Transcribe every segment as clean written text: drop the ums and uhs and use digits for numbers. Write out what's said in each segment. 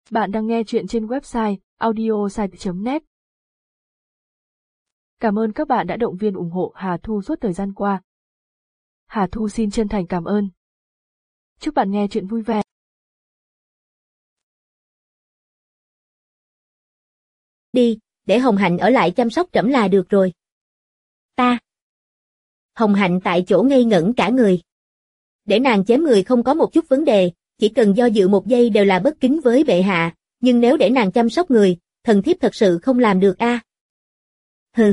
Bạn đang nghe chuyện trên website audiosite.net. Cảm ơn các bạn đã động viên ủng hộ Hà Thu suốt thời gian qua. Hà Thu xin chân thành cảm ơn. Chúc bạn nghe chuyện vui vẻ. Đi, để Hồng Hạnh ở lại chăm sóc trẫm là được rồi. Ta. Hồng Hạnh tại chỗ ngây ngẩn cả người. Để nàng chém người không có một chút vấn đề, chỉ cần do dự một giây đều là bất kính với bệ hạ, nhưng nếu để nàng chăm sóc người, thần thiếp thật sự không làm được a. Hừ.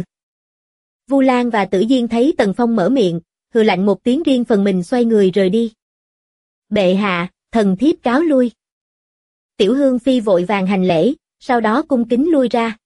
Vu Lan và Tử Diên thấy Tần Phong mở miệng, hừ lạnh một tiếng riêng phần mình xoay người rời đi. Bệ hạ, thần thiếp cáo lui. Tiểu Hương Phi vội vàng hành lễ, sau đó cung kính lui ra.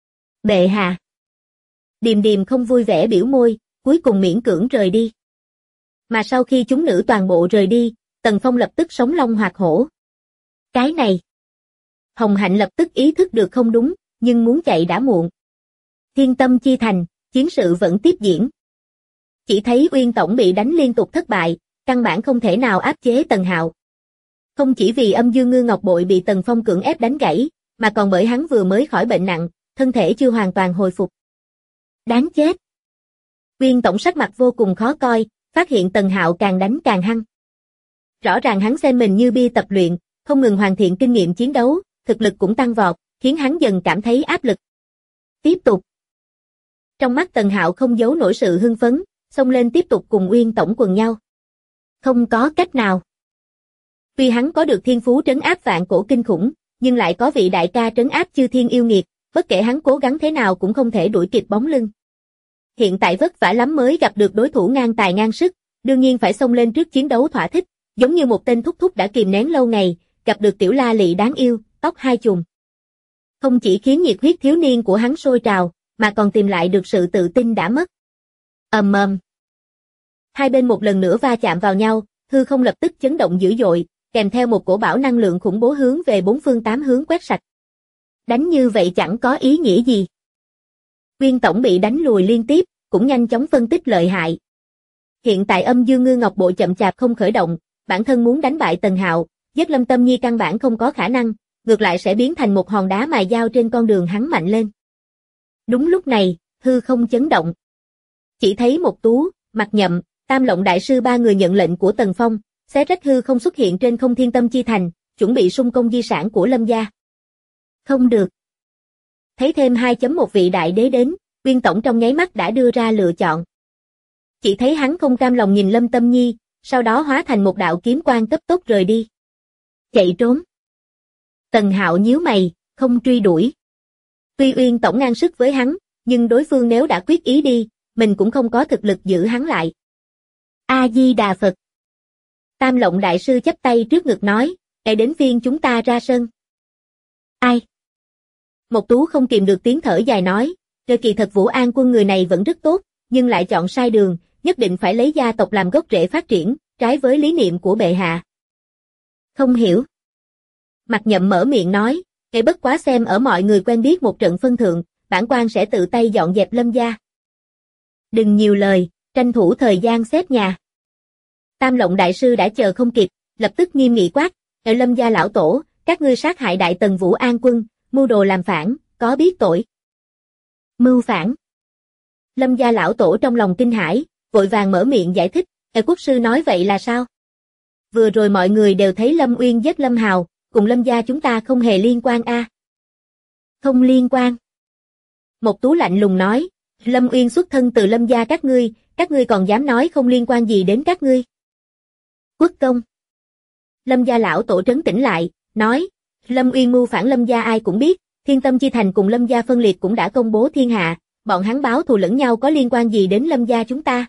Bệ hạ. Điềm Điềm không vui vẻ biểu môi, cuối cùng miễn cưỡng rời đi. Mà sau khi chúng nữ toàn bộ rời đi, Tần Phong lập tức sống long hoạt hổ. Cái này. Hồng Hạnh lập tức ý thức được không đúng, nhưng muốn chạy đã muộn. Thiên Tâm Chi Thành, chiến sự vẫn tiếp diễn. Chỉ thấy Uyên Tổng bị đánh liên tục thất bại, căn bản không thể nào áp chế Tần Hạo. Không chỉ vì Âm Dương Ngư Ngọc Bội bị Tần Phong cưỡng ép đánh gãy, mà còn bởi hắn vừa mới khỏi bệnh nặng, thân thể chưa hoàn toàn hồi phục. Đáng chết. Uyên Tổng sắc mặt vô cùng khó coi, phát hiện Tần Hạo càng đánh càng hăng. Rõ ràng hắn xem mình như bia tập luyện, không ngừng hoàn thiện kinh nghiệm chiến đấu, thực lực cũng tăng vọt, khiến hắn dần cảm thấy áp lực. Tiếp tục. Trong mắt Tần Hạo không giấu nổi sự hưng phấn, xông lên tiếp tục cùng Uyên Tổng quần nhau. Không có cách nào. Tuy hắn có được thiên phú trấn áp vạn cổ kinh khủng, nhưng lại có vị đại ca trấn áp chư thiên yêu nghiệt, bất kể hắn cố gắng thế nào cũng không thể đuổi kịp bóng lưng. Hiện tại vất vả lắm mới gặp được đối thủ ngang tài ngang sức, đương nhiên phải xông lên trước chiến đấu thỏa thích, giống như một tên thúc thúc đã kìm nén lâu ngày, gặp được tiểu la lị đáng yêu, tóc hai chùm. Không chỉ khiến nhiệt huyết thiếu niên của hắn sôi trào, mà còn tìm lại được sự tự tin đã mất. Ầm ầm. Hai bên một lần nữa va chạm vào nhau, hư không lập tức chấn động dữ dội, kèm theo một cổ bão năng lượng khủng bố hướng về bốn phương tám hướng quét sạch. Đánh như vậy chẳng có ý nghĩa gì. Uyên Tổng bị đánh lùi liên tiếp, cũng nhanh chóng phân tích lợi hại. Hiện tại Âm Dương Ngư Ngọc Bội chậm chạp không khởi động, bản thân muốn đánh bại Tần Hạo, giết Lâm Tâm Nhi căn bản không có khả năng, ngược lại sẽ biến thành một hòn đá mài dao trên con đường hắn mạnh lên. Đúng lúc này, hư không chấn động. Chỉ thấy một Tú, Mặc Nhậm, Tam Lộng Đại Sư ba người nhận lệnh của Tần Phong, xé rách hư không xuất hiện trên không Thiên Tâm Chi Thành, chuẩn bị xung công di sản của Lâm gia. Không được. Thấy thêm 2.1 vị đại đế đến, Uyên Tổng trong nháy mắt đã đưa ra lựa chọn. Chỉ thấy hắn không cam lòng nhìn Lâm Tâm Nhi, sau đó hóa thành một đạo kiếm quang cấp tốc rời đi. Chạy trốn. Tần Hạo nhíu mày, không truy đuổi. Tuy Uyên Tổng ngang sức với hắn, nhưng đối phương nếu đã quyết ý đi, mình cũng không có thực lực giữ hắn lại. A-di-đà Phật. Tam Lộng Đại Sư chắp tay trước ngực nói, để đến phiên chúng ta ra sân. Ai? Một Tú không kìm được tiếng thở dài nói, kỳ thật Vũ An Quân người này vẫn rất tốt, nhưng lại chọn sai đường, nhất định phải lấy gia tộc làm gốc rễ phát triển, trái với lý niệm của bệ hạ. Không hiểu. Mặc Nhậm mở miệng nói, bất quá xem ở mọi người quen biết một trận phân thượng, bản quan sẽ tự tay dọn dẹp Lâm gia. Đừng nhiều lời, tranh thủ thời gian xếp nhà. Tam Lộng Đại Sư đã chờ không kịp, lập tức nghiêm nghị quát, ở Lâm gia lão tổ, các ngươi sát hại đại tần Vũ An Quân, mưu đồ làm phản, có biết tội. Mưu phản. Lâm gia lão tổ trong lòng kinh hãi, vội vàng mở miệng giải thích, quốc sư nói vậy là sao? Vừa rồi mọi người đều thấy Lâm Uyên giết Lâm Hào, cùng Lâm gia chúng ta không hề liên quan a. Không liên quan. Một Tú lạnh lùng nói, Lâm Uyên xuất thân từ Lâm gia các ngươi còn dám nói không liên quan gì đến các ngươi. Quốc công. Lâm gia lão tổ trấn tĩnh lại, nói, Lâm Uyên mưu phản Lâm gia ai cũng biết, Thiên Tâm Chi Thành cùng Lâm gia phân liệt cũng đã công bố thiên hạ, bọn hắn báo thù lẫn nhau có liên quan gì đến Lâm gia chúng ta?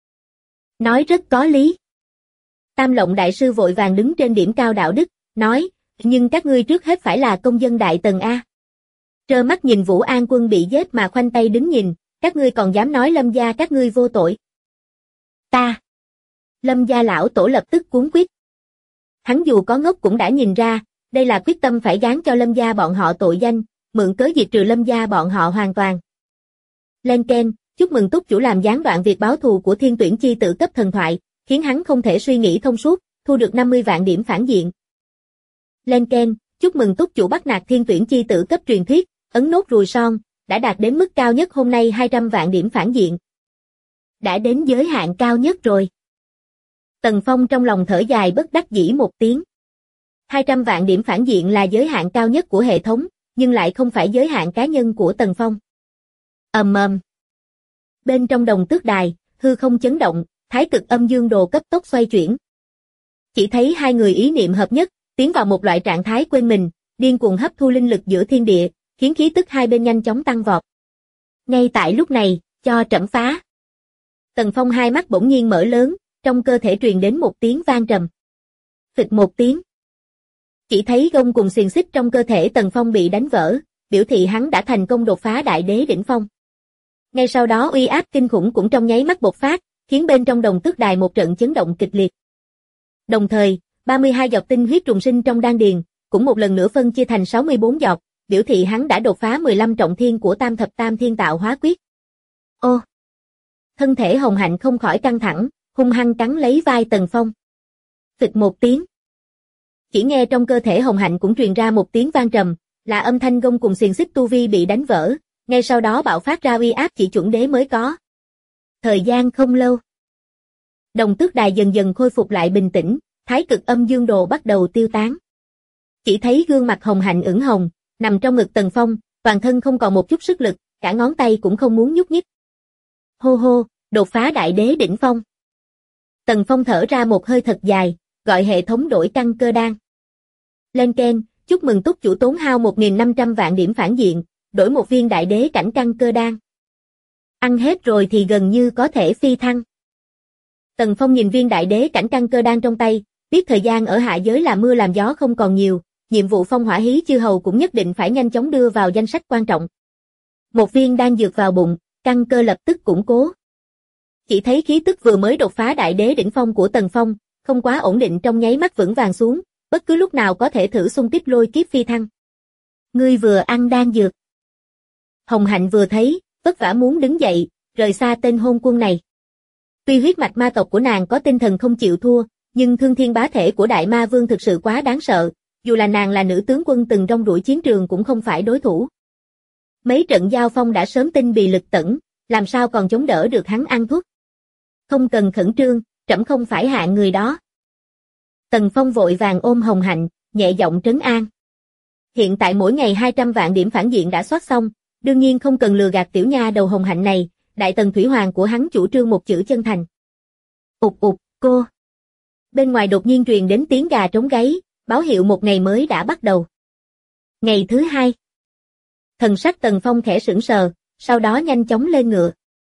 Nói rất có lý. Tam Lộng Đại Sư vội vàng đứng trên điểm cao đạo đức, nói, nhưng các ngươi trước hết phải là công dân đại tần a. Trơ mắt nhìn Vũ An Quân bị giết mà khoanh tay đứng nhìn, các ngươi còn dám nói Lâm gia các ngươi vô tội. Ta. Lâm gia lão tổ lập tức cuống quýt. Hắn dù có ngốc cũng đã nhìn ra, đây là quyết tâm phải gán cho Lâm gia bọn họ tội danh, mượn cớ diệt trừ Lâm gia bọn họ hoàn toàn. Lên Ken, chúc mừng túc chủ làm gián đoạn việc báo thù của Thiên Tuyển chi tử cấp thần thoại, khiến hắn không thể suy nghĩ thông suốt, thu được 50 vạn điểm phản diện. Lên Ken, chúc mừng túc chủ bắt nạt thiên tuyển chi tử cấp truyền thuyết, ấn nốt ruồi son, đã đạt đến mức cao nhất hôm nay 200 vạn điểm phản diện. Đã đến giới hạn cao nhất rồi. Tần Phong trong lòng thở dài bất đắc dĩ một tiếng. 200 vạn điểm phản diện là giới hạn cao nhất của hệ thống, nhưng lại không phải giới hạn cá nhân của Tần Phong. Bên trong đồng tước đài, hư không chấn động, thái cực âm dương đồ cấp tốc xoay chuyển. Chỉ thấy hai người ý niệm hợp nhất, tiến vào một loại trạng thái quên mình, điên cuồng hấp thu linh lực giữa thiên địa, khiến khí tức hai bên nhanh chóng tăng vọt. Ngay tại lúc này, cho trẫm phá. Tần Phong hai mắt bỗng nhiên mở lớn, trong cơ thể truyền đến một tiếng vang trầm. Phịch một tiếng. Chỉ thấy gông cùng xiềng xích trong cơ thể Tần Phong bị đánh vỡ, biểu thị hắn đã thành công đột phá đại đế đỉnh phong. Ngay sau đó uy áp kinh khủng cũng trong nháy mắt bộc phát, khiến bên trong đồng tước đài một trận chấn động kịch liệt. Đồng thời, 32 giọt tinh huyết trùng sinh trong đan điền, cũng một lần nữa phân chia thành 64 giọt, biểu thị hắn đã đột phá 15 trọng thiên của Tam Thập Tam Thiên Tạo Hóa Quyết. Ô! Thân thể Hồng Hạnh không khỏi căng thẳng, hung hăng cắn lấy vai Tần Phong. Phịch một tiếng. Chỉ nghe trong cơ thể Hồng Hạnh cũng truyền ra một tiếng vang trầm, là âm thanh gông cùng xiềng xích tu vi bị đánh vỡ, ngay sau đó bạo phát ra uy áp chỉ chuẩn đế mới có. Thời gian không lâu. Đồng tước đài dần dần khôi phục lại bình tĩnh, thái cực âm dương đồ bắt đầu tiêu tán. Chỉ thấy gương mặt Hồng Hạnh ửng hồng, nằm trong ngực Tần Phong, toàn thân không còn một chút sức lực, cả ngón tay cũng không muốn nhúc nhích. Hô hô, đột phá đại đế đỉnh phong. Tần Phong thở ra một hơi thật dài, gọi hệ thống đổi căn cơ đan. Lên keng, chúc mừng túc chủ tốn hao 1.500 vạn điểm phản diện, đổi một viên đại đế cảnh căn cơ đan. Ăn hết rồi thì gần như có thể phi thăng. Tần Phong nhìn viên đại đế cảnh căn cơ đan trong tay, biết thời gian ở hạ giới là mưa làm gió không còn nhiều, nhiệm vụ phong hỏa hí chư hầu cũng nhất định phải nhanh chóng đưa vào danh sách quan trọng. Một viên đan dược vào bụng, căn cơ lập tức củng cố. Chỉ thấy khí tức vừa mới đột phá đại đế đỉnh phong của Tần Phong, không quá ổn định trong nháy mắt vững vàng xuống, bất cứ lúc nào có thể thử xung kích lôi kiếp phi thăng. Ngươi vừa ăn đan dược. Hồng Hạnh vừa thấy, vất vả muốn đứng dậy, rời xa tên hôn quân này. Tuy huyết mạch ma tộc của nàng có tinh thần không chịu thua, nhưng thương thiên bá thể của Đại Ma Vương thực sự quá đáng sợ, dù là nàng là nữ tướng quân từng rong ruổi chiến trường cũng không phải đối thủ. Mấy trận giao phong đã sớm tinh bì lực tẩn, làm sao còn chống đỡ được hắn ăn thuốc. Không cần khẩn trương, trẫm không phải hạng người đó. Tần Phong vội vàng ôm Hồng Hạnh, nhẹ giọng trấn an. Hiện tại mỗi ngày 200 vạn điểm phản diện đã soát xong, đương nhiên không cần lừa gạt tiểu nha đầu Hồng Hạnh này, đại tần thủy hoàng của hắn chủ trương một chữ chân thành. Ụt ụt, cô. Bên ngoài đột nhiên truyền đến tiếng gà trống gáy, báo hiệu một ngày mới đã bắt đầu. Ngày thứ hai. Thần sắc Tần Phong khẽ sững sờ, sau đó nhanh chóng lên ngựa.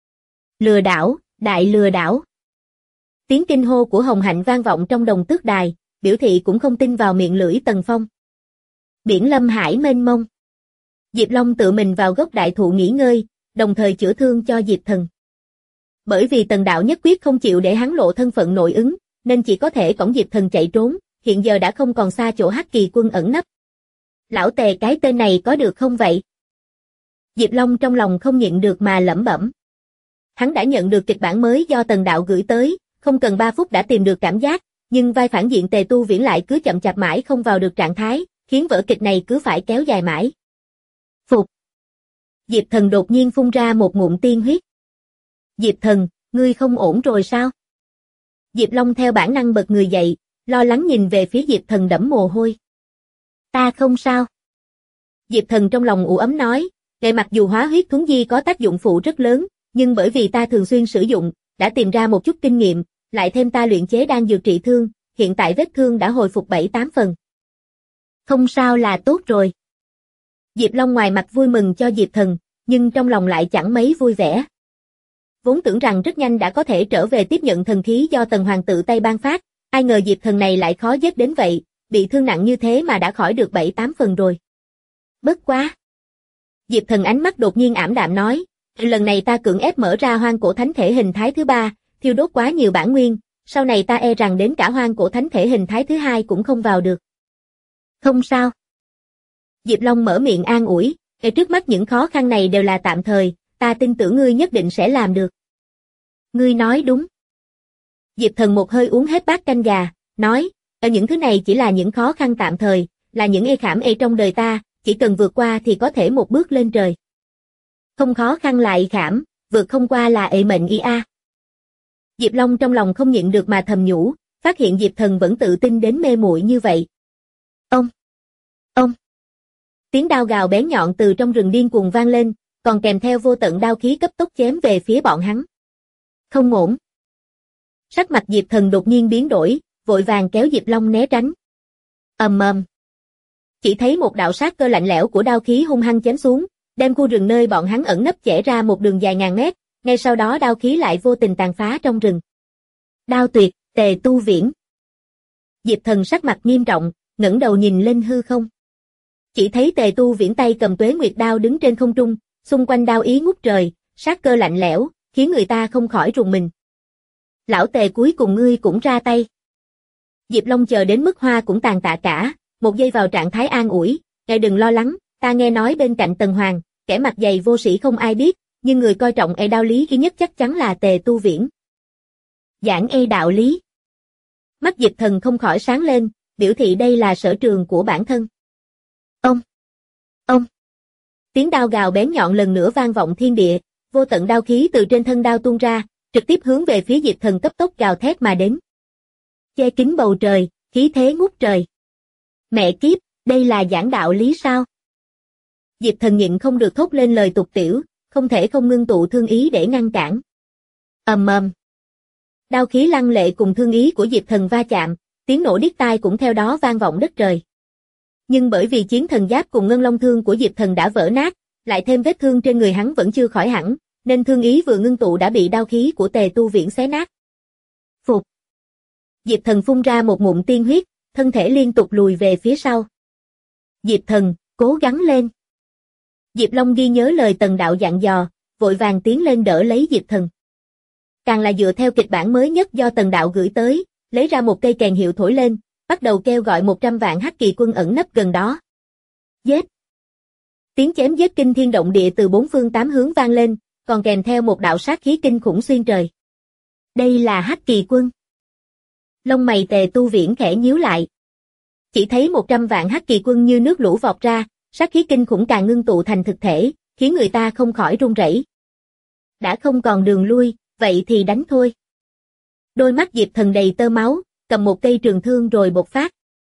Lừa đảo, đại lừa đảo. Tiếng kinh hô của Hồng Hạnh vang vọng trong đồng tước đài, biểu thị cũng không tin vào miệng lưỡi Tần Phong. Biển lâm hải mênh mông. Diệp Long tự mình vào gốc đại thụ nghỉ ngơi, đồng thời chữa thương cho Diệp Thần. Bởi vì Tần đạo nhất quyết không chịu để hắn lộ thân phận nội ứng, nên chỉ có thể cõng Diệp Thần chạy trốn, hiện giờ đã không còn xa chỗ Hắc Kỳ quân ẩn nấp. Lão Tề cái tên này có được không vậy? Diệp Long trong lòng không nhịn được mà lẩm bẩm. Hắn đã nhận được kịch bản mới do Tần đạo gửi tới, không cần 3 phút đã tìm được cảm giác, nhưng vai phản diện Tề Tu Viễn lại cứ chậm chạp mãi không vào được trạng thái, khiến vở kịch này cứ phải kéo dài mãi. Phục. Diệp Thần đột nhiên phun ra một ngụm tiên huyết. Diệp Thần, ngươi không ổn rồi sao? Diệp Long theo bản năng bật người dậy, lo lắng nhìn về phía Diệp Thần đẫm mồ hôi. Ta không sao. Diệp Thần trong lòng u ấm nói, nghệ mặc dù hóa huyết thuấn di có tác dụng phụ rất lớn, nhưng bởi vì ta thường xuyên sử dụng, đã tìm ra một chút kinh nghiệm, lại thêm ta luyện chế đan dược trị thương, hiện tại vết thương đã hồi phục 7-8 phần. Không sao là tốt rồi. Diệp Long ngoài mặt vui mừng cho Diệp Thần, nhưng trong lòng lại chẳng mấy vui vẻ. Vốn tưởng rằng rất nhanh đã có thể trở về tiếp nhận thần khí do Tần Hoàng tự tay ban phát, ai ngờ Diệp Thần này lại khó giết đến vậy, bị thương nặng như thế mà đã khỏi được 7-8 phần rồi. Bất quá. Diệp Thần ánh mắt đột nhiên ảm đạm nói, lần này ta cưỡng ép mở ra hoang cổ thánh thể hình thái thứ 3, thiêu đốt quá nhiều bản nguyên, sau này ta e rằng đến cả hoang cổ thánh thể hình thái thứ 2 cũng không vào được. Không sao. Diệp Long mở miệng an ủi, trước mắt những khó khăn này đều là tạm thời, ta tin tưởng ngươi nhất định sẽ làm được. Ngươi nói đúng. Diệp Thần một hơi uống hết bát canh gà, nói, những thứ này chỉ là những khó khăn tạm thời, là những ê khảm ê trong đời ta, chỉ cần vượt qua thì có thể một bước lên trời. Không khó khăn là ê khảm, vượt không qua là ê mệnh ý a. Diệp Long trong lòng không nhịn được mà thầm nhủ, phát hiện Diệp Thần vẫn tự tin đến mê muội như vậy. Ông. Tiếng đao gào bén nhọn từ trong rừng điên cuồng vang lên, còn kèm theo vô tận đao khí cấp tốc chém về phía bọn hắn. Không ổn. Sắc mặt Diệp Thần đột nhiên biến đổi, vội vàng kéo Diệp Long né tránh. Ầm ầm. Chỉ thấy một đạo sát cơ lạnh lẽo của đao khí hung hăng chém xuống, đem khu rừng nơi bọn hắn ẩn nấp chẻ ra một đường dài ngàn mét, ngay sau đó đao khí lại vô tình tàn phá trong rừng. Đao tuyệt, Tề Tu Viễn. Diệp Thần sắc mặt nghiêm trọng, ngẩng đầu nhìn lên hư không. Chỉ thấy Tề Tu Viễn tay cầm Tuế Nguyệt đao đứng trên không trung, xung quanh đao ý ngút trời, sát cơ lạnh lẽo, khiến người ta không khỏi rùng mình. Lão Tề cuối cùng ngươi cũng ra tay. Diệp Long chờ đến mức hoa cũng tàn tạ cả, một giây vào trạng thái an ủi, ngài đừng lo lắng, ta nghe nói bên cạnh Tần Hoàng, kẻ mặt dày vô sĩ không ai biết, nhưng người coi trọng đao lý duy nhất chắc chắn là Tề Tu Viễn. Giảng đạo lý. Mắt Diệp Thần không khỏi sáng lên, biểu thị đây là sở trường của bản thân. Ông. Tiếng đao gào bén nhọn lần nữa vang vọng thiên địa, vô tận đao khí từ trên thân đao tuôn ra, trực tiếp hướng về phía Diệp Thần cấp tốc gào thét mà đến. Che kín bầu trời, khí thế ngút trời. Mẹ kiếp, đây là giảng đạo lý sao? Diệp Thần nhịn không được thốt lên lời tục tiểu, không thể không ngưng tụ thương ý để ngăn cản. Ầm ầm. Đao khí lăng lệ cùng thương ý của Diệp Thần va chạm, tiếng nổ điếc tai cũng theo đó vang vọng đất trời. Nhưng bởi vì chiến thần giáp cùng ngân long thương của Diệp Thần đã vỡ nát, lại thêm vết thương trên người hắn vẫn chưa khỏi hẳn, nên thương ý vừa ngưng tụ đã bị đao khí của Tề Tu Viễn xé nát. Phục. Diệp Thần phun ra một ngụm tiên huyết, thân thể liên tục lùi về phía sau. Diệp Thần, cố gắng lên. Diệp Long ghi nhớ lời Tần đạo dặn dò, vội vàng tiến lên đỡ lấy Diệp Thần. Càng là dựa theo kịch bản mới nhất do Tần đạo gửi tới, lấy ra một cây kèn hiệu thổi lên, bắt đầu kêu gọi 100 vạn hắc kỳ quân ẩn nấp gần đó. Giết! Tiếng chém giết kinh thiên động địa từ bốn phương tám hướng vang lên, còn kèm theo một đạo sát khí kinh khủng xuyên trời. Đây là hắc kỳ quân. Lông mày Tề Tu Viễn khẽ nhíu lại. Chỉ thấy 100 vạn hắc kỳ quân như nước lũ vọt ra, sát khí kinh khủng càng ngưng tụ thành thực thể, khiến người ta không khỏi run rẩy. Đã không còn đường lui, vậy thì đánh thôi. Đôi mắt Diệp Thần đầy tơ máu, cầm một cây trường thương rồi bộc phát.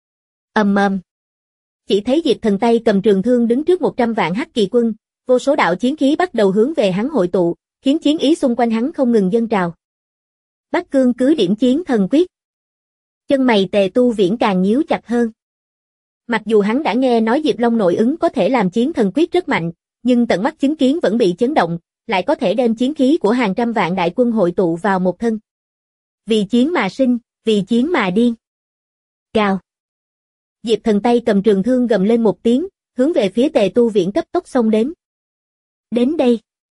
Ầm ầm. Chỉ thấy Diệp Thần tay cầm trường thương đứng trước 100 vạn hắc kỳ quân, vô số đạo chiến khí bắt đầu hướng về hắn hội tụ, khiến chiến ý xung quanh hắn không ngừng dâng trào. Bắc Cương cứ điểm chiến thần quyết. Chân mày Tề Tu Viễn càng nhíu chặt hơn. Mặc dù hắn đã nghe nói Diệp Long nội ứng có thể làm chiến thần quyết rất mạnh, nhưng tận mắt chứng kiến vẫn bị chấn động, lại có thể đem chiến khí của hàng trăm vạn đại quân hội tụ vào một thân. Vì chiến mà sinh, vì chiến mà điên. Gào. Diệp Thần tay cầm trường thương gầm lên một tiếng, hướng về phía Tề Tu Viễn cấp tốc xông đến. Đến đây.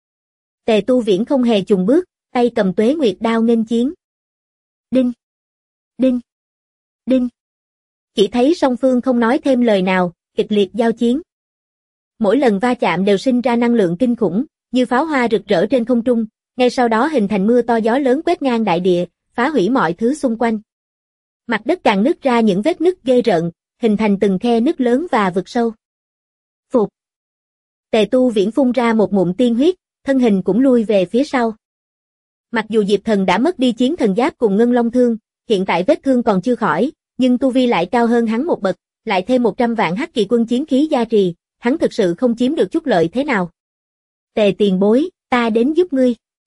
Tề Tu Viễn không hề chùn bước, tay cầm Tuế Nguyệt đao nghênh chiến. Đinh. Đinh. Đinh. Chỉ thấy song phương không nói thêm lời nào, kịch liệt giao chiến. Mỗi lần va chạm đều sinh ra năng lượng kinh khủng, như pháo hoa rực rỡ trên không trung, ngay sau đó hình thành mưa to gió lớn quét ngang đại địa, phá hủy mọi thứ xung quanh. Mặt đất càng nứt ra những vết nứt ghê rợn, hình thành từng khe nứt lớn và vực sâu. Phục. Tề Tu Viễn phun ra một ngụm tiên huyết, thân hình cũng lui về phía sau. Mặc dù Diệp Thần đã mất đi chiến thần giáp cùng ngân long thương, hiện tại vết thương còn chưa khỏi, nhưng tu vi lại cao hơn hắn một bậc, lại thêm 100 vạn hắc kỳ quân chiến khí gia trì, hắn thực sự không chiếm được chút lợi thế nào. Tề tiền bối, ta đến giúp ngươi.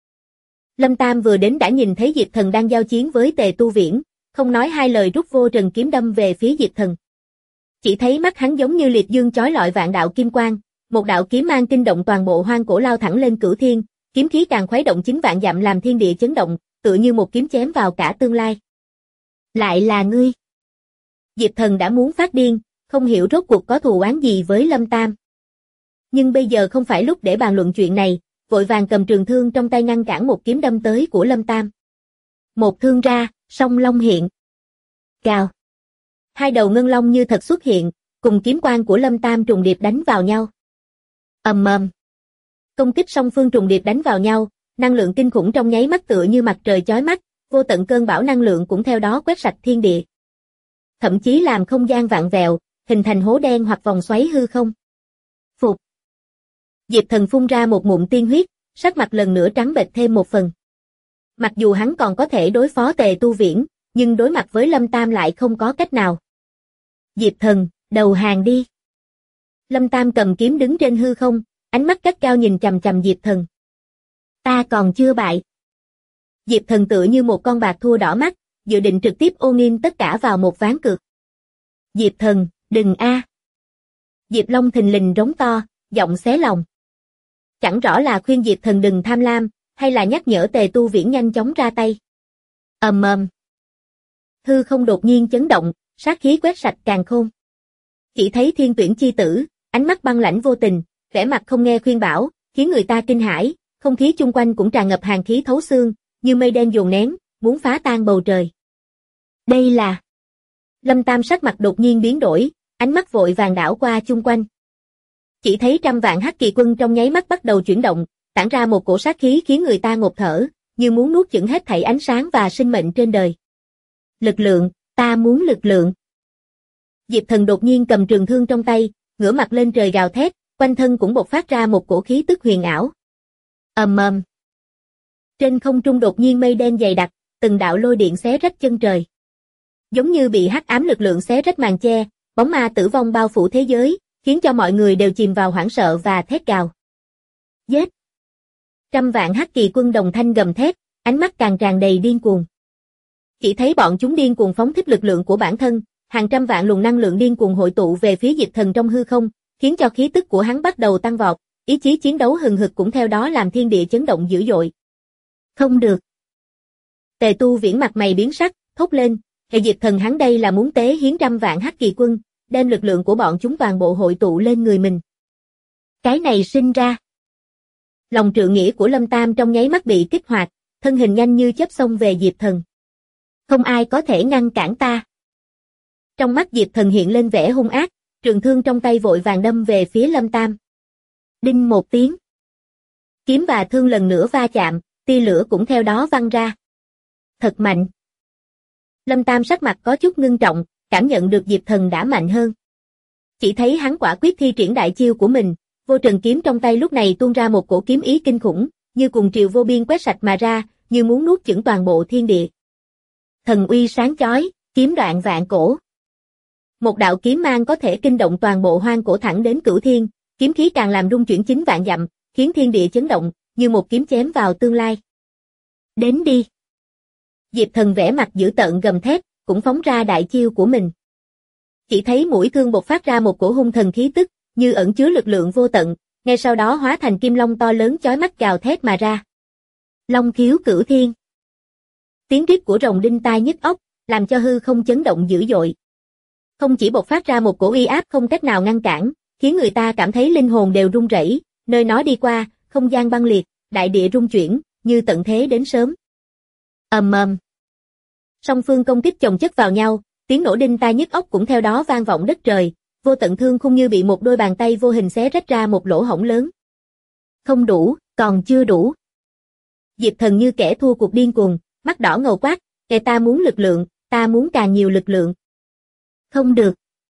Lâm Tam vừa đến đã nhìn thấy Diệp Thần đang giao chiến với Tề Tu Viễn, không nói hai lời rút vô trần kiếm đâm về phía Diệp Thần. Chỉ thấy mắt hắn giống như liệt dương chói lọi vạn đạo kim quang, một đạo kiếm mang kinh động toàn bộ hoang cổ lao thẳng lên cửu thiên, kiếm khí càng khuấy động 9 vạn dặm làm thiên địa chấn động, tựa như một kiếm chém vào cả tương lai. Lại là ngươi. Diệp Thần đã muốn phát điên, không hiểu rốt cuộc có thù oán gì với Lâm Tam. Nhưng bây giờ không phải lúc để bàn luận chuyện này, vội vàng cầm trường thương trong tay ngăn cản một kiếm đâm tới của Lâm Tam. Một thương ra, song long hiện. Cào. Hai đầu ngân long như thật xuất hiện, cùng kiếm quang của Lâm Tam trùng điệp đánh vào nhau. Ầm ầm. Công kích song phương trùng điệp đánh vào nhau, năng lượng kinh khủng trong nháy mắt tựa như mặt trời chói mắt, vô tận cơn bão năng lượng cũng theo đó quét sạch thiên địa. Thậm chí làm không gian vạn vẹo, hình thành hố đen hoặc vòng xoáy hư không. Phục. Diệp Thần phun ra một ngụm tiên huyết, sắc mặt lần nữa trắng bệch thêm một phần. Mặc dù hắn còn có thể đối phó Tề Tu Viễn, nhưng đối mặt với Lâm Tam lại không có cách nào. Diệp Thần, đầu hàng đi. Lâm Tam cầm kiếm đứng trên hư không, ánh mắt gắt gao nhìn chằm chằm Diệp Thần. Ta còn chưa bại. Diệp Thần tựa như một con bạc thua đỏ mắt, dự định trực tiếp ôn in tất cả vào một ván cược. Diệp Thần, đừng a. Diệp Long thình lình rống to, giọng xé lòng. Chẳng rõ là khuyên Diệp Thần đừng tham lam, hay là nhắc nhở Tề Tu Viễn nhanh chóng ra tay. Ầm ầm. Hư không đột nhiên chấn động, sát khí quét sạch càn khôn. Chỉ thấy Thiên Tuyển chi tử, ánh mắt băng lãnh vô tình, vẻ mặt không nghe khuyên bảo, khiến người ta kinh hãi, không khí chung quanh cũng tràn ngập hàn khí thấu xương, như mây đen dồn nén, muốn phá tan bầu trời. Đây là... Lâm Tam sắc mặt đột nhiên biến đổi, ánh mắt vội vàng đảo qua chung quanh. Chỉ thấy trăm vạn hắc kỳ quân trong nháy mắt bắt đầu chuyển động, tản ra một cổ sát khí khiến người ta ngộp thở, như muốn nuốt chửng hết thảy ánh sáng và sinh mệnh trên đời. Lực lượng, ta muốn lực lượng. Diệp Thần đột nhiên cầm trường thương trong tay, ngửa mặt lên trời gào thét, quanh thân cũng bộc phát ra một cổ khí tức huyền ảo. Ầm ầm. Trên không trung đột nhiên mây đen dày đặc, từng đạo lôi điện xé rách chân trời. Giống như bị hắc ám lực lượng xé rách màn che, bóng ma tử vong bao phủ thế giới, khiến cho mọi người đều chìm vào hoảng sợ và thét gào. Giết! Trăm vạn hắc kỳ quân đồng thanh gầm thét, ánh mắt càng tràn đầy điên cuồng. Chỉ thấy bọn chúng điên cuồng phóng thích lực lượng của bản thân, hàng trăm vạn luồng năng lượng điên cuồng hội tụ về phía Diệp Thần trong hư không, khiến cho khí tức của hắn bắt đầu tăng vọt, ý chí chiến đấu hừng hực cũng theo đó làm thiên địa chấn động dữ dội. Không được. Tề Tu Viễn mặt mày biến sắc, thốt lên, hệ Diệp Thần hắn đây là muốn tế hiến trăm vạn hắc kỳ quân, đem lực lượng của bọn chúng toàn bộ hội tụ lên người mình. Cái này sinh ra. Lòng trượng nghĩa của Lâm Tam trong nháy mắt bị kích hoạt, thân hình nhanh như chớp xông về Diệp Thần. Không ai có thể ngăn cản ta. Trong mắt Diệp Thần hiện lên vẻ hung ác, trường thương trong tay vội vàng đâm về phía Lâm Tam. Đinh một tiếng. Kiếm và thương lần nữa va chạm, tia lửa cũng theo đó văng ra. Thật mạnh. Lâm Tam sắc mặt có chút ngưng trọng, cảm nhận được Diệp Thần đã mạnh hơn. Chỉ thấy hắn quả quyết thi triển đại chiêu của mình, vô trần kiếm trong tay lúc này tuôn ra một cổ kiếm ý kinh khủng, như cùng triều vô biên quét sạch mà ra, như muốn nuốt chửng toàn bộ thiên địa. Thần uy sáng chói, kiếm đoạn vạn cổ. Một đạo kiếm mang có thể kinh động toàn bộ hoang cổ thẳng đến cửu thiên, kiếm khí càng làm rung chuyển 9 vạn dặm, khiến thiên địa chấn động, như một kiếm chém vào tương lai. Đến đi. Diệp Thần vẻ mặt dữ tợn gầm thét, cũng phóng ra đại chiêu của mình. Chỉ thấy mũi thương bộc phát ra một cổ hung thần khí tức, như ẩn chứa lực lượng vô tận, ngay sau đó hóa thành kim long to lớn chói mắt gào thét mà ra. Long khiếu cửu thiên. Tiếng rít của rồng đinh tai nhức óc, làm cho hư không chấn động dữ dội. Không chỉ bộc phát ra một cổ uy áp không cách nào ngăn cản, khiến người ta cảm thấy linh hồn đều run rẩy, nơi nó đi qua, không gian băng liệt, đại địa rung chuyển, như tận thế đến sớm. Ầm ầm. Song phương công kích chồng chất vào nhau, tiếng nổ đinh tai nhức óc cũng theo đó vang vọng đất trời, vô tận thương khung như bị một đôi bàn tay vô hình xé rách ra một lỗ hổng lớn. Không đủ, còn chưa đủ. Diệp Thần như kẻ thua cuộc điên cuồng, mắt đỏ ngầu quát, "Kẻ ta muốn lực lượng, ta muốn càng nhiều lực lượng." Không được.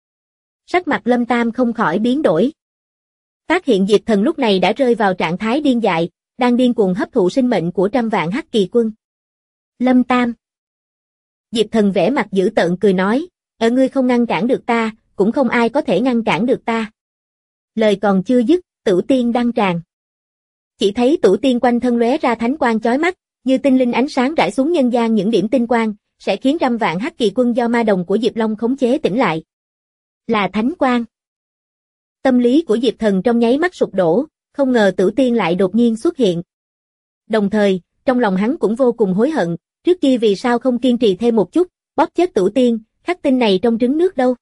Sắc mặt Lâm Tam không khỏi biến đổi. Phát hiện Diệp Thần lúc này đã rơi vào trạng thái điên dại, đang điên cuồng hấp thụ sinh mệnh của trăm vạn hắc kỳ quân. Lâm Tam. Diệp Thần vẻ mặt dữ tợn cười nói, "Ở ngươi không ngăn cản được ta, cũng không ai có thể ngăn cản được ta." Lời còn chưa dứt, Tửu Tiên đăng tràng. Chỉ thấy Tửu Tiên quanh thân lóe ra thánh quang chói mắt, như tinh linh ánh sáng rải xuống nhân gian những điểm tinh quang, sẽ khiến trăm vạn hắc kỳ quân do ma đồng của Diệp Long khống chế tỉnh lại. Là thánh quang. Tâm lý của Diệp Thần trong nháy mắt sụp đổ, không ngờ Tửu Tiên lại đột nhiên xuất hiện. Đồng thời, trong lòng hắn cũng vô cùng hối hận, trước kia vì sao không kiên trì thêm một chút, bóp chết Tửu Tiên, khắc tinh này trong trứng nước đâu.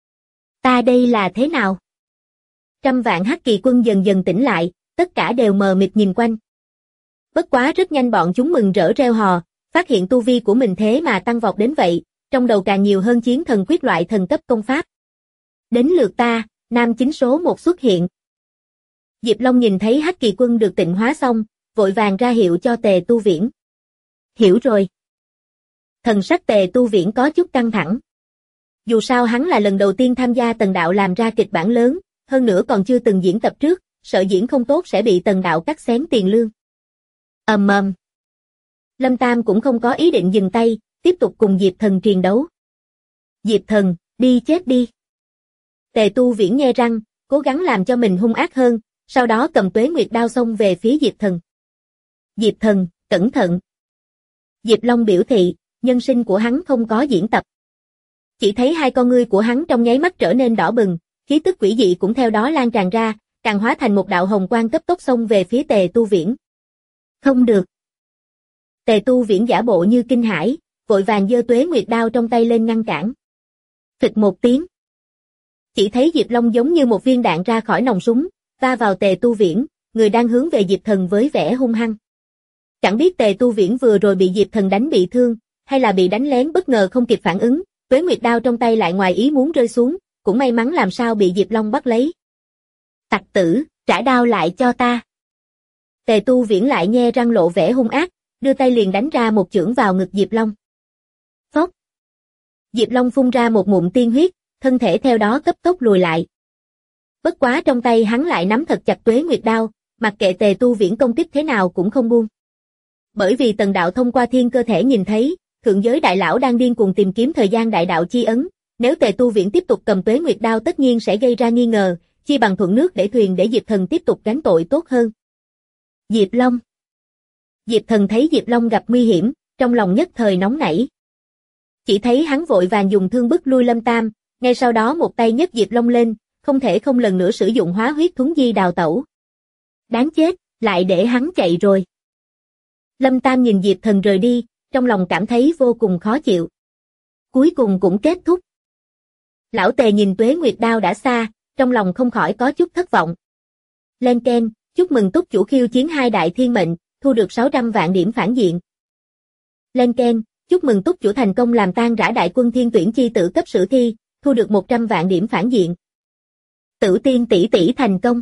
Ta đây là thế nào? Trăm vạn hắc kỳ quân dần dần tỉnh lại, tất cả đều mờ mịt nhìn quanh. Bất quá rất nhanh bọn chúng mừng rỡ reo hò, phát hiện tu vi của mình thế mà tăng vọt đến vậy, trong đầu càng nhiều hơn chiến thần quyết loại thần cấp công pháp. Đến lượt ta, nam chính số 1 xuất hiện. Diệp Long nhìn thấy hắc kỳ quân được tịnh hóa xong, vội vàng ra hiệu cho Tề Tu Viễn. Hiểu rồi. Thần sắc Tề Tu Viễn có chút căng thẳng. Dù sao hắn là lần đầu tiên tham gia Tần đạo làm ra kịch bản lớn, hơn nữa còn chưa từng diễn tập trước, sợ diễn không tốt sẽ bị Tần đạo cắt xén tiền lương. Lâm Tam cũng không có ý định dừng tay, tiếp tục cùng Diệp Thần triền đấu. Diệp Thần, đi chết đi. Tề Tu Viễn nhe răng, cố gắng làm cho mình hung ác hơn, sau đó cầm Tuế Nguyệt đao xông về phía Diệp Thần. Diệp Thần, cẩn thận. Diệp Long biểu thị, nhân sinh của hắn không có diễn tập. Chỉ thấy hai con ngươi của hắn trong nháy mắt trở nên đỏ bừng, khí tức quỷ dị cũng theo đó lan tràn ra, càng hóa thành một đạo hồng quang cấp tốc xông về phía Tề Tu Viễn. Không được. Tề Tu Viễn giả bộ như kinh hãi, vội vàng giơ Tuế Nguyệt đao trong tay lên ngăn cản. Phịch một tiếng. Chỉ thấy Diệp Long giống như một viên đạn ra khỏi nòng súng, va vào Tề Tu Viễn, người đang hướng về Diệp Thần với vẻ hung hăng. Chẳng biết Tề Tu Viễn vừa rồi bị Diệp Thần đánh bị thương, hay là bị đánh lén bất ngờ không kịp phản ứng, Tuế Nguyệt đao trong tay lại ngoài ý muốn rơi xuống, cũng may mắn làm sao bị Diệp Long bắt lấy. Tặc tử, trả đao lại cho ta. Tề Tu Viễn lại nhe răng lộ vẻ hung ác, đưa tay liền đánh ra một chưởng vào ngực Diệp Long. Phốc. Diệp Long phun ra một ngụm tiên huyết, thân thể theo đó cấp tốc lùi lại. Bất quá trong tay hắn lại nắm thật chặt Tuế Nguyệt đao, mặc kệ Tề Tu Viễn công kích thế nào cũng không buông. Bởi vì Tần đạo thông qua thiên cơ thể nhìn thấy, thượng giới đại lão đang điên cuồng tìm kiếm thời gian đại đạo chi ấn, nếu Tề Tu Viễn tiếp tục cầm Tuế Nguyệt đao tất nhiên sẽ gây ra nghi ngờ, chi bằng thuận nước để thuyền để Diệp Thần tiếp tục gánh tội tốt hơn. Diệp Long. Diệp Thần thấy Diệp Long gặp nguy hiểm, trong lòng nhất thời nóng nảy. Chỉ thấy hắn vội vàng dùng thương bức lui Lâm Tam, ngay sau đó một tay nhấc Diệp Long lên, không thể không lần nữa sử dụng hóa huyết thuấn di đào tẩu. Đáng chết, lại để hắn chạy rồi. Lâm Tam nhìn Diệp Thần rời đi, trong lòng cảm thấy vô cùng khó chịu. Cuối cùng cũng kết thúc. Lão Tề nhìn Tuế Nguyệt đao đã xa, trong lòng không khỏi có chút thất vọng. Lên keng, chúc mừng túc chủ khiêu chiến 2 đại thiên mệnh, thu được 600 vạn điểm phản diện. Lên keng, chúc mừng túc chủ thành công làm tan rã đại quân thiên tuyển chi tử cấp sử thi, thu được 100 vạn điểm phản diện. Tử tiên tỷ tỷ thành công.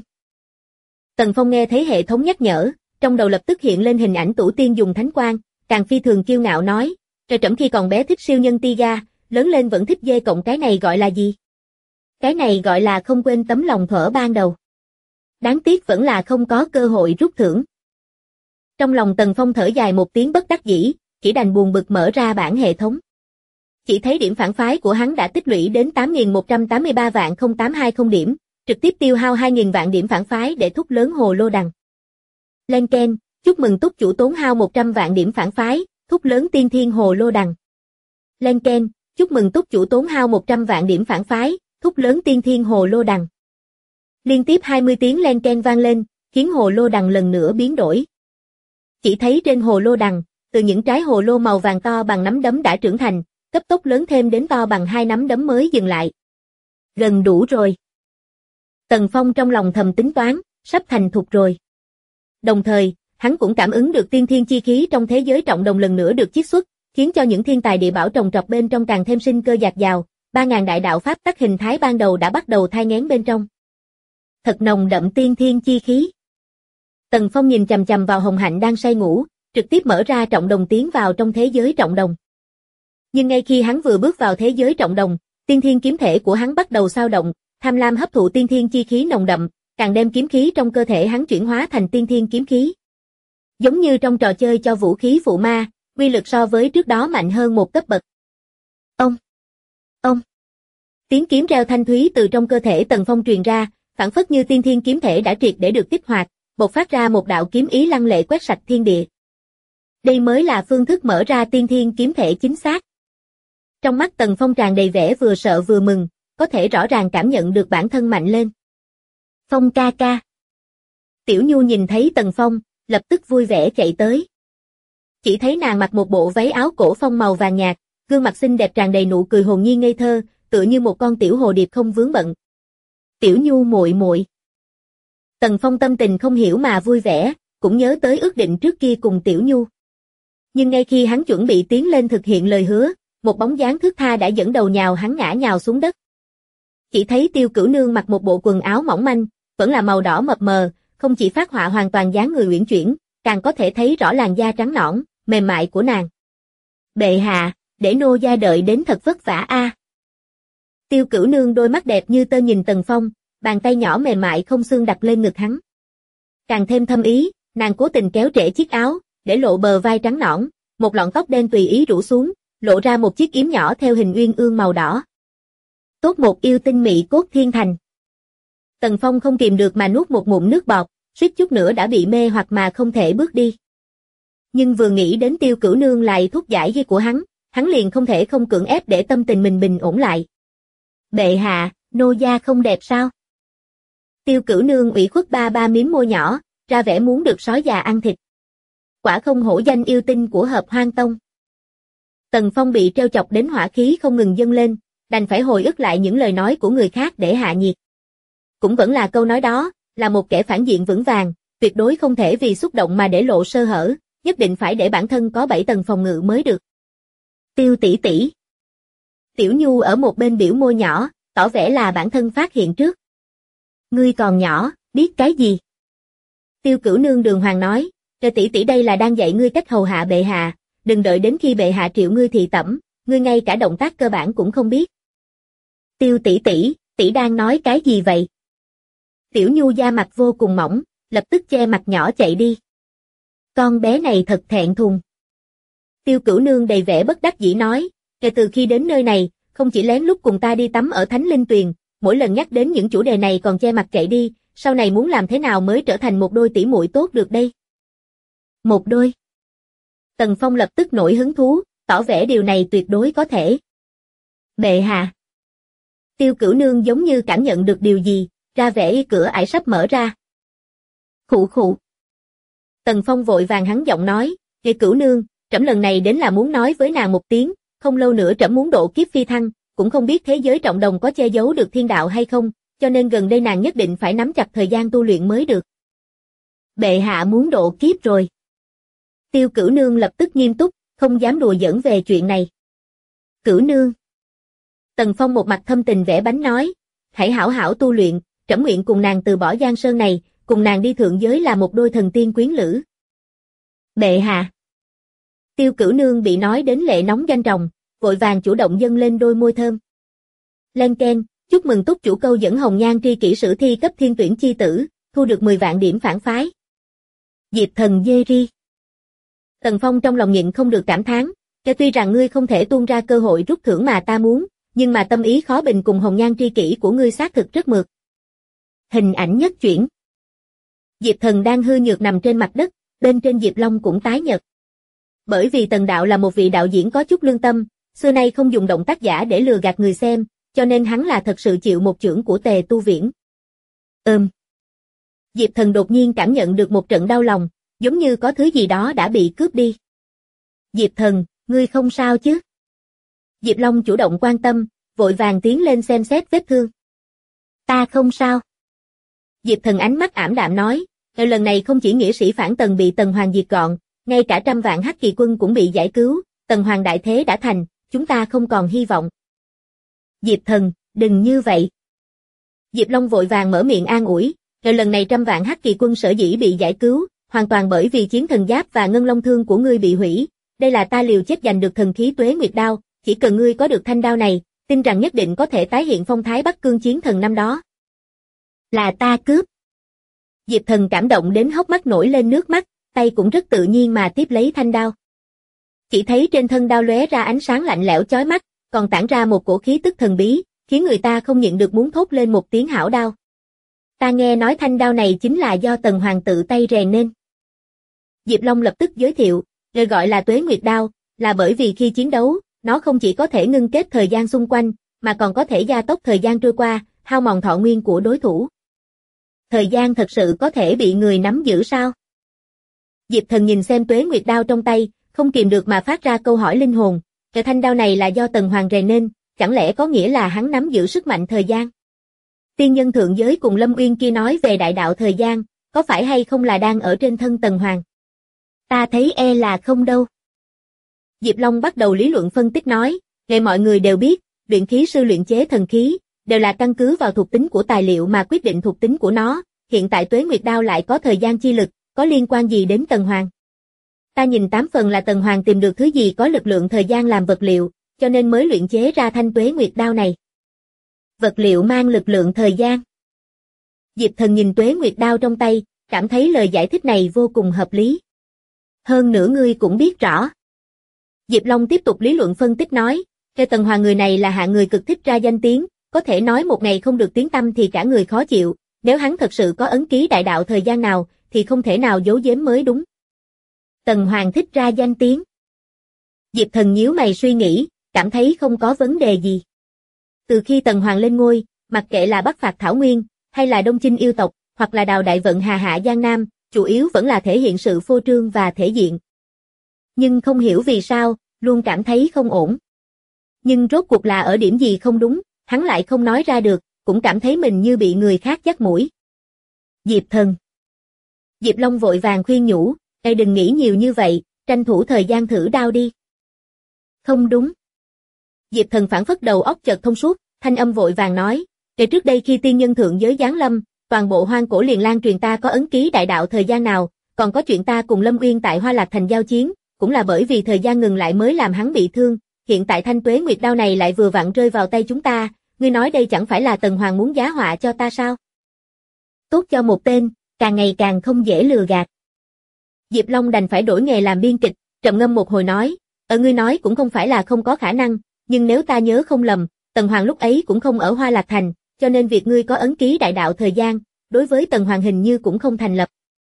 Tần Phong nghe thấy hệ thống nhắc nhở, trong đầu lập tức hiện lên hình ảnh Tủ Tiên dùng thánh quang, càng phi thường kiêu ngạo nói, trời trẫm khi còn bé thích siêu nhân Tiga, lớn lên vẫn thích dê cộng cái này gọi là gì? Cái này gọi là không quên tấm lòng thuở ban đầu. Đáng tiếc vẫn là không có cơ hội rút thưởng. Trong lòng Tần Phong thở dài một tiếng bất đắc dĩ, chỉ đành buồn bực mở ra bảng hệ thống. Chỉ thấy điểm phản phái của hắn đã tích lũy đến 8.183 vạn 0820 điểm, trực tiếp tiêu hao 2.000 vạn điểm phản phái để thúc lớn hồ lô đằng. Lên keng, chúc mừng túc chủ tốn hao 100 vạn điểm phản phái, thúc lớn tiên thiên hồ lô đằng. Lên keng, chúc mừng túc chủ tốn hao 100 vạn điểm phản phái, thúc lớn tiên thiên hồ lô đằng. Liên tiếp 20 tiếng lên keng vang lên, khiến hồ lô đằng lần nữa biến đổi. Chỉ thấy trên hồ lô đằng, từ những trái hồ lô màu vàng to bằng nắm đấm đã trưởng thành, cấp tốc lớn thêm đến to bằng 2 nắm đấm mới dừng lại. Gần đủ rồi. Tần Phong trong lòng thầm tính toán, sắp thành thục rồi. Đồng thời, hắn cũng cảm ứng được tiên thiên chi khí trong thế giới trọng đồng lần nữa được chiết xuất, khiến cho những thiên tài địa bảo trồng trọt bên trong càng thêm sinh cơ dạt dào, 3.000 đại đạo pháp tắc hình thái ban đầu đã bắt đầu thai nghén bên trong. Thật nồng đậm tiên thiên chi khí. Tần Phong nhìn chằm chằm vào Hồng Hạnh đang say ngủ, trực tiếp mở ra trọng đồng tiến vào trong thế giới trọng đồng. Nhưng ngay khi hắn vừa bước vào thế giới trọng đồng, tiên thiên kiếm thể của hắn bắt đầu xao động, tham lam hấp thụ tiên thiên chi khí nồng đậm, càng đem kiếm khí trong cơ thể hắn chuyển hóa thành tiên thiên kiếm khí. Giống như trong trò chơi cho vũ khí phụ ma, uy lực so với trước đó mạnh hơn một cấp bậc. Ông! Tiếng kiếm reo thanh thúy từ trong cơ thể Tần Phong truyền ra, phảng phất như tiên thiên kiếm thể đã triệt để được kích hoạt, bộc phát ra một đạo kiếm ý lăng lệ quét sạch thiên địa. Đây mới là phương thức mở ra tiên thiên kiếm thể chính xác. Trong mắt Tần Phong tràn đầy vẻ vừa sợ vừa mừng, có thể rõ ràng cảm nhận được bản thân mạnh lên. Phong ca ca. Tiểu Nhu nhìn thấy Tần Phong, lập tức vui vẻ chạy tới. Chỉ thấy nàng mặc một bộ váy áo cổ phong màu vàng nhạt, gương mặt xinh đẹp tràn đầy nụ cười hồn nhiên ngây thơ, tựa như một con tiểu hồ điệp không vướng bận. Tiểu Nhu muội muội. Tần Phong tâm tình không hiểu mà vui vẻ, cũng nhớ tới ước định trước kia cùng Tiểu Nhu. Nhưng ngay khi hắn chuẩn bị tiến lên thực hiện lời hứa, một bóng dáng thướt tha đã dẫn đầu nhào hắn ngã nhào xuống đất. Chỉ thấy Tiêu Cửu Nương mặc một bộ quần áo mỏng manh, vẫn là màu đỏ mập mờ, không chỉ phác họa hoàn toàn dáng người uyển chuyển, càng có thể thấy rõ làn da trắng nõn, mềm mại của nàng. Bệ hạ, để nô gia đợi đến thật vất vả a. Tiêu Cửu Nương đôi mắt đẹp như tơ nhìn Tần Phong, bàn tay nhỏ mềm mại không xương đặt lên ngực hắn. Càng thêm thâm ý, nàng cố tình kéo trễ chiếc áo, để lộ bờ vai trắng nõn, một lọn tóc đen tùy ý rủ xuống, lộ ra một chiếc yếm nhỏ theo hình uyên ương màu đỏ. Tốt một yêu tinh mị cốt thiên thành. Tần Phong không kìm được mà nuốt một ngụm nước bọt, suýt chút nữa đã bị mê hoặc mà không thể bước đi. Nhưng vừa nghĩ đến Tiêu Cửu Nương lại thuốc giải dây của hắn liền không thể không cưỡng ép để tâm tình mình bình ổn lại. Bệ hạ, nô gia không đẹp sao? Tiêu Cửu Nương ủy khuất ba miếm môi nhỏ, ra vẻ muốn được sói già ăn thịt. Quả không hổ danh yêu tinh của Hợp Hoang Tông. Tần Phong bị treo chọc đến hỏa khí không ngừng dâng lên, đành phải hồi ức lại những lời nói của người khác để hạ nhiệt. Cũng vẫn là câu nói đó, là một kẻ phản diện vững vàng, tuyệt đối không thể vì xúc động mà để lộ sơ hở, nhất định phải để bản thân có 7 tầng phòng ngự mới được. Tiêu tỷ tỷ. Tiểu Nhu ở một bên biểu môi nhỏ, tỏ vẻ là bản thân phát hiện trước. Ngươi còn nhỏ, biết cái gì? Tiêu Cửu Nương đường hoàng nói, tỷ tỷ đây là đang dạy ngươi cách hầu hạ bệ hạ, đừng đợi đến khi bệ hạ triệu ngươi thị tẩm, ngươi ngay cả động tác cơ bản cũng không biết. Tiêu tỷ tỷ đang nói cái gì vậy? Tiểu Nhu da mặt vô cùng mỏng, lập tức che mặt nhỏ chạy đi. Con bé này thật thẹn thùng. Tiêu Cửu Nương đầy vẻ bất đắc dĩ nói, kể từ khi đến nơi này, không chỉ lén lút cùng ta đi tắm ở Thánh Linh Tuyền, mỗi lần nhắc đến những chủ đề này còn che mặt chạy đi, sau này muốn làm thế nào mới trở thành một đôi tỷ muội tốt được đây? Một đôi. Tần Phong lập tức nổi hứng thú, tỏ vẻ điều này tuyệt đối có thể. Bệ hạ. Tiêu Cửu Nương giống như cảm nhận được điều gì, ra vẻ cửa ải sắp mở ra. Khụ khụ. Tần Phong vội vàng hắn giọng nói, Cửu Nương, trẫm lần này đến là muốn nói với nàng một tiếng, không lâu nữa trẫm muốn độ kiếp phi thăng, cũng không biết thế giới trọng đồng có che giấu được thiên đạo hay không, cho nên gần đây nàng nhất định phải nắm chặt thời gian tu luyện mới được. Bệ hạ muốn độ kiếp rồi. Tiêu Cửu Nương lập tức nghiêm túc, không dám đùa giỡn về chuyện này. Cửu Nương. Tần Phong một mặt thâm tình vẽ bánh nói, hãy hảo hảo tu luyện, trẫm nguyện cùng nàng từ bỏ giang sơn này, cùng nàng đi thượng giới là một đôi thần tiên quyến lữ. Bệ hạ. Tiêu Cửu Nương bị nói đến lệ nóng doanh tròng, vội vàng chủ động dâng lên đôi môi thơm. Lên keng, chúc mừng túc chủ câu dẫn hồng nhan tri kỷ sử thi cấp thiên tuyển chi tử, thu được 10 vạn điểm phản phái. Diệp thần dê ri. Tần Phong trong lòng nhịn không được cảm thán, tuy rằng ngươi không thể tuôn ra cơ hội rút thưởng mà ta muốn, nhưng mà tâm ý khó bình cùng hồng nhan tri kỷ của ngươi xác thực rất mượt. Hình ảnh nhất chuyển. Diệp thần đang hư nhược nằm trên mặt đất, bên trên Diệp Long cũng tái nhợt. Bởi vì Tần đạo là một vị đạo diễn có chút lương tâm, xưa nay không dùng động tác giả để lừa gạt người xem, cho nên hắn là thật sự chịu một chưởng của Tề Tu Viễn. Diệp thần đột nhiên cảm nhận được một trận đau lòng, giống như có thứ gì đó đã bị cướp đi. Diệp thần, ngươi không sao chứ? Diệp Long chủ động quan tâm, vội vàng tiến lên xem xét vết thương. Ta không sao. Diệp thần ánh mắt ảm đạm nói, lần này không chỉ nghĩa sĩ phản Tần bị Tần Hoàng diệt gọn, ngay cả trăm vạn Hắc Kỳ quân cũng bị giải cứu, Tần Hoàng đại thế đã thành, chúng ta không còn hy vọng. Diệp thần, đừng như vậy. Diệp Long vội vàng mở miệng an ủi, lần này trăm vạn Hắc Kỳ quân sở dĩ bị giải cứu, hoàn toàn bởi vì chiến thần giáp và ngân long thương của ngươi bị hủy, đây là ta liều chết giành được thần khí Tuế Nguyệt đao, chỉ cần ngươi có được thanh đao này, tin rằng nhất định có thể tái hiện phong thái Bắc Cương chiến thần năm đó. Là ta cướp. Diệp thần cảm động đến hốc mắt nổi lên nước mắt, tay cũng rất tự nhiên mà tiếp lấy thanh đao. Chỉ thấy trên thân đao lóe ra ánh sáng lạnh lẽo chói mắt, còn tản ra một cổ khí tức thần bí, khiến người ta không nhịn được muốn thốt lên một tiếng hảo đao. Ta nghe nói thanh đao này chính là do Tần Hoàng tự tay rèn nên. Diệp Long lập tức giới thiệu, rồi gọi là Tuế Nguyệt đao, là bởi vì khi chiến đấu, nó không chỉ có thể ngưng kết thời gian xung quanh, mà còn có thể gia tốc thời gian trôi qua, hao mòn thọ nguyên của đối thủ. Thời gian thật sự có thể bị người nắm giữ sao? Diệp thần nhìn xem Tuế Nguyệt đao trong tay, không kìm được mà phát ra câu hỏi linh hồn, cái thanh đao này là do Tần Hoàng rèn nên, chẳng lẽ có nghĩa là hắn nắm giữ sức mạnh thời gian? Tiên nhân thượng giới cùng Lâm Uyên kia nói về đại đạo thời gian, có phải hay không là đang ở trên thân Tần Hoàng? Ta thấy là không đâu. Diệp Long bắt đầu lý luận phân tích nói, ngày mọi người đều biết, luyện khí sư luyện chế thần khí, đều là căn cứ vào thuộc tính của tài liệu mà quyết định thuộc tính của nó, hiện tại Tuế Nguyệt đao lại có thời gian chi lực, có liên quan gì đến Tần Hoàng? Ta nhìn 8 phần là Tần Hoàng tìm được thứ gì có lực lượng thời gian làm vật liệu, cho nên mới luyện chế ra thanh Tuế Nguyệt đao này. Vật liệu mang lực lượng thời gian. Diệp Thần nhìn Tuế Nguyệt đao trong tay, cảm thấy lời giải thích này vô cùng hợp lý. Hơn nữa ngươi cũng biết rõ. Diệp Long tiếp tục lý luận phân tích nói, Kê Tần Hoàng người này là hạng người cực thích ra danh tiếng, có thể nói một ngày không được tiếng tăm thì cả người khó chịu, nếu hắn thật sự có ấn ký đại đạo thời gian nào, thì không thể nào giấu giếm mới đúng. Tần Hoàng thích ra danh tiếng. Diệp Thần nhíu mày suy nghĩ, cảm thấy không có vấn đề gì. Từ khi Tần Hoàng lên ngôi, mặc kệ là bắc phạt Thảo Nguyên, hay là đông chinh yêu tộc, hoặc là đào đại vận hà hạ Giang Nam, chủ yếu vẫn là thể hiện sự phô trương và thể diện. Nhưng không hiểu vì sao, luôn cảm thấy không ổn. Nhưng rốt cuộc là ở điểm gì không đúng, hắn lại không nói ra được, cũng cảm thấy mình như bị người khác dắt mũi. Diệp Thần. Diệp Long vội vàng khuyên nhủ, đừng nghĩ nhiều như vậy, tranh thủ thời gian thử đao đi. Không đúng. Diệp Thần phản phất đầu óc chợt thông suốt, thanh âm vội vàng nói, trước đây khi tiên nhân thượng giới giáng lâm, toàn bộ hoang cổ liền lan truyền ta có ấn ký đại đạo thời gian nào, còn có chuyện ta cùng Lâm Uyên tại Hoa Lạc Thành giao chiến, cũng là bởi vì thời gian ngừng lại mới làm hắn bị thương, hiện tại thanh Tuế Nguyệt đao này lại vừa vặn rơi vào tay chúng ta, ngươi nói đây chẳng phải là Tần Hoàng muốn giá họa cho ta sao? Tốt cho một tên, càng ngày càng không dễ lừa gạt. Diệp Long đành phải đổi nghề làm biên kịch, trầm ngâm một hồi nói, ngươi nói cũng không phải là không có khả năng, nhưng nếu ta nhớ không lầm, Tần Hoàng lúc ấy cũng không ở Hoa Lạc Thành, cho nên việc ngươi có ấn ký đại đạo thời gian, đối với Tần Hoàng hình như cũng không thành lập.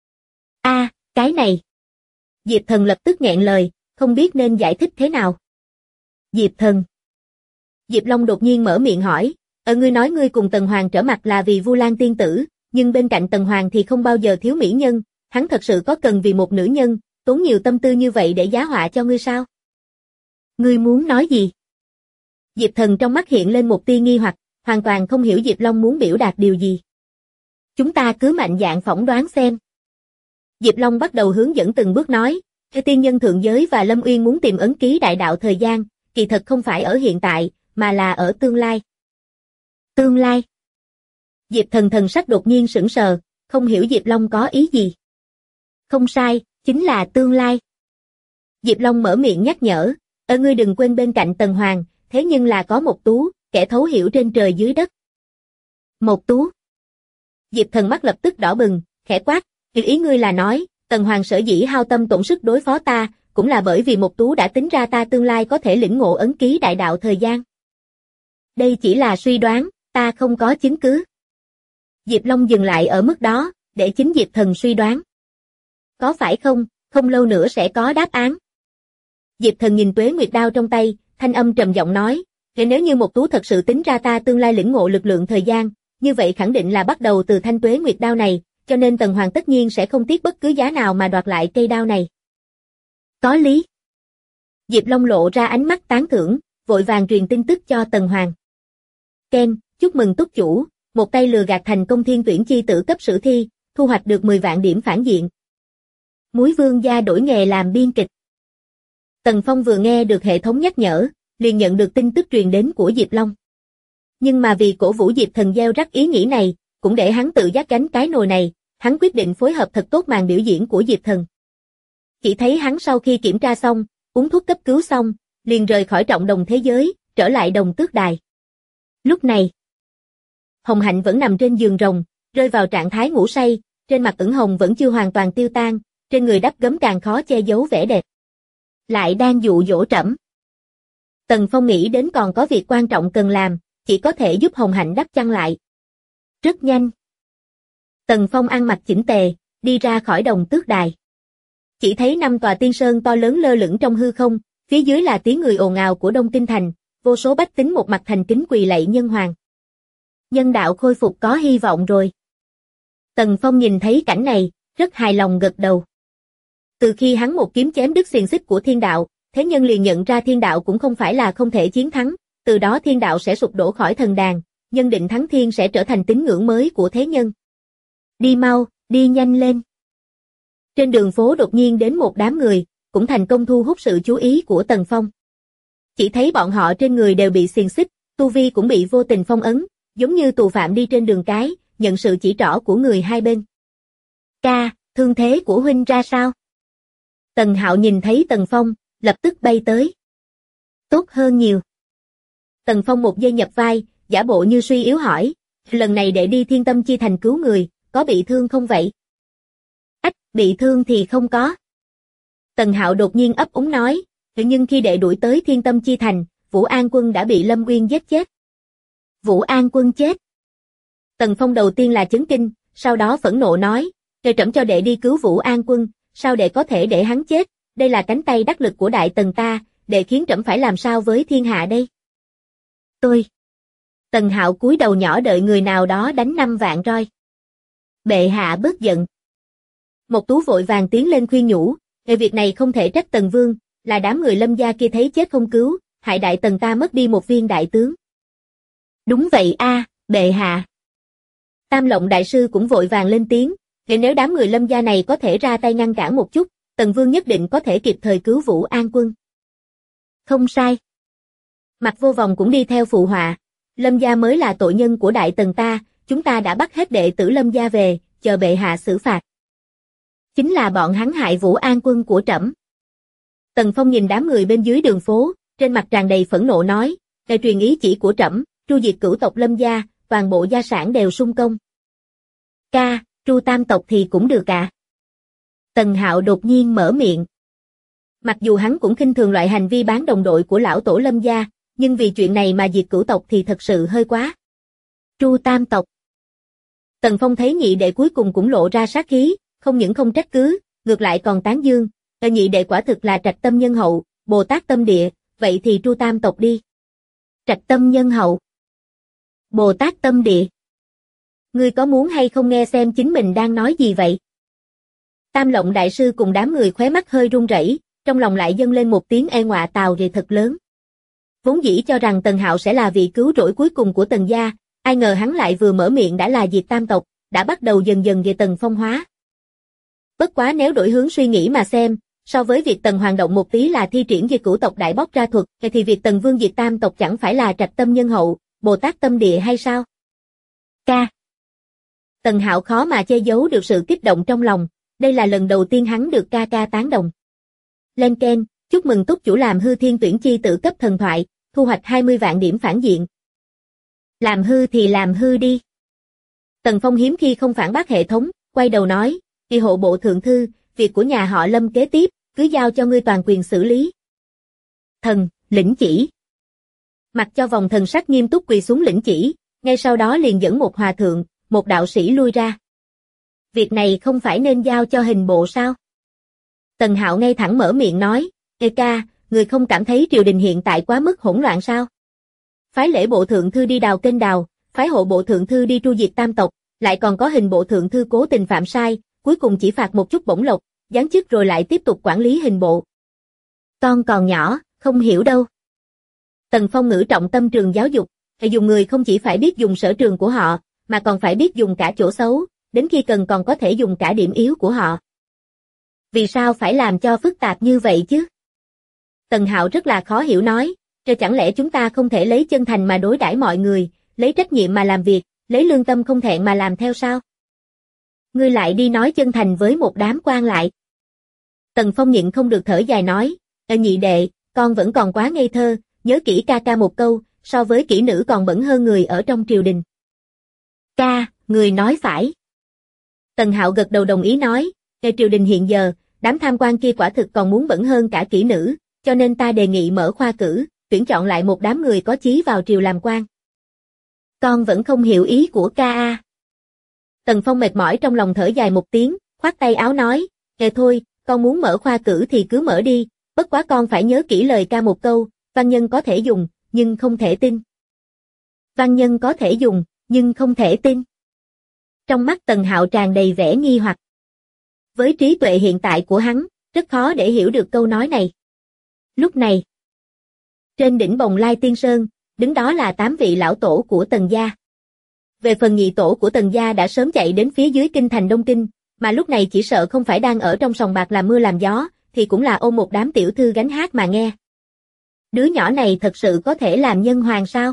Cái này. Diệp Thần lập tức nghẹn lời, không biết nên giải thích thế nào. Diệp Thần. Diệp Long đột nhiên mở miệng hỏi, ngươi nói ngươi cùng Tần Hoàng trở mặt là vì Vu Lan tiên tử, nhưng bên cạnh Tần Hoàng thì không bao giờ thiếu mỹ nhân, hắn thật sự có cần vì một nữ nhân, tốn nhiều tâm tư như vậy để giá họa cho ngươi sao? Ngươi muốn nói gì? Diệp Thần trong mắt hiện lên một tia nghi hoặc, hoàn toàn không hiểu Diệp Long muốn biểu đạt điều gì. Chúng ta cứ mạnh dạn phỏng đoán xem. Diệp Long bắt đầu hướng dẫn từng bước nói, tiên nhân thượng giới và Lâm Uyên muốn tìm ấn ký đại đạo thời gian, kỳ thật không phải ở hiện tại, mà là ở tương lai. Tương lai? Diệp Thần thần sắc đột nhiên sững sờ, không hiểu Diệp Long có ý gì. Không sai, chính là tương lai. Diệp Long mở miệng nhắc nhở, ngươi đừng quên bên cạnh Tần Hoàng, thế nhưng là có một Tú, kẻ thấu hiểu trên trời dưới đất. Một Tú. Diệp Thần mắt lập tức đỏ bừng, khẽ quát, ý ngươi là nói, Tần Hoàng sở dĩ hao tâm tổn sức đối phó ta, cũng là bởi vì một Tú đã tính ra ta tương lai có thể lĩnh ngộ ấn ký đại đạo thời gian. Đây chỉ là suy đoán, ta không có chứng cứ. Diệp Long dừng lại ở mức đó, để chính Diệp Thần suy đoán. Có phải không, không lâu nữa sẽ có đáp án. Diệp Thần nhìn Tuế Nguyệt đao trong tay, thanh âm trầm giọng nói, nếu như một Tú thật sự tính ra ta tương lai lĩnh ngộ lực lượng thời gian, như vậy khẳng định là bắt đầu từ thanh Tuế Nguyệt đao này, cho nên Tần Hoàng tất nhiên sẽ không tiếc bất cứ giá nào mà đoạt lại cây đao này. Có lý. Diệp Long lộ ra ánh mắt tán thưởng, vội vàng truyền tin tức cho Tần Hoàng. Ken, chúc mừng túc chủ, một tay lừa gạt thành công thiên tuyển chi tử cấp sử thi, thu hoạch được 10 vạn điểm phản diện. Muối Vương gia đổi nghề làm biên kịch. Tần Phong vừa nghe được hệ thống nhắc nhở, liền nhận được tin tức truyền đến của Diệp Long. Nhưng mà vì cổ vũ Diệp Thần gieo rắc ý nghĩ này, cũng để hắn tự giác gánh cái nồi này, hắn quyết định phối hợp thật tốt màn biểu diễn của Diệp Thần. Chỉ thấy hắn sau khi kiểm tra xong, uống thuốc cấp cứu xong, liền rời khỏi trọng đồng thế giới, trở lại đồng tước đài. Lúc này, Hồng Hạnh vẫn nằm trên giường rồng, rơi vào trạng thái ngủ say, trên mặt ửng hồng vẫn chưa hoàn toàn tiêu tan, trên người đắp gấm càng khó che giấu vẻ đẹp. Lại đang dụ dỗ trẫm. Tần Phong nghĩ đến còn có việc quan trọng cần làm, chỉ có thể giúp Hồng Hạnh đắp chăn lại. Rất nhanh. Tần Phong ăn mặc chỉnh tề, đi ra khỏi đồng tước đài. Chỉ thấy 5 tòa tiên sơn to lớn lơ lửng trong hư không, phía dưới là tiếng người ồn ào của Đông Kinh Thành, vô số bách tính một mặt thành kính quỳ lạy nhân hoàng. Nhân đạo khôi phục có hy vọng rồi. Tần Phong nhìn thấy cảnh này, rất hài lòng gật đầu. Từ khi hắn một kiếm chém đứt xiềng xích của thiên đạo, thế nhân liền nhận ra thiên đạo cũng không phải là không thể chiến thắng, từ đó thiên đạo sẽ sụp đổ khỏi thần đàn, nhân định thắng thiên sẽ trở thành tín ngưỡng mới của thế nhân. Đi mau, đi nhanh lên. Trên đường phố đột nhiên đến một đám người, cũng thành công thu hút sự chú ý của Tần Phong. Chỉ thấy bọn họ trên người đều bị xiềng xích, tu vi cũng bị vô tình phong ấn, giống như tù phạm đi trên đường cái, nhận sự chỉ trỏ của người hai bên. Ca, thương thế của huynh ra sao? Tần Hạo nhìn thấy Tần Phong, lập tức bay tới. Tốt hơn nhiều. Tần Phong một giây nhập vai, giả bộ như suy yếu hỏi, lần này đệ đi Thiên Tâm Chi Thành cứu người, có bị thương không vậy? Ách, bị thương thì không có. Tần Hạo đột nhiên ấp úng nói, nhưng khi đệ đuổi tới Thiên Tâm Chi Thành, Vũ An Quân đã bị Lâm Uyên giết chết. Vũ An Quân chết. Tần Phong đầu tiên là chấn kinh, sau đó phẫn nộ nói, trẫm cho đệ đi cứu Vũ An Quân, sao đệ có thể để hắn chết, đây là cánh tay đắc lực của Đại Tần ta, đệ khiến trẫm phải làm sao với thiên hạ đây? Tôi. Tần Hạo cúi đầu nhỏ đợi người nào đó đánh 5 vạn roi. Bệ hạ bớt giận. Một Tú vội vàng tiến lên khuyên nhủ, việc này không thể trách Tần Vương, là đám người Lâm gia kia thấy chết không cứu, hại Đại Tần ta mất đi một viên đại tướng. Đúng vậy a, bệ hạ. Tam Lộng đại sư cũng vội vàng lên tiếng, nếu đám người Lâm gia này có thể ra tay ngăn cản một chút, Tần Vương nhất định có thể kịp thời cứu Vũ An Quân. Không sai. Mạc Vô Vòng cũng đi theo phụ họa, Lâm gia mới là tội nhân của Đại Tần ta, chúng ta đã bắt hết đệ tử Lâm gia về, chờ bệ hạ xử phạt. Chính là bọn hắn hại Vũ An Quân của trẫm. Tần Phong nhìn đám người bên dưới đường phố, trên mặt tràn đầy phẫn nộ nói, để truyền ý chỉ của trẫm, tru diệt cửu tộc Lâm gia, toàn bộ gia sản đều sung công. Ca, tru tam tộc thì cũng được ạ. Tần Hạo đột nhiên mở miệng. Mặc dù hắn cũng khinh thường loại hành vi bán đồng đội của lão tổ Lâm gia, nhưng vì chuyện này mà diệt cửu tộc thì thật sự hơi quá. Tru tam tộc. Tần Phong thấy nhị đệ cuối cùng cũng lộ ra sát khí, không những không trách cứ, ngược lại còn tán dương, nhị đệ quả thực là trạch tâm nhân hậu, Bồ Tát tâm địa, vậy thì tru tam tộc đi. Trạch tâm nhân hậu, Bồ Tát tâm địa. Ngươi có muốn hay không nghe xem chính mình đang nói gì vậy? Tam Lộng đại sư cùng đám người khóe mắt hơi run rẩy, trong lòng lại dâng lên một tiếng e ngọa tào rì thật lớn. Vốn dĩ cho rằng Tần Hạo sẽ là vị cứu rỗi cuối cùng của Tần gia, ai ngờ hắn lại vừa mở miệng đã là diệt tam tộc, đã bắt đầu dần dần về Tần Phong hóa. Bất quá nếu đổi hướng suy nghĩ mà xem, so với việc Tần Hoàng động một tí là thi triển diệt cửu tộc đại bóc ra thuật, thì việc Tần Vương diệt tam tộc chẳng phải là trạch tâm nhân hậu, Bồ Tát tâm địa hay sao? Ca. Tần Hạo khó mà che giấu được sự kích động trong lòng, đây là lần đầu tiên hắn được ca ca tán đồng. Lên keng, chúc mừng túc chủ làm hư thiên tuyển chi tử cấp thần thoại, thu hoạch 20 vạn điểm phản diện. Làm hư thì làm hư đi. Tần Phong hiếm khi không phản bác hệ thống, quay đầu nói, kỳ hộ bộ thượng thư, việc của nhà họ Lâm kế tiếp, cứ giao cho ngươi toàn quyền xử lý. Thần, lĩnh chỉ. Mặc cho vòng thần sắc nghiêm túc quỳ xuống lĩnh chỉ, ngay sau đó liền dẫn một hòa thượng, một đạo sĩ lui ra. Việc này không phải nên giao cho hình bộ sao? Tần Hạo ngay thẳng mở miệng nói, Ê ca, người không cảm thấy triều đình hiện tại quá mức hỗn loạn sao? Phái lễ bộ thượng thư đi đào kênh đào, phái hộ bộ thượng thư đi tru diệt tam tộc, lại còn có hình bộ thượng thư cố tình phạm sai, cuối cùng chỉ phạt một chút bổng lộc, giáng chức rồi lại tiếp tục quản lý hình bộ. Con còn nhỏ, không hiểu đâu. Tần Phong ngữ trọng tâm trường giáo dục, dùng người không chỉ phải biết dùng sở trường của họ, mà còn phải biết dùng cả chỗ xấu, đến khi cần còn có thể dùng cả điểm yếu của họ. Vì sao phải làm cho phức tạp như vậy chứ? Tần Hạo rất là khó hiểu nói, chẳng lẽ chúng ta không thể lấy chân thành mà đối đãi mọi người, lấy trách nhiệm mà làm việc, lấy lương tâm không thẹn mà làm theo sao? Ngươi lại đi nói chân thành với một đám quan lại. Tần Phong nhịn không được thở dài nói, nhị đệ, con vẫn còn quá ngây thơ, nhớ kỹ ca ca một câu, so với kỹ nữ còn bẩn hơn người ở trong triều đình. Ca, người nói phải. Tần Hạo gật đầu đồng ý nói, triều đình hiện giờ, đám tham quan kia quả thực còn muốn bẩn hơn cả kỹ nữ, cho nên ta đề nghị mở khoa cử, tuyển chọn lại một đám người có chí vào triều làm quan. Con vẫn không hiểu ý của ca a. Tần Phong mệt mỏi trong lòng thở dài một tiếng, khoát tay áo nói, thôi, con muốn mở khoa cử thì cứ mở đi, bất quá con phải nhớ kỹ lời ca một câu, văn nhân có thể dùng, nhưng không thể tin. Văn nhân có thể dùng, nhưng không thể tin. Trong mắt Tần Hạo tràn đầy vẻ nghi hoặc. Với trí tuệ hiện tại của hắn, rất khó để hiểu được câu nói này. Lúc này, trên đỉnh Bồng Lai Tiên Sơn, đứng đó là 8 vị lão tổ của Tần gia. Về phần nhị tổ của Tần gia đã sớm chạy đến phía dưới kinh thành Đông Kinh, mà lúc này chỉ sợ không phải đang ở trong sòng bạc làm mưa làm gió, thì cũng là ôm một đám tiểu thư gánh hát mà nghe. Đứa nhỏ này thật sự có thể làm nhân hoàng sao?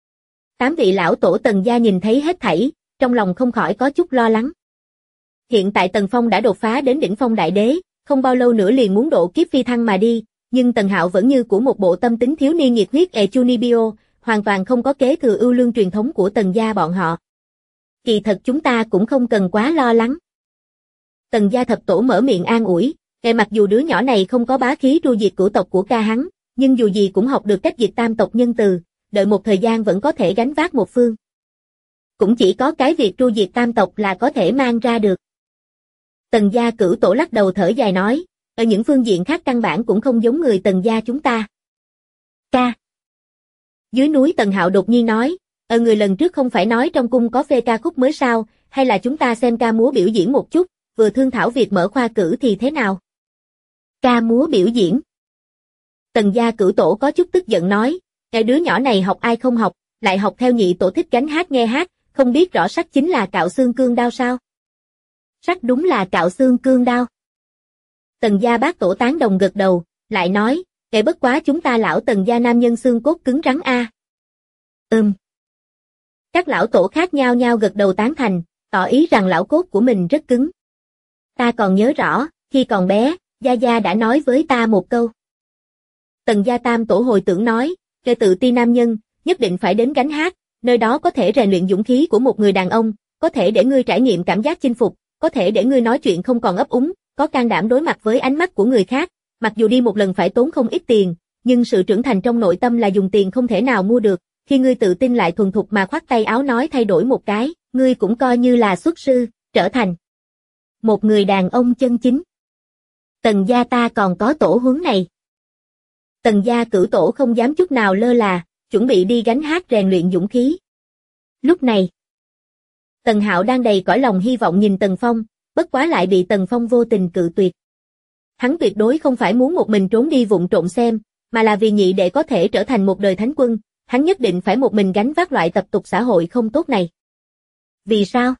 8 vị lão tổ Tần gia nhìn thấy hết thảy, trong lòng không khỏi có chút lo lắng. Hiện tại Tần Phong đã đột phá đến đỉnh phong đại đế, không bao lâu nữa liền muốn độ kiếp phi thăng mà đi, nhưng Tần Hạo vẫn như của một bộ tâm tính thiếu niên nhiệt huyết Echunibio, hoàn toàn không có kế thừa ưu lương truyền thống của Tần gia bọn họ. Kỳ thật chúng ta cũng không cần quá lo lắng. Tần gia thập tổ mở miệng an ủi, mặc dù đứa nhỏ này không có bá khí tru diệt cửu tộc của ca hắn, nhưng dù gì cũng học được cách diệt tam tộc nhân từ, đợi một thời gian vẫn có thể gánh vác một phương. Cũng chỉ có cái việc tru diệt tam tộc là có thể mang ra được. Tần gia cửu tổ lắc đầu thở dài nói, ở những phương diện khác căn bản cũng không giống người Tần gia chúng ta. Ca. Dưới núi Tần Hạo đột nhiên nói, người lần trước không phải nói trong cung có phê ca khúc mới sao, hay là chúng ta xem ca múa biểu diễn một chút, vừa thương thảo việc mở khoa cử thì thế nào? Ca múa biểu diễn. Tần gia cửu tổ có chút tức giận nói, cái đứa nhỏ này học ai không học, lại học theo nhị tổ thích gánh hát nghe hát, không biết rõ sách chính là cạo xương cương đao sao? Sách đúng là cạo xương cương đao. Tần gia bác tổ tán đồng gật đầu, lại nói, cái bất quá chúng ta lão Tần gia nam nhân xương cốt cứng rắn a. Các lão tổ khác nhau nhau gật đầu tán thành, tỏ ý rằng lão cốt của mình rất cứng. Ta còn nhớ rõ, khi còn bé, Gia Gia đã nói với ta một câu. Tần gia tam tổ hồi tưởng nói, kẻ tự ti nam nhân, nhất định phải đến gánh hát, nơi đó có thể rèn luyện dũng khí của một người đàn ông, có thể để ngươi trải nghiệm cảm giác chinh phục, có thể để ngươi nói chuyện không còn ấp úng, có can đảm đối mặt với ánh mắt của người khác, mặc dù đi một lần phải tốn không ít tiền, nhưng sự trưởng thành trong nội tâm là dùng tiền không thể nào mua được, khi ngươi tự tin lại thuần thục mà khoác tay áo nói thay đổi một cái, ngươi cũng coi như là xuất sư, trở thành một người đàn ông chân chính. Tần gia ta còn có tổ huấn này. Tần gia cửu tổ không dám chút nào lơ là, chuẩn bị đi gánh hát rèn luyện dũng khí. Lúc này, Tần Hạo đang đầy cõi lòng hy vọng nhìn Tần Phong, bất quá lại bị Tần Phong vô tình cự tuyệt. Hắn tuyệt đối không phải muốn một mình trốn đi vụng trộm xem, mà là vì nhị đệ có thể trở thành một đời thánh quân, hắn nhất định phải một mình gánh vác loại tập tục xã hội không tốt này. Vì sao?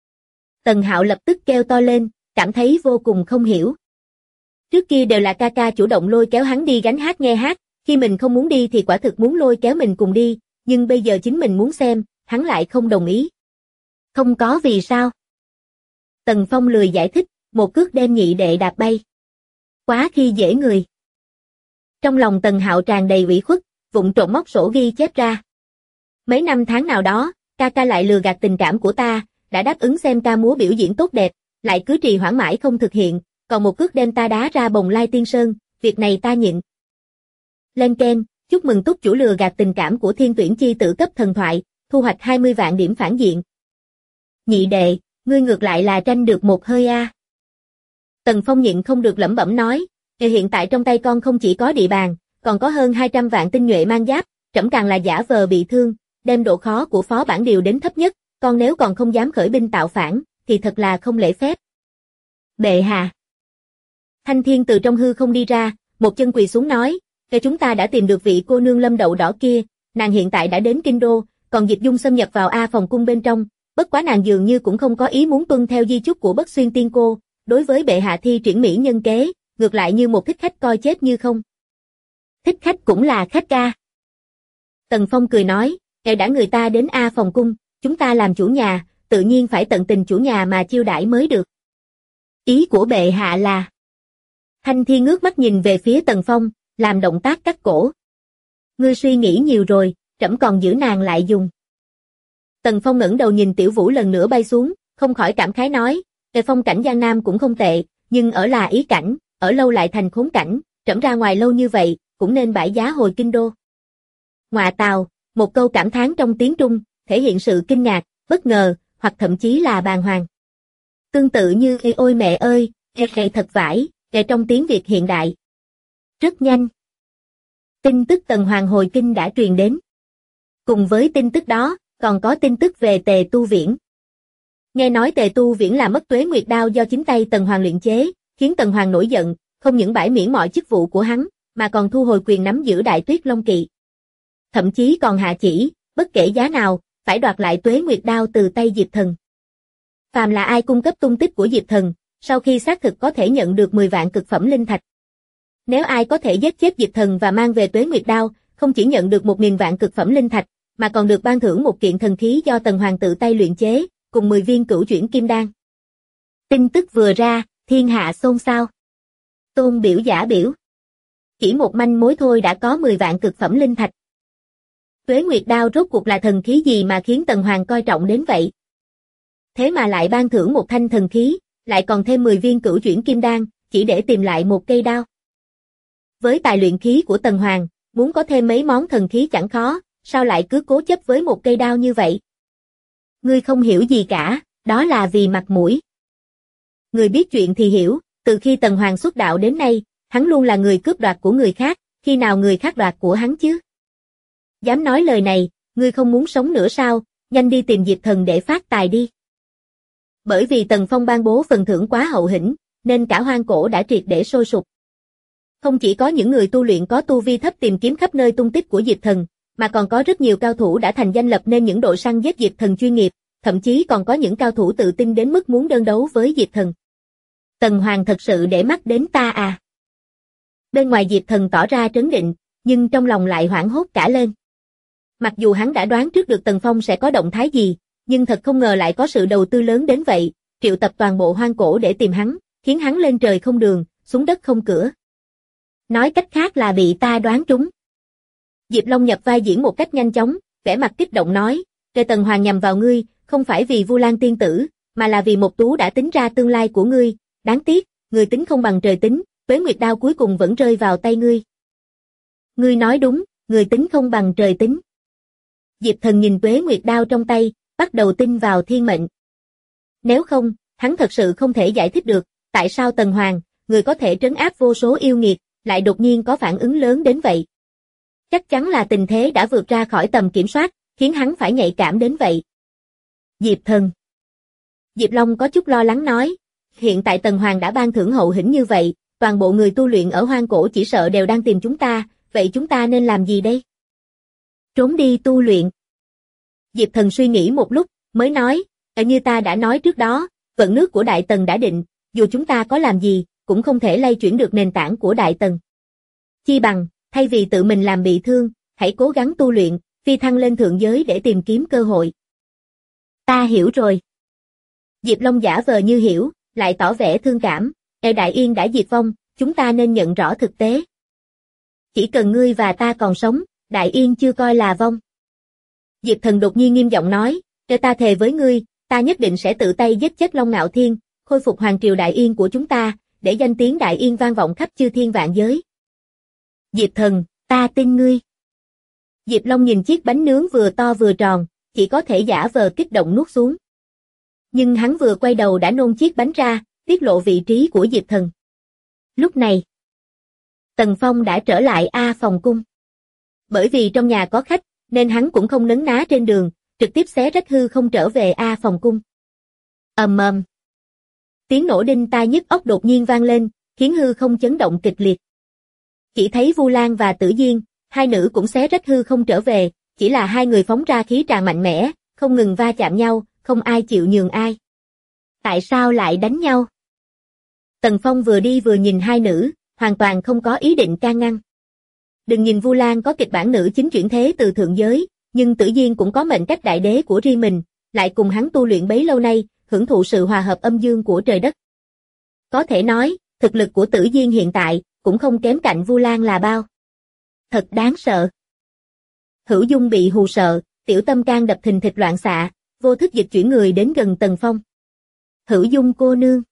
Tần Hạo lập tức kêu to lên, cảm thấy vô cùng không hiểu. Trước kia đều là ca ca chủ động lôi kéo hắn đi gánh hát nghe hát, khi mình không muốn đi thì quả thực muốn lôi kéo mình cùng đi, nhưng bây giờ chính mình muốn xem, hắn lại không đồng ý. Không có vì sao? Tần Phong lười giải thích, một cước đem nhị đệ đạp bay. Quá khi dễ người. Trong lòng Tần Hạo tràn đầy ủy khuất, vụng trộm móc sổ ghi chép ra. Mấy năm tháng nào đó, ca ca lại lừa gạt tình cảm của ta, đã đáp ứng xem ca múa biểu diễn tốt đẹp, lại cứ trì hoãn mãi không thực hiện, còn một cước đem ta đá ra Bồng Lai Tiên Sơn, việc này ta nhịn. Lên keng, chúc mừng túc chủ lừa gạt tình cảm của thiên tuyển chi tử cấp thần thoại, thu hoạch 20 vạn điểm phản diện. Nhị đệ, ngươi ngược lại là tranh được một hơi a. Tần Phong nhịn không được lẩm bẩm nói, hiện tại trong tay con không chỉ có địa bàn, còn có hơn 200 vạn tinh nhuệ mang giáp, trẫm càng là giả vờ bị thương, đem độ khó của phó bản điều đến thấp nhất, con nếu còn không dám khởi binh tạo phản, thì thật là không lễ phép. Bệ hạ. Thanh Thiên từ trong hư không đi ra, một chân quỳ xuống nói, chúng ta đã tìm được vị cô nương lâm đậu đỏ kia, nàng hiện tại đã đến Kinh Đô, còn Dịch Dung xâm nhập vào A phòng cung bên trong, bất quá nàng dường như cũng không có ý muốn tuân theo di chúc của Bất Xuyên Tiên Cô, đối với bệ hạ thi triển mỹ nhân kế, ngược lại như một thích khách coi chết như không. Thích khách cũng là khách ca. Tần Phong cười nói, đã người ta đến A phòng cung, chúng ta làm chủ nhà, tự nhiên phải tận tình chủ nhà mà chiêu đãi mới được. Ý của bệ hạ là... Thanh Thiên ngước mắt nhìn về phía Tần Phong, làm động tác cắt cổ. Ngươi suy nghĩ nhiều rồi, trẫm còn giữ nàng lại dùng. Tần Phong ngẩng đầu nhìn Tiểu Vũ lần nữa bay xuống, không khỏi cảm khái nói, phong cảnh Giang Nam cũng không tệ, nhưng ở là ý cảnh, ở lâu lại thành khốn cảnh, trẫm ra ngoài lâu như vậy, cũng nên bãi giá hồi Kinh Đô. Ngoạ tào, một câu cảm thán trong tiếng Trung, thể hiện sự kinh ngạc, bất ngờ, hoặc thậm chí là bàng hoàng. Tương tự như ôi mẹ ơi, thật vãi, trong tiếng Việt hiện đại. Rất nhanh. Tin tức Tần Hoàng hồi kinh đã truyền đến. Cùng với tin tức đó, còn có tin tức về Tề Tu Viễn. Nghe nói Tề Tu Viễn là mất Tuế Nguyệt Đao do chính tay Tần Hoàng luyện chế, khiến Tần Hoàng nổi giận, không những bãi miễn mọi chức vụ của hắn, mà còn thu hồi quyền nắm giữ Đại Tuyết Long Kỵ. Thậm chí còn hạ chỉ, bất kể giá nào, phải đoạt lại Tuế Nguyệt Đao từ tay Diệp Thần. Phàm là ai cung cấp tung tích của Diệp Thần, sau khi xác thực có thể nhận được 10 vạn cực phẩm linh thạch. Nếu ai có thể giết chết Diệp Thần và mang về Tuế Nguyệt Đao, không chỉ nhận được 1000 vạn cực phẩm linh thạch, mà còn được ban thưởng một kiện thần khí do Tần Hoàng tự tay luyện chế, cùng 10 viên cửu chuyển kim đan. Tin tức vừa ra, thiên hạ xôn xao. Tôn biểu giả biểu. Chỉ một manh mối thôi đã có 10 vạn cực phẩm linh thạch. Tuế Nguyệt Đao rốt cuộc là thần khí gì mà khiến Tần Hoàng coi trọng đến vậy? Thế mà lại ban thưởng một thanh thần khí, lại còn thêm 10 viên cửu chuyển kim đan, chỉ để tìm lại một cây đao. Với tài luyện khí của Tần Hoàng, muốn có thêm mấy món thần khí chẳng khó, sao lại cứ cố chấp với một cây đao như vậy? Ngươi không hiểu gì cả, đó là vì mặt mũi. Người biết chuyện thì hiểu, từ khi Tần Hoàng xuất đạo đến nay, hắn luôn là người cướp đoạt của người khác, khi nào người khác đoạt của hắn chứ? Dám nói lời này, ngươi không muốn sống nữa sao, nhanh đi tìm Diệp Thần để phát tài đi. Bởi vì Tần Phong ban bố phần thưởng quá hậu hĩnh, nên cả hoang cổ đã triệt để sôi sục. Không chỉ có những người tu luyện có tu vi thấp tìm kiếm khắp nơi tung tích của Diệp Thần, mà còn có rất nhiều cao thủ đã thành danh lập nên những đội săn giết Diệp Thần chuyên nghiệp, thậm chí còn có những cao thủ tự tin đến mức muốn đơn đấu với Diệp Thần. Tần Hoàng thật sự để mắt đến ta à? Bên ngoài Diệp Thần tỏ ra trấn định, nhưng trong lòng lại hoảng hốt cả lên. Mặc dù hắn đã đoán trước được Tần Phong sẽ có động thái gì, nhưng thật không ngờ lại có sự đầu tư lớn đến vậy, triệu tập toàn bộ hoang cổ để tìm hắn, khiến hắn lên trời không đường, xuống đất không cửa. Nói cách khác là bị ta đoán trúng. Diệp Long nhập vai diễn một cách nhanh chóng, vẻ mặt kích động nói, Tề Tần Hoàng nhằm vào ngươi, không phải vì Vu Lan tiên tử, mà là vì một tú đã tính ra tương lai của ngươi, đáng tiếc, người tính không bằng trời tính, Tuế Nguyệt Đao cuối cùng vẫn rơi vào tay ngươi. Ngươi nói đúng, người tính không bằng trời tính. Diệp Thần nhìn Tuế Nguyệt Đao trong tay, bắt đầu tin vào thiên mệnh. Nếu không, hắn thật sự không thể giải thích được, tại sao Tần Hoàng, người có thể trấn áp vô số yêu nghiệt, lại đột nhiên có phản ứng lớn đến vậy. Chắc chắn là tình thế đã vượt ra khỏi tầm kiểm soát, khiến hắn phải nhạy cảm đến vậy. Diệp Thần. Diệp Long có chút lo lắng nói, hiện tại Tần Hoàng đã ban thưởng hậu hĩnh như vậy, toàn bộ người tu luyện ở hoang cổ chỉ sợ đều đang tìm chúng ta, vậy chúng ta nên làm gì đây? Trốn đi tu luyện. Diệp Thần suy nghĩ một lúc, mới nói, như ta đã nói trước đó, vận nước của Đại Tần đã định, dù chúng ta có làm gì, cũng không thể lay chuyển được nền tảng của Đại Tần. Chi bằng, thay vì tự mình làm bị thương, hãy cố gắng tu luyện, phi thăng lên thượng giới để tìm kiếm cơ hội. Ta hiểu rồi. Diệp Long giả vờ như hiểu, lại tỏ vẻ thương cảm, Đại Yên đã diệt vong, chúng ta nên nhận rõ thực tế. Chỉ cần ngươi và ta còn sống, Đại Yên chưa coi là vong. Diệp Thần đột nhiên nghiêm giọng nói, ta thề với ngươi, ta nhất định sẽ tự tay giết chết Long Ngạo Thiên, khôi phục hoàng triều Đại Yên của chúng ta, để danh tiếng Đại Yên vang vọng khắp chư thiên vạn giới. Diệp Thần, ta tin ngươi. Diệp Long nhìn chiếc bánh nướng vừa to vừa tròn, chỉ có thể giả vờ kích động nuốt xuống. Nhưng hắn vừa quay đầu đã nôn chiếc bánh ra, tiết lộ vị trí của Diệp Thần. Lúc này, Tần Phong đã trở lại A phòng cung. Bởi vì trong nhà có khách, nên hắn cũng không nấn ná trên đường, trực tiếp xé rách hư không trở về A phòng cung. Ầm ầm. Tiếng nổ đinh tai nhức óc đột nhiên vang lên, khiến hư không chấn động kịch liệt. Chỉ thấy Vu Lan và Tử Diên, hai nữ cũng xé rách hư không trở về, chỉ là hai người phóng ra khí tràng mạnh mẽ, không ngừng va chạm nhau, không ai chịu nhường ai. Tại sao lại đánh nhau? Tần Phong vừa đi vừa nhìn hai nữ, hoàn toàn không có ý định can ngăn. Đừng nhìn Vu Lan có kịch bản nữ chính chuyển thế từ thượng giới, nhưng Tử Diên cũng có mệnh cách đại đế của riêng mình, lại cùng hắn tu luyện bấy lâu nay, hưởng thụ sự hòa hợp âm dương của trời đất. Có thể nói, thực lực của Tử Diên hiện tại cũng không kém cạnh Vu Lan là bao. Thật đáng sợ. Hữu Dung bị hù sợ, tiểu tâm can đập thình thịch loạn xạ, vô thức dịch chuyển người đến gần Tần Phong. Hữu Dung cô nương.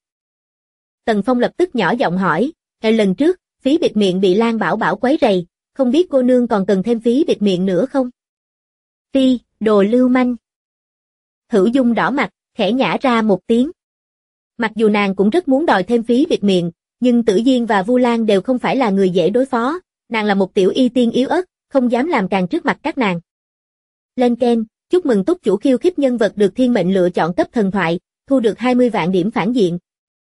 Tần Phong lập tức nhỏ giọng hỏi, lần trước, phí bịt miệng bị Lan Bảo Bảo quấy rầy, không biết cô nương còn cần thêm phí bịt miệng nữa không? Phi, đồ lưu manh. Hữu Dung đỏ mặt, khẽ nhả ra một tiếng. Mặc dù nàng cũng rất muốn đòi thêm phí bịt miệng, nhưng Tử Diên và Vu Lan đều không phải là người dễ đối phó, nàng là một tiểu y tiên yếu ớt, không dám làm càng trước mặt các nàng. Lên keng, chúc mừng túc chủ khiêu khích nhân vật được thiên mệnh lựa chọn cấp thần thoại, thu được 20 vạn điểm phản diện.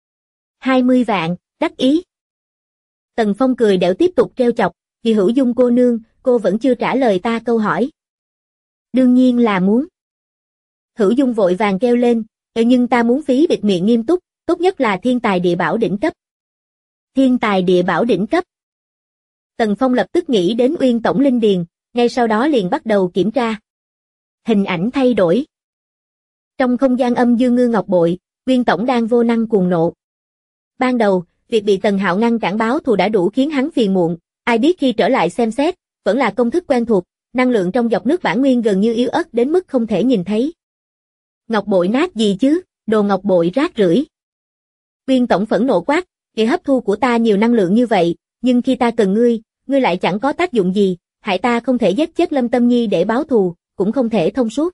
20 vạn, đắc ý. Tần Phong cười đẻo tiếp tục trêu chọc, vì Hữu Dung cô nương, cô vẫn chưa trả lời ta câu hỏi. Đương nhiên là muốn. Hữu Dung vội vàng kêu lên, nhưng ta muốn phí bịt miệng nghiêm túc, tốt nhất là thiên tài địa bảo đỉnh cấp. Thiên tài địa bảo đỉnh cấp. Tần Phong lập tức nghĩ đến Uyên Tổng Linh Điền, ngay sau đó liền bắt đầu kiểm tra. Hình ảnh thay đổi. Trong không gian âm dương ngư ngọc bội, Uyên Tổng đang vô năng cuồng nộ. Ban đầu, việc bị Tần Hạo ngăn cản báo thù đã đủ khiến hắn phiền muộn, ai biết khi trở lại xem xét, vẫn là công thức quen thuộc, năng lượng trong dọc nước bản nguyên gần như yếu ớt đến mức không thể nhìn thấy. Ngọc bội nát gì chứ, đồ ngọc bội rác rưởi. Uyên Tổng phẫn nộ quát, "Ngươi hấp thu của ta nhiều năng lượng như vậy, nhưng khi ta cần ngươi, ngươi lại chẳng có tác dụng gì, hại ta không thể giết chết Lâm Tâm Nhi để báo thù, cũng không thể thông suốt."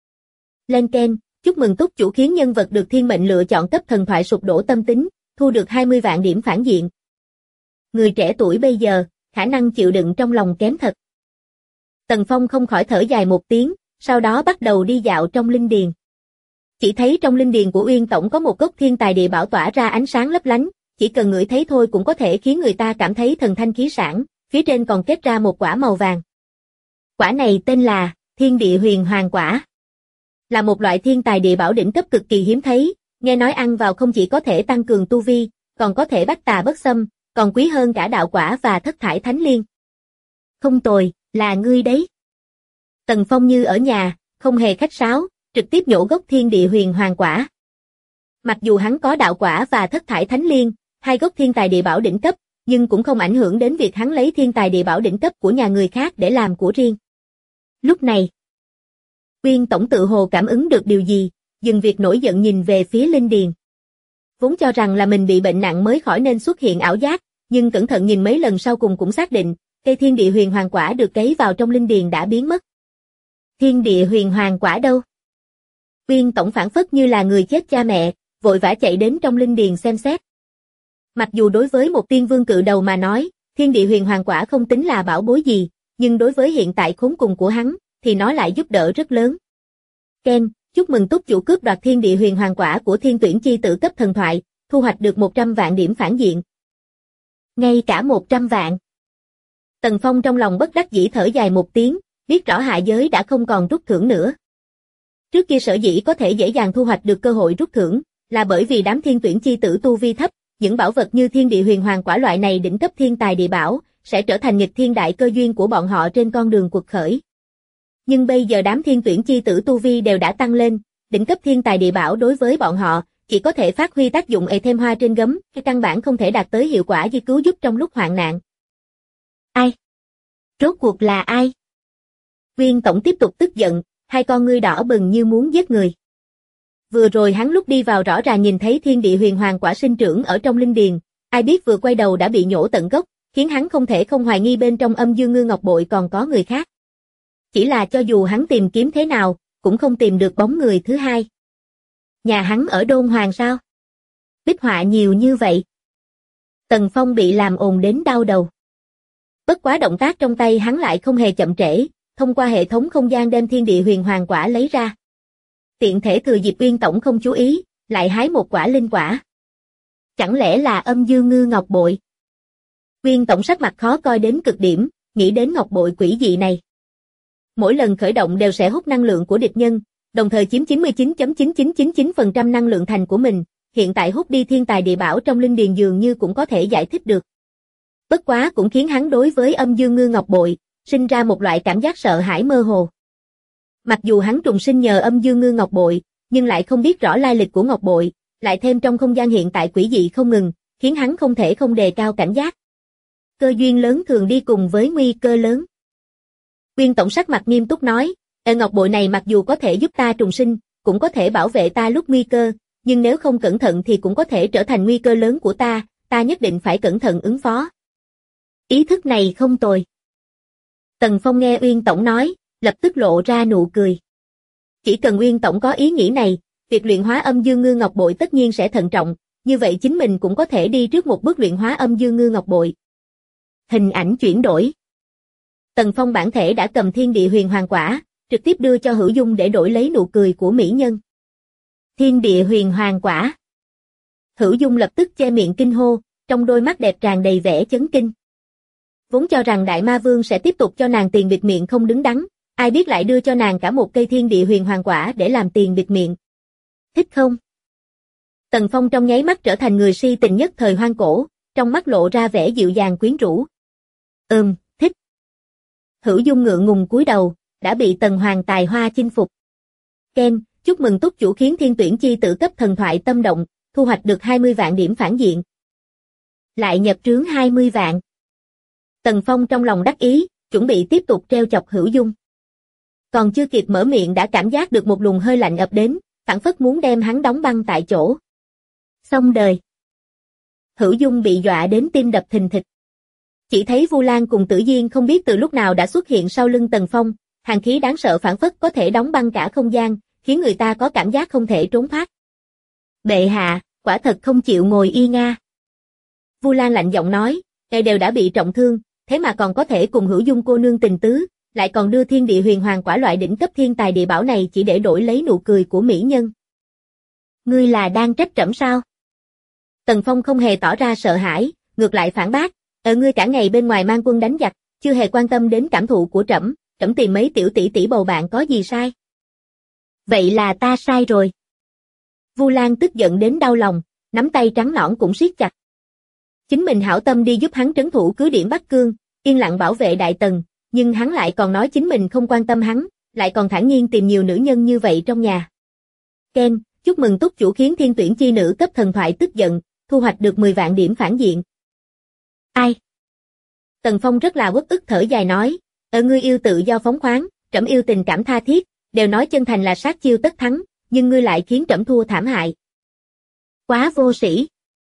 Lên keng, chúc mừng túc chủ khiến nhân vật được thiên mệnh lựa chọn cấp thần thoại sụp đổ tâm tính, thu được 20 vạn điểm phản diện. Người trẻ tuổi bây giờ, khả năng chịu đựng trong lòng kém thật. Tần Phong không khỏi thở dài một tiếng, sau đó bắt đầu đi dạo trong linh điền. Chỉ thấy trong linh điền của Uyên Tổng có một gốc thiên tài địa bảo tỏa ra ánh sáng lấp lánh, chỉ cần ngửi thấy thôi cũng có thể khiến người ta cảm thấy thần thanh khí sảng, phía trên còn kết ra một quả màu vàng. Quả này tên là Thiên Địa Huyền Hoàng Quả. Là một loại thiên tài địa bảo đỉnh cấp cực kỳ hiếm thấy, nghe nói ăn vào không chỉ có thể tăng cường tu vi, còn có thể bách tà bất xâm, còn quý hơn cả đạo quả và thất thải thánh liên. Không tồi, là ngươi đấy. Tần Phong như ở nhà, không hề khách sáo, trực tiếp nhổ gốc Thiên Địa Huyền Hoàng Quả. Mặc dù hắn có đạo quả và thất thải thánh liên, hai gốc thiên tài địa bảo đỉnh cấp, nhưng cũng không ảnh hưởng đến việc hắn lấy thiên tài địa bảo đỉnh cấp của nhà người khác để làm của riêng. Lúc này, Uyên Tổng tự hồ cảm ứng được điều gì, dừng việc nổi giận nhìn về phía linh điền. Vốn cho rằng là mình bị bệnh nặng mới khỏi nên xuất hiện ảo giác, nhưng cẩn thận nhìn mấy lần sau cùng cũng xác định, cây Thiên Địa Huyền Hoàng Quả được cấy vào trong linh điền đã biến mất. Thiên Địa Huyền Hoàng Quả đâu? Uyên Tổng phảng phất như là người chết cha mẹ, vội vã chạy đến trong linh điền xem xét. Mặc dù đối với một tiên vương cự đầu mà nói, Thiên Địa Huyền Hoàng Quả không tính là bảo bối gì, nhưng đối với hiện tại khốn cùng của hắn, thì nó lại giúp đỡ rất lớn. Ken, chúc mừng túc chủ cướp đoạt Thiên Địa Huyền Hoàng Quả của Thiên Tuyển Chi Tử cấp thần thoại, thu hoạch được 100 vạn điểm phản diện. Ngay cả 100 vạn. Tần Phong trong lòng bất đắc dĩ thở dài một tiếng, biết rõ hạ giới đã không còn rút thưởng nữa. Trước kia sở dĩ có thể dễ dàng thu hoạch được cơ hội rút thưởng, là bởi vì đám Thiên Tuyển Chi Tử tu vi thấp, những bảo vật như Thiên Địa Huyền Hoàng Quả loại này đỉnh cấp thiên tài địa bảo, sẽ trở thành nghịch thiên đại cơ duyên của bọn họ trên con đường quật khởi. Nhưng bây giờ đám Thiên Tuyển Chi Tử tu vi đều đã tăng lên, đỉnh cấp thiên tài địa bảo đối với bọn họ, chỉ có thể phát huy tác dụng ệ thêm hoa trên gấm, căn bản không thể đạt tới hiệu quả như cứu giúp trong lúc hoạn nạn. Ai? Rốt cuộc là ai? Uyên Tổng tiếp tục tức giận, hai con ngươi đỏ bừng như muốn giết người. Vừa rồi hắn lúc đi vào rõ ràng nhìn thấy Thiên Địa Huyền Hoàng Quả sinh trưởng ở trong linh điền, ai biết vừa quay đầu đã bị nhổ tận gốc, khiến hắn không thể không hoài nghi bên trong Âm Dương Ngư Ngọc Bội còn có người khác. Chỉ là cho dù hắn tìm kiếm thế nào, cũng không tìm được bóng người thứ hai. Nhà hắn ở Đôn Hoàng sao? Bích họa nhiều như vậy. Tần Phong bị làm ồn đến đau đầu. Bất quá động tác trong tay hắn lại không hề chậm trễ, thông qua hệ thống không gian đem Thiên Địa Huyền Hoàng Quả lấy ra. Tiện thể thừa dịp Uyên Tổng không chú ý, lại hái một quả linh quả. Chẳng lẽ là Âm Dương Ngư Ngọc Bội? Uyên Tổng sắc mặt khó coi đến cực điểm, nghĩ đến ngọc bội quỷ dị này. Mỗi lần khởi động đều sẽ hút năng lượng của địch nhân, đồng thời chiếm 99.9999% năng lượng thành của mình, hiện tại hút đi thiên tài địa bảo trong linh điền dường như cũng có thể giải thích được. Bất quá cũng khiến hắn đối với Âm Dương Ngư Ngọc Bội, sinh ra một loại cảm giác sợ hãi mơ hồ. Mặc dù hắn trùng sinh nhờ Âm Dương Ngư Ngọc Bội, nhưng lại không biết rõ lai lịch của Ngọc Bội, lại thêm trong không gian hiện tại quỷ dị không ngừng, khiến hắn không thể không đề cao cảnh giác. Cơ duyên lớn thường đi cùng với nguy cơ lớn. Uyên Tổng sắc mặt nghiêm túc nói, Ngọc Bội này mặc dù có thể giúp ta trùng sinh, cũng có thể bảo vệ ta lúc nguy cơ, nhưng nếu không cẩn thận thì cũng có thể trở thành nguy cơ lớn của ta nhất định phải cẩn thận ứng phó. Ý thức này không tồi. Tần Phong nghe Uyên Tổng nói, lập tức lộ ra nụ cười. Chỉ cần Uyên Tổng có ý nghĩ này, việc luyện hóa Âm Dương Ngư Ngọc Bội tất nhiên sẽ thận trọng, như vậy chính mình cũng có thể đi trước một bước luyện hóa Âm Dương Ngư Ngọc Bội. Hình ảnh chuyển đổi. Tần Phong bản thể đã cầm Thiên Địa Huyền Hoàng Quả, trực tiếp đưa cho Hữu Dung để đổi lấy nụ cười của mỹ nhân. Thiên Địa Huyền Hoàng Quả. Hữu Dung lập tức che miệng kinh hô, trong đôi mắt đẹp tràn đầy vẻ chấn kinh. Vốn cho rằng Đại Ma Vương sẽ tiếp tục cho nàng tiền bịt miệng không đứng đắn, ai biết lại đưa cho nàng cả một cây Thiên Địa Huyền Hoàng Quả để làm tiền bịt miệng. Thích không? Tần Phong trong nháy mắt trở thành người si tình nhất thời hoang cổ, trong mắt lộ ra vẻ dịu dàng quyến rũ. Thích. Hữu Dung ngượng ngùng cúi đầu, đã bị Tần Hoàng tài hoa chinh phục. Ken, chúc mừng túc chủ khiến Thiên Tuyển Chi Tử cấp thần thoại tâm động, thu hoạch được 20 vạn điểm phản diện. Lại nhập trướng 20 vạn. Tần Phong trong lòng đắc ý, chuẩn bị tiếp tục treo chọc Hữu Dung. Còn chưa kịp mở miệng đã cảm giác được một luồng hơi lạnh ập đến, phảng phất muốn đem hắn đóng băng tại chỗ. Xong đời. Hữu Dung bị dọa đến tim đập thình thịch. Chỉ thấy Vu Lan cùng Tử Diên không biết từ lúc nào đã xuất hiện sau lưng Tần Phong, hàn khí đáng sợ phảng phất có thể đóng băng cả không gian, khiến người ta có cảm giác không thể trốn thoát. Bệ hạ, quả thật không chịu ngồi yên nga. Vu Lan lạnh giọng nói, ngài đều đã bị trọng thương, thế mà còn có thể cùng Hữu Dung cô nương tình tứ, lại còn đưa thiên địa huyền hoàng quả loại đỉnh cấp thiên tài địa bảo này chỉ để đổi lấy nụ cười của mỹ nhân. Ngươi là đang trách trẫm sao? Tần Phong không hề tỏ ra sợ hãi, ngược lại phản bác, ngươi cả ngày bên ngoài mang quân đánh giặc, chưa hề quan tâm đến cảm thụ của trẫm, trẫm tìm mấy tiểu tỷ tỷ bầu bạn có gì sai? Vậy là ta sai rồi. Vu Lan tức giận đến đau lòng, nắm tay trắng nõn cũng siết chặt. Chính mình hảo tâm đi giúp hắn trấn thủ cứ điểm Bắc Cương, yên lặng bảo vệ Đại Tần, nhưng hắn lại còn nói chính mình không quan tâm hắn, lại còn thản nhiên tìm nhiều nữ nhân như vậy trong nhà. Ken, chúc mừng túc chủ khiến thiên tuyển chi nữ cấp thần thoại tức giận, thu hoạch được 10 vạn điểm phản diện. Ai? Tần Phong rất là uất ức thở dài nói, ngươi yêu tự do phóng khoáng, trẫm yêu tình cảm tha thiết, đều nói chân thành là sát chiêu tất thắng, nhưng ngươi lại khiến trẫm thua thảm hại. Quá vô sĩ.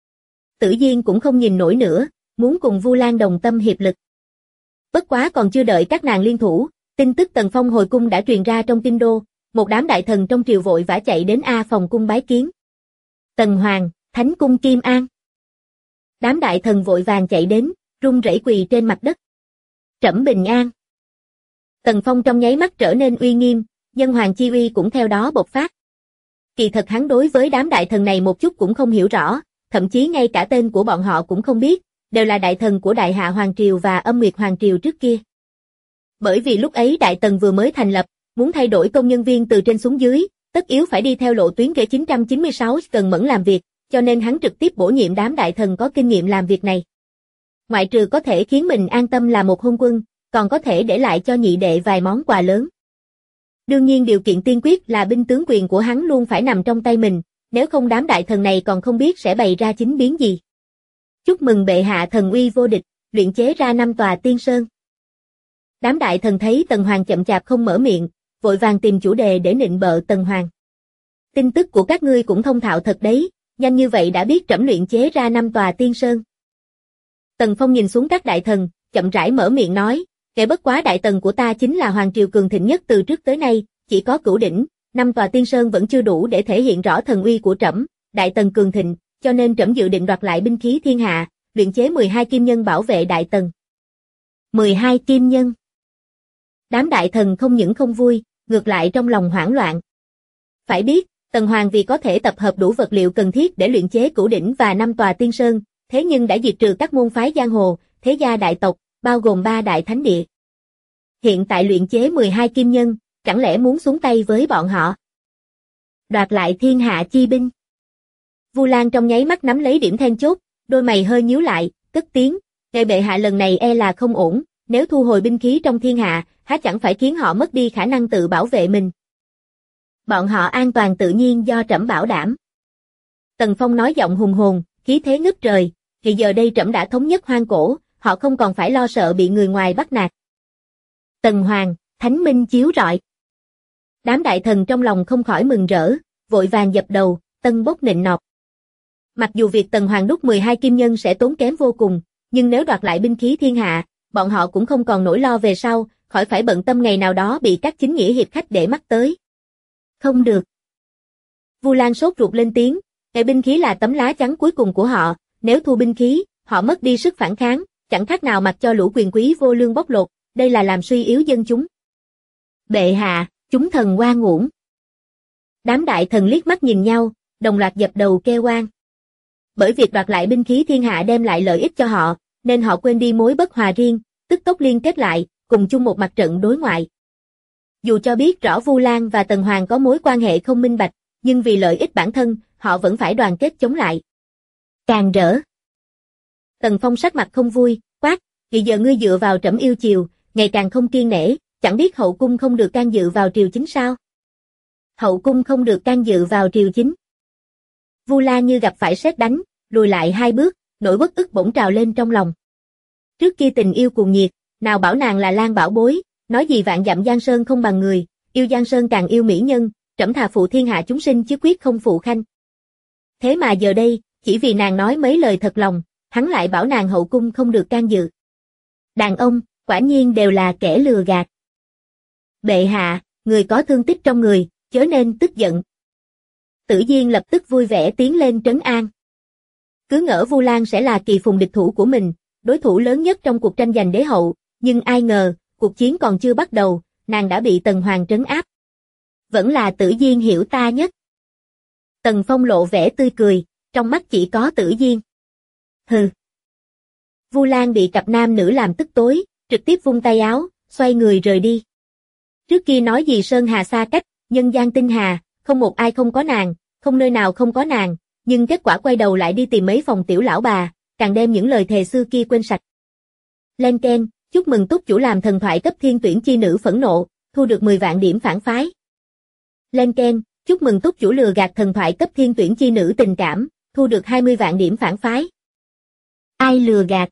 Tử Diên cũng không nhìn nổi nữa, muốn cùng Vu Lan đồng tâm hiệp lực. Bất quá còn chưa đợi các nàng liên thủ, tin tức Tần Phong hồi cung đã truyền ra trong kinh đô, một đám đại thần trong triều vội vã chạy đến A phòng cung bái kiến. Tần Hoàng, Thánh cung Kim An. Đám đại thần vội vàng chạy đến, run rẩy quỳ trên mặt đất. Trẫm bình an. Tần Phong trong nháy mắt trở nên uy nghiêm, nhân hoàng chi uy cũng theo đó bộc phát. Kỳ thật hắn đối với đám đại thần này một chút cũng không hiểu rõ, thậm chí ngay cả tên của bọn họ cũng không biết, đều là đại thần của Đại Hạ Hoàng Triều và Âm Nguyệt Hoàng Triều trước kia. Bởi vì lúc ấy Đại Tần vừa mới thành lập, muốn thay đổi công nhân viên từ trên xuống dưới, tất yếu phải đi theo lộ tuyến G996 cần mẫn làm việc, cho nên hắn trực tiếp bổ nhiệm đám đại thần có kinh nghiệm làm việc này. Ngoại trừ có thể khiến mình an tâm là một hôn quân, còn có thể để lại cho nhị đệ vài món quà lớn. Đương nhiên điều kiện tiên quyết là binh tướng quyền của hắn luôn phải nằm trong tay mình, nếu không đám đại thần này còn không biết sẽ bày ra chính biến gì. Chúc mừng bệ hạ thần uy vô địch, luyện chế ra 5 tòa tiên sơn. Đám đại thần thấy Tần Hoàng chậm chạp không mở miệng, vội vàng tìm chủ đề để nịnh bợ Tần Hoàng. Tin tức của các ngươi cũng thông thạo thật đấy, nhanh như vậy đã biết trẫm luyện chế ra 5 tòa tiên sơn. Tần Phong nhìn xuống các đại thần, chậm rãi mở miệng nói, kể bất quá Đại Tần của ta chính là hoàng triều cường thịnh nhất từ trước tới nay, chỉ có Cửu Đỉnh, 5 tòa tiên sơn vẫn chưa đủ để thể hiện rõ thần uy của trẫm, Đại Tần cường thịnh, cho nên trẫm dự định đoạt lại binh khí thiên hạ, luyện chế 12 kim nhân bảo vệ Đại Tần. 12 kim nhân. Đám đại thần không những không vui, ngược lại trong lòng hoảng loạn. Phải biết, Tần Hoàng vì có thể tập hợp đủ vật liệu cần thiết để luyện chế Cửu Đỉnh và 5 tòa tiên sơn, thế nhưng đã diệt trừ các môn phái giang hồ, thế gia đại tộc, bao gồm 3 đại thánh địa. Hiện tại luyện chế 12 kim nhân, chẳng lẽ muốn xuống tay với bọn họ? Đoạt lại thiên hạ chi binh. Vu Lan trong nháy mắt nắm lấy điểm then chốt, đôi mày hơi nhíu lại, cất tiếng, ngài bệ hạ lần này e là không ổn, nếu thu hồi binh khí trong thiên hạ, há chẳng phải khiến họ mất đi khả năng tự bảo vệ mình. Bọn họ an toàn tự nhiên do trẫm bảo đảm. Tần Phong nói giọng hùng hồn, khí thế ngất trời, thì giờ đây trẫm đã thống nhất hoang cổ, họ không còn phải lo sợ bị người ngoài bắt nạt. Tần Hoàng, thánh minh chiếu rọi. Đám đại thần trong lòng không khỏi mừng rỡ, vội vàng dập đầu, tân bốc nịnh nọt. Mặc dù việc Tần Hoàng đúc 12 kim nhân sẽ tốn kém vô cùng, nhưng nếu đoạt lại binh khí thiên hạ, bọn họ cũng không còn nỗi lo về sau, khỏi phải bận tâm ngày nào đó bị các chính nghĩa hiệp khách để mắt tới. Không được. Vu Lan sốt ruột lên tiếng, cái binh khí là tấm lá chắn cuối cùng của họ, nếu thu binh khí, họ mất đi sức phản kháng, chẳng khác nào mặc cho lũ quyền quý vô lương bóc lột, đây là làm suy yếu dân chúng. Bệ hạ, chúng thần oan uổng. Đám đại thần liếc mắt nhìn nhau, đồng loạt dập đầu kêu oan. Bởi việc đoạt lại binh khí thiên hạ đem lại lợi ích cho họ, nên họ quên đi mối bất hòa riêng, tức tốc liên kết lại, cùng chung một mặt trận đối ngoại. Dù cho biết rõ Vu Lan và Tần Hoàng có mối quan hệ không minh bạch, nhưng vì lợi ích bản thân, họ vẫn phải đoàn kết chống lại. Càng rỡ. Tần Phong sắc mặt không vui, quát, vì giờ ngươi dựa vào trẫm yêu chiều, ngày càng không kiên nể, chẳng biết hậu cung không được can dự vào triều chính sao? Hậu cung không được can dự vào triều chính. Vu Lan như gặp phải sét đánh, lùi lại 2 bước, nỗi uất ức bỗng trào lên trong lòng. Trước kia tình yêu cuồng nhiệt, nào bảo nàng là Lan bảo bối, nói gì vạn dặm Giang Sơn không bằng người, yêu Giang Sơn càng yêu mỹ nhân, trẫm thà phụ thiên hạ chúng sinh chứ quyết không phụ khanh. Thế mà giờ đây, chỉ vì nàng nói mấy lời thật lòng, hắn lại bảo nàng hậu cung không được can dự. Đàn ông, quả nhiên đều là kẻ lừa gạt. Bệ hạ, người có thương tích trong người, chớ nên tức giận. Tử Diên lập tức vui vẻ tiến lên trấn an. Cứ ngỡ Vu Lan sẽ là kỳ phùng địch thủ của mình, đối thủ lớn nhất trong cuộc tranh giành đế hậu, nhưng ai ngờ, cuộc chiến còn chưa bắt đầu, nàng đã bị Tần Hoàng trấn áp. Vẫn là Tử Diên hiểu ta nhất. Tần Phong lộ vẻ tươi cười, trong mắt chỉ có Tử Diên. Hừ. Vu Lan bị cặp nam nữ làm tức tối, trực tiếp vung tay áo, xoay người rời đi. Trước kia nói gì Sơn Hà xa cách, nhân gian tinh hà, không một ai không có nàng, không nơi nào không có nàng, nhưng kết quả quay đầu lại đi tìm mấy phòng tiểu lão bà, càng đem những lời thề xưa kia quên sạch. Len keng, chúc mừng túc chủ làm thần thoại cấp thiên tuyển chi nữ phẫn nộ, thu được 10 vạn điểm phản phái. Len keng, chúc mừng túc chủ lừa gạt thần thoại cấp thiên tuyển chi nữ tình cảm, thu được 20 vạn điểm phản phái. Ai lừa gạt?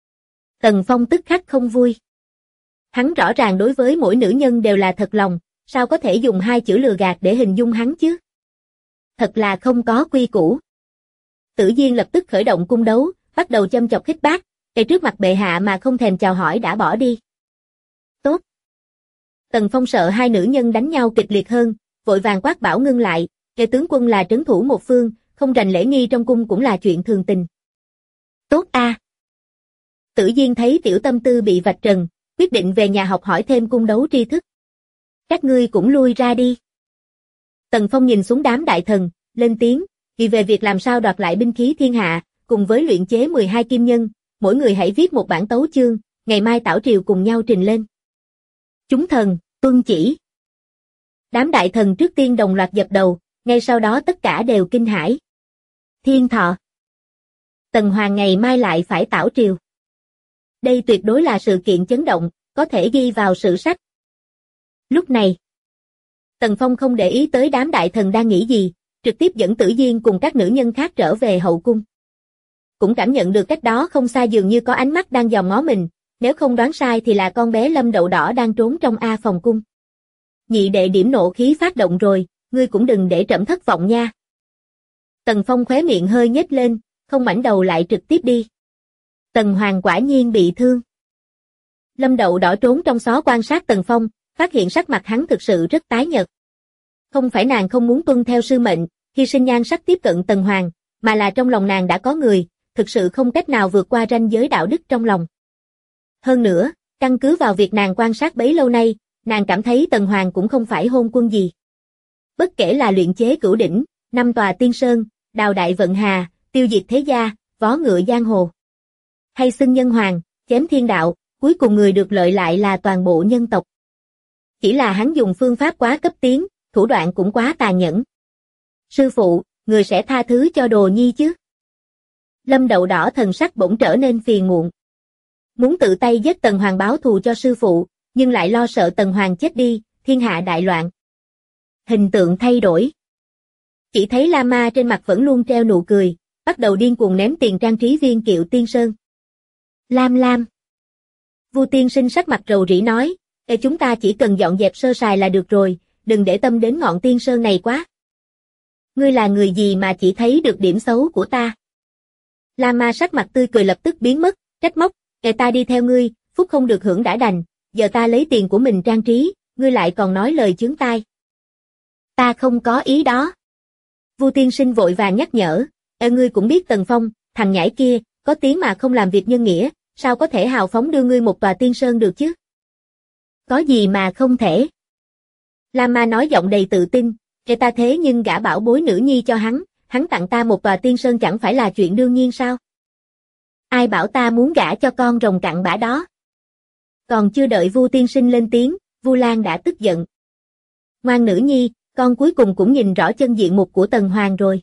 Tần Phong tức khắc không vui. Hắn rõ ràng đối với mỗi nữ nhân đều là thật lòng, sao có thể dùng 2 chữ lừa gạt để hình dung hắn chứ? Thật là không có quy củ. Tử Diên lập tức khởi động cung đấu, bắt đầu châm chọc khích bác, ngay trước mặt bệ hạ mà không thèm chào hỏi đã bỏ đi. Tốt. Tần Phong sợ hai nữ nhân đánh nhau kịch liệt hơn, vội vàng quát bảo ngưng lại, kẻ tướng quân là trấn thủ một phương, không rành lễ nghi trong cung cũng là chuyện thường tình. Tốt a. Tử Diên thấy tiểu tâm tư bị vạch trần, quyết định về nhà học hỏi thêm cung đấu tri thức. Các ngươi cũng lui ra đi. Tần Phong nhìn xuống đám đại thần, lên tiếng, vì về việc làm sao đoạt lại binh khí thiên hạ, cùng với luyện chế 12 kim nhân, mỗi người hãy viết một bản tấu chương, ngày mai tảo triều cùng nhau trình lên. Chúng thần, tuân chỉ. Đám đại thần trước tiên đồng loạt dập đầu, ngay sau đó tất cả đều kinh hãi. Thiên thọ. Tần Hoàng ngày mai lại phải tảo triều. Đây tuyệt đối là sự kiện chấn động, có thể ghi vào sử sách. Lúc này, Tần Phong không để ý tới đám đại thần đang nghĩ gì, trực tiếp dẫn Tử Diên cùng các nữ nhân khác trở về hậu cung. Cũng cảm nhận được cách đó không xa dường như có ánh mắt đang dòm ngó mình, nếu không đoán sai thì là con bé Lâm Đậu Đỏ đang trốn trong A phòng cung. Nhị đệ điểm nộ khí phát động rồi, ngươi cũng đừng để trẫm thất vọng nha. Tần Phong khóe miệng hơi nhếch lên, không ngoảnh đầu lại trực tiếp đi. Tần Hoàng quả nhiên bị thương. Lâm Đậu Đỏ trốn trong xó quan sát Tần Phong, phát hiện sắc mặt hắn thực sự rất tái nhợt. Không phải nàng không muốn tuân theo sư mệnh, hy sinh nhan sắc tiếp cận Tần Hoàng, mà là trong lòng nàng đã có người, thực sự không cách nào vượt qua ranh giới đạo đức trong lòng. Hơn nữa, căn cứ vào việc nàng quan sát bấy lâu nay, nàng cảm thấy Tần Hoàng cũng không phải hôn quân gì. Bất kể là luyện chế cửu đỉnh, 5 tòa tiên sơn, đào đại vận hà, tiêu diệt thế gia, vó ngựa giang hồ, hay xưng nhân hoàng, chém thiên đạo, cuối cùng người được lợi lại là toàn bộ nhân tộc. Chỉ là hắn dùng phương pháp quá cấp tiến, thủ đoạn cũng quá tàn nhẫn. Sư phụ, người sẽ tha thứ cho đồ nhi chứ? Lâm Đậu Đỏ thần sắc bỗng trở nên phiền muộn. Muốn tự tay giết Tần Hoàng báo thù cho sư phụ, nhưng lại lo sợ Tần Hoàng chết đi, thiên hạ đại loạn. Hình tượng thay đổi. Chỉ thấy La Ma trên mặt vẫn luôn treo nụ cười, bắt đầu điên cuồng ném tiền trang trí viên Kiệu Tiên Sơn. Lam Lam. Vu tiên sinh sắc mặt rầu rĩ nói, chúng ta chỉ cần dọn dẹp sơ sài là được rồi, đừng để tâm đến ngọn tiên sơn này quá. Ngươi là người gì mà chỉ thấy được điểm xấu của ta? La Ma sắc mặt tươi cười lập tức biến mất, trách móc, ta đi theo ngươi, phúc không được hưởng đã đành, giờ ta lấy tiền của mình trang trí, ngươi lại còn nói lời chướng tai. Ta không có ý đó. Vu tiên sinh vội vàng nhắc nhở, ngươi cũng biết Tần Phong, thằng nhãi kia, có tiếng mà không làm việc nhân nghĩa, sao có thể hào phóng đưa ngươi một tòa tiên sơn được chứ? Có gì mà không thể? La Ma nói giọng đầy tự tin, ta thế nhưng gả bảo bối nữ nhi cho hắn tặng ta một tòa tiên sơn chẳng phải là chuyện đương nhiên sao? Ai bảo ta muốn gả cho con rồng cặn bã đó? Còn chưa đợi Vu tiên sinh lên tiếng, Vu Lan đã tức giận. Ngoan nữ nhi, con cuối cùng cũng nhìn rõ chân diện mục của Tần Hoàng rồi.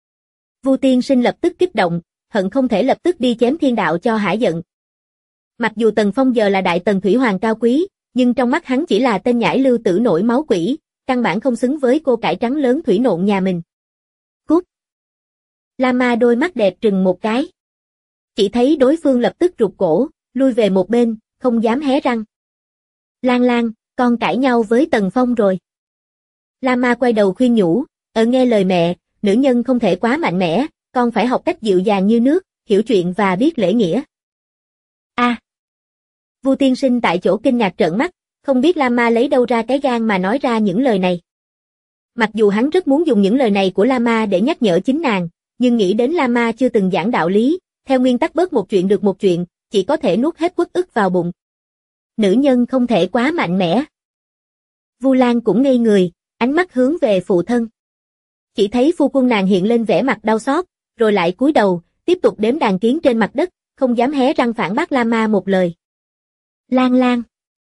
Vu tiên sinh lập tức kích động, hận không thể lập tức đi chém thiên đạo cho hả giận. Mặc dù Tần Phong giờ là đại tần thủy hoàng cao quý, nhưng trong mắt hắn chỉ là tên nhãi lưu tử nổi máu quỷ, căn bản không xứng với cô cải trắng lớn thủy nộn nhà mình. Cút! La Ma đôi mắt đẹp trừng một cái. Chỉ thấy đối phương lập tức rụt cổ, lui về một bên, không dám hé răng. Lan Lan, con cãi nhau với Tần Phong rồi. Lama quay đầu khuyên nhủ, nghe lời mẹ, nữ nhân không thể quá mạnh mẽ, con phải học cách dịu dàng như nước, hiểu chuyện và biết lễ nghĩa. Vu tiên sinh tại chỗ kinh ngạc trợn mắt, không biết Lama lấy đâu ra cái gan mà nói ra những lời này. Mặc dù hắn rất muốn dùng những lời này của Lama để nhắc nhở chính nàng, nhưng nghĩ đến Lama chưa từng giảng đạo lý, theo nguyên tắc bớt một chuyện được một chuyện, chỉ có thể nuốt hết uất ức vào bụng. Nữ nhân không thể quá mạnh mẽ. Vu Lan cũng ngây người, ánh mắt hướng về phụ thân. Chỉ thấy phu quân nàng hiện lên vẻ mặt đau xót, rồi lại cúi đầu, tiếp tục đếm đàn kiến trên mặt đất, không dám hé răng phản bác Lama một lời. Lan Lan.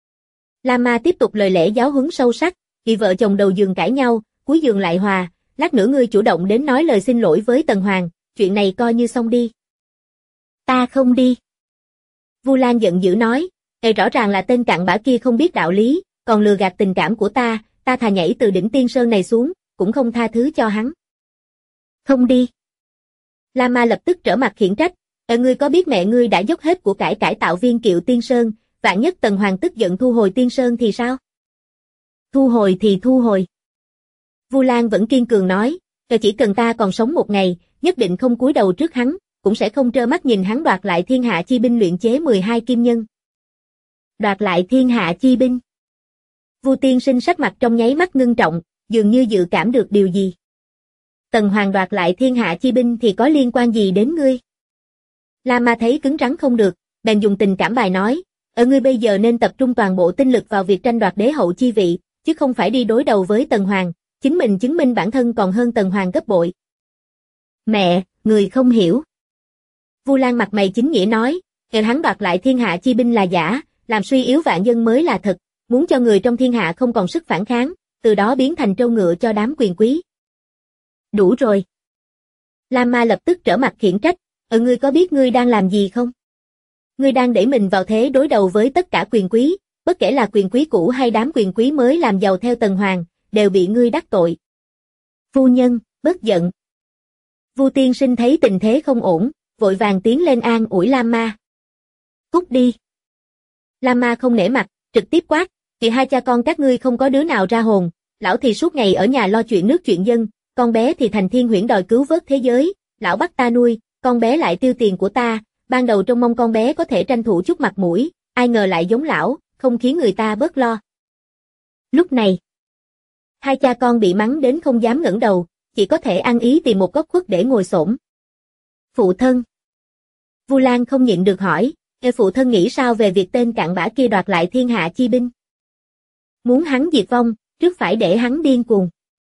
Lama tiếp tục lời lẽ giáo huấn sâu sắc, vì vợ chồng đầu giường cãi nhau, cuối giường lại hòa, lát nữa ngươi chủ động đến nói lời xin lỗi với Tần Hoàng, chuyện này coi như xong đi. Ta không đi. Vu Lan giận dữ nói, rõ ràng là tên cặn bã kia không biết đạo lý, còn lừa gạt tình cảm của ta thà nhảy từ đỉnh Tiên Sơn này xuống, cũng không tha thứ cho hắn. Không đi. Lama lập tức trở mặt khiển trách, ngươi có biết mẹ ngươi đã dốc hết của cải cải tạo viên Kiệu Tiên Sơn, vạn nhất Tần Hoàng tức giận thu hồi Tiên Sơn thì sao? Thu hồi thì thu hồi. Vu Lan vẫn kiên cường nói, chỉ cần ta còn sống một ngày, nhất định không cúi đầu trước hắn, cũng sẽ không trơ mắt nhìn hắn đoạt lại thiên hạ chi binh luyện chế 12 kim nhân. Đoạt lại thiên hạ chi binh. Vu tiên sinh sắc mặt trong nháy mắt ngưng trọng, dường như dự cảm được điều gì. Tần Hoàng đoạt lại thiên hạ chi binh thì có liên quan gì đến ngươi? Lama thấy cứng rắn không được, bèn dùng tình cảm bài nói, ngươi bây giờ nên tập trung toàn bộ tinh lực vào việc tranh đoạt đế hậu chi vị, chứ không phải đi đối đầu với Tần Hoàng, chính mình chứng minh bản thân còn hơn Tần Hoàng gấp bội. Mẹ, người không hiểu. Vu Lan mặt mày chính nghĩa nói, hắn đoạt lại thiên hạ chi binh là giả, làm suy yếu vạn dân mới là thật, muốn cho người trong thiên hạ không còn sức phản kháng, từ đó biến thành trâu ngựa cho đám quyền quý. Đủ rồi. Lama lập tức trở mặt khiển trách, ngươi có biết ngươi đang làm gì không? Ngươi đang đẩy mình vào thế đối đầu với tất cả quyền quý, bất kể là quyền quý cũ hay đám quyền quý mới làm giàu theo Tần Hoàng, đều bị ngươi đắc tội. Phu nhân, bớt giận. Vu tiên sinh thấy tình thế không ổn, vội vàng tiến lên an ủi Lama. Cút đi. Lama không nể mặt, trực tiếp quát, thì hai cha con các ngươi không có đứa nào ra hồn, lão thì suốt ngày ở nhà lo chuyện nước chuyện dân, con bé thì thành thiên huyễn đòi cứu vớt thế giới, lão bắt ta nuôi, con bé lại tiêu tiền của ta, ban đầu trông mong con bé có thể tranh thủ chút mặt mũi, ai ngờ lại giống lão, không khiến người ta bớt lo. Lúc này, hai cha con bị mắng đến không dám ngẩng đầu, chỉ có thể ăn ý tìm một góc khuất để ngồi xổm. Phụ thân. Vu Lan không nhịn được hỏi, phụ thân nghĩ sao về việc tên cặn bã kia đoạt lại thiên hạ chi binh? Muốn hắn diệt vong, trước phải để hắn điên cuồng.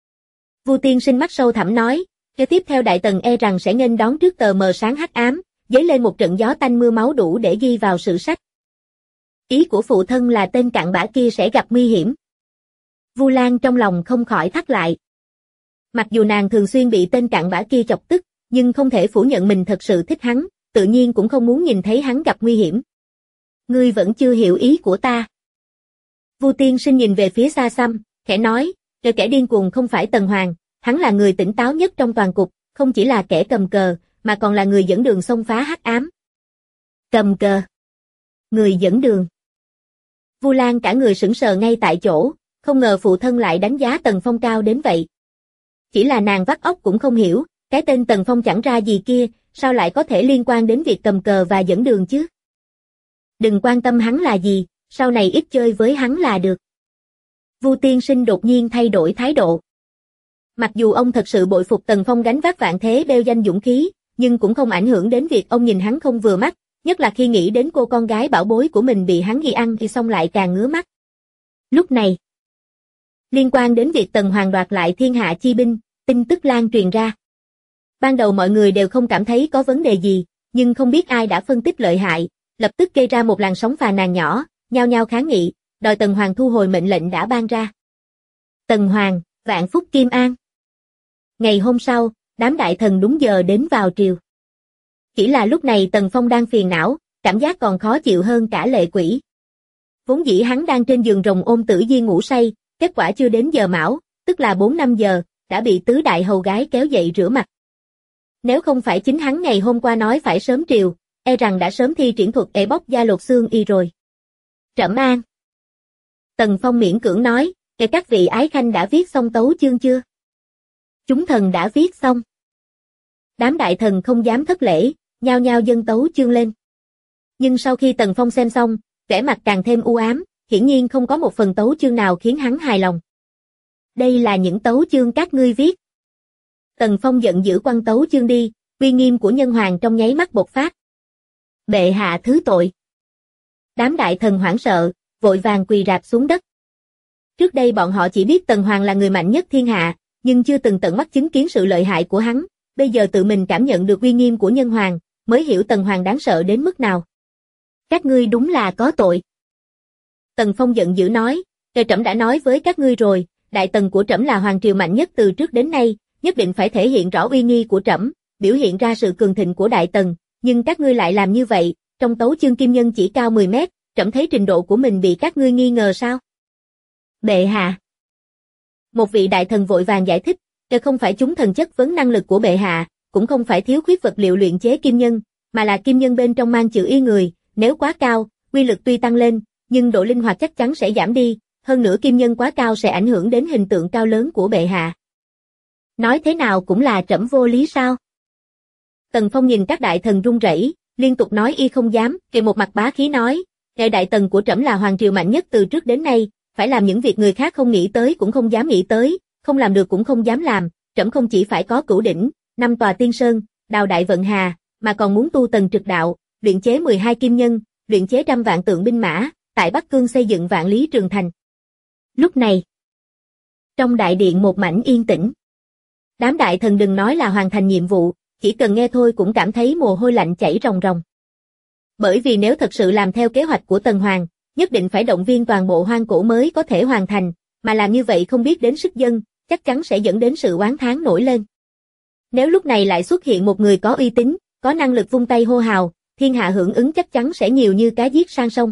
Vu tiên sinh mắt sâu thẳm nói, tiếp theo Đại Tần e rằng sẽ nghênh đón trước tờ mờ sáng hắc ám, dấy lên một trận gió tanh mưa máu đủ để ghi vào sử sách. Ý của phụ thân là tên cặn bã kia sẽ gặp nguy hiểm. Vu Lan trong lòng không khỏi thắt lại. Mặc dù nàng thường xuyên bị tên cặn bã kia chọc tức, nhưng không thể phủ nhận mình thật sự thích hắn, tự nhiên cũng không muốn nhìn thấy hắn gặp nguy hiểm. Ngươi vẫn chưa hiểu ý của ta. Vu tiên sinh nhìn về phía xa xăm, khẽ nói, kẻ điên cuồng không phải Tần Hoàng, hắn là người tỉnh táo nhất trong toàn cục, không chỉ là kẻ cầm cờ, mà còn là người dẫn đường xông phá hắc ám. Cầm cờ. Người dẫn đường. Vu Lan cả người sững sờ ngay tại chỗ, không ngờ phụ thân lại đánh giá Tần Phong cao đến vậy. Chỉ là nàng vắt óc cũng không hiểu, cái tên Tần Phong chẳng ra gì kia, sao lại có thể liên quan đến việc cầm cờ và dẫn đường chứ? Đừng quan tâm hắn là gì, sau này ít chơi với hắn là được. Vu tiên sinh đột nhiên thay đổi thái độ. Mặc dù ông thật sự bội phục Tần Phong gánh vác vạn thế bêu danh dũng khí, nhưng cũng không ảnh hưởng đến việc ông nhìn hắn không vừa mắt, nhất là khi nghĩ đến cô con gái bảo bối của mình bị hắn ghi ăn thì xong lại càng ngứa mắt. Lúc này, liên quan đến việc Tần Hoàng đoạt lại thiên hạ chi binh, tin tức lan truyền ra. Ban đầu mọi người đều không cảm thấy có vấn đề gì, nhưng không biết ai đã phân tích lợi hại, lập tức gây ra một làn sóng phàn nàn nhỏ, nhao nhao kháng nghị, đòi Tần Hoàng thu hồi mệnh lệnh đã ban ra. Tần Hoàng, vạn phúc kim an. Ngày hôm sau, đám đại thần đúng giờ đến vào triều. Chỉ là lúc này Tần Phong đang phiền não, cảm giác còn khó chịu hơn cả Lệ Quỷ. Vốn dĩ hắn đang trên giường rồng ôm Tử Di ngủ say, kết quả chưa đến giờ mão, tức là 4-5 giờ, đã bị tứ đại hầu gái kéo dậy rửa mặt. Nếu không phải chính hắn ngày hôm qua nói phải sớm triều, e rằng đã sớm thi triển thuật ể bóc da lột xương y rồi. Trẫm an. Tần Phong miễn cưỡng nói, các vị ái khanh đã viết xong tấu chương chưa? Chúng thần đã viết xong. Đám đại thần không dám thất lễ, nhao nhao dâng tấu chương lên. Nhưng sau khi Tần Phong xem xong, vẻ mặt càng thêm u ám, hiển nhiên không có một phần tấu chương nào khiến hắn hài lòng. Đây là những tấu chương các ngươi viết. Tần Phong giận dữ quăng tấu chương đi, uy nghiêm của nhân hoàng trong nháy mắt bộc phát. Bệ hạ thứ tội. Đám đại thần hoảng sợ, vội vàng quỳ rạp xuống đất. Trước đây bọn họ chỉ biết Tần Hoàng là người mạnh nhất thiên hạ, nhưng chưa từng tận mắt chứng kiến sự lợi hại của hắn, bây giờ tự mình cảm nhận được uy nghiêm của nhân hoàng, mới hiểu Tần Hoàng đáng sợ đến mức nào. Các ngươi đúng là có tội. Tần Phong giận dữ nói, trẫm đã nói với các ngươi rồi, đại tần của trẫm là hoàng triều mạnh nhất từ trước đến nay, nhất định phải thể hiện rõ uy nghi của trẫm, biểu hiện ra sự cường thịnh của đại tần, nhưng các ngươi lại làm như vậy, trong tấu chương kim nhân chỉ cao 10 mét, trẫm thấy trình độ của mình bị các ngươi nghi ngờ sao? Bệ hạ. Một vị đại thần vội vàng giải thích, không phải chúng thần chất vấn năng lực của bệ hạ, cũng không phải thiếu khuyết vật liệu luyện chế kim nhân, mà là kim nhân bên trong mang chữ y người, nếu quá cao, uy lực tuy tăng lên, nhưng độ linh hoạt chắc chắn sẽ giảm đi, hơn nữa kim nhân quá cao sẽ ảnh hưởng đến hình tượng cao lớn của bệ hạ. Nói thế nào cũng là trẫm vô lý sao? Tần Phong nhìn các đại thần run rẩy, liên tục nói y không dám, một mặt bá khí nói, đại tần của trẫm là hoàng triều mạnh nhất từ trước đến nay, phải làm những việc người khác không nghĩ tới cũng không dám nghĩ tới, không làm được cũng không dám làm, trẫm không chỉ phải có Cửu Đỉnh, 5 tòa tiên sơn, đào đại vận hà, mà còn muốn tu tần trực đạo, luyện chế 12 kim nhân, luyện chế trăm vạn tượng binh mã, tại Bắc Cương xây dựng vạn lý trường thành. Lúc này, trong đại điện một mảnh yên tĩnh. Đám đại thần đừng nói là hoàn thành nhiệm vụ, chỉ cần nghe thôi cũng cảm thấy mồ hôi lạnh chảy ròng ròng. Bởi vì nếu thật sự làm theo kế hoạch của Tần Hoàng, nhất định phải động viên toàn bộ hoang cổ mới có thể hoàn thành, mà làm như vậy không biết đến sức dân, chắc chắn sẽ dẫn đến sự oán thán nổi lên. Nếu lúc này lại xuất hiện một người có uy tín, có năng lực vung tay hô hào, thiên hạ hưởng ứng chắc chắn sẽ nhiều như cá giết sang sông.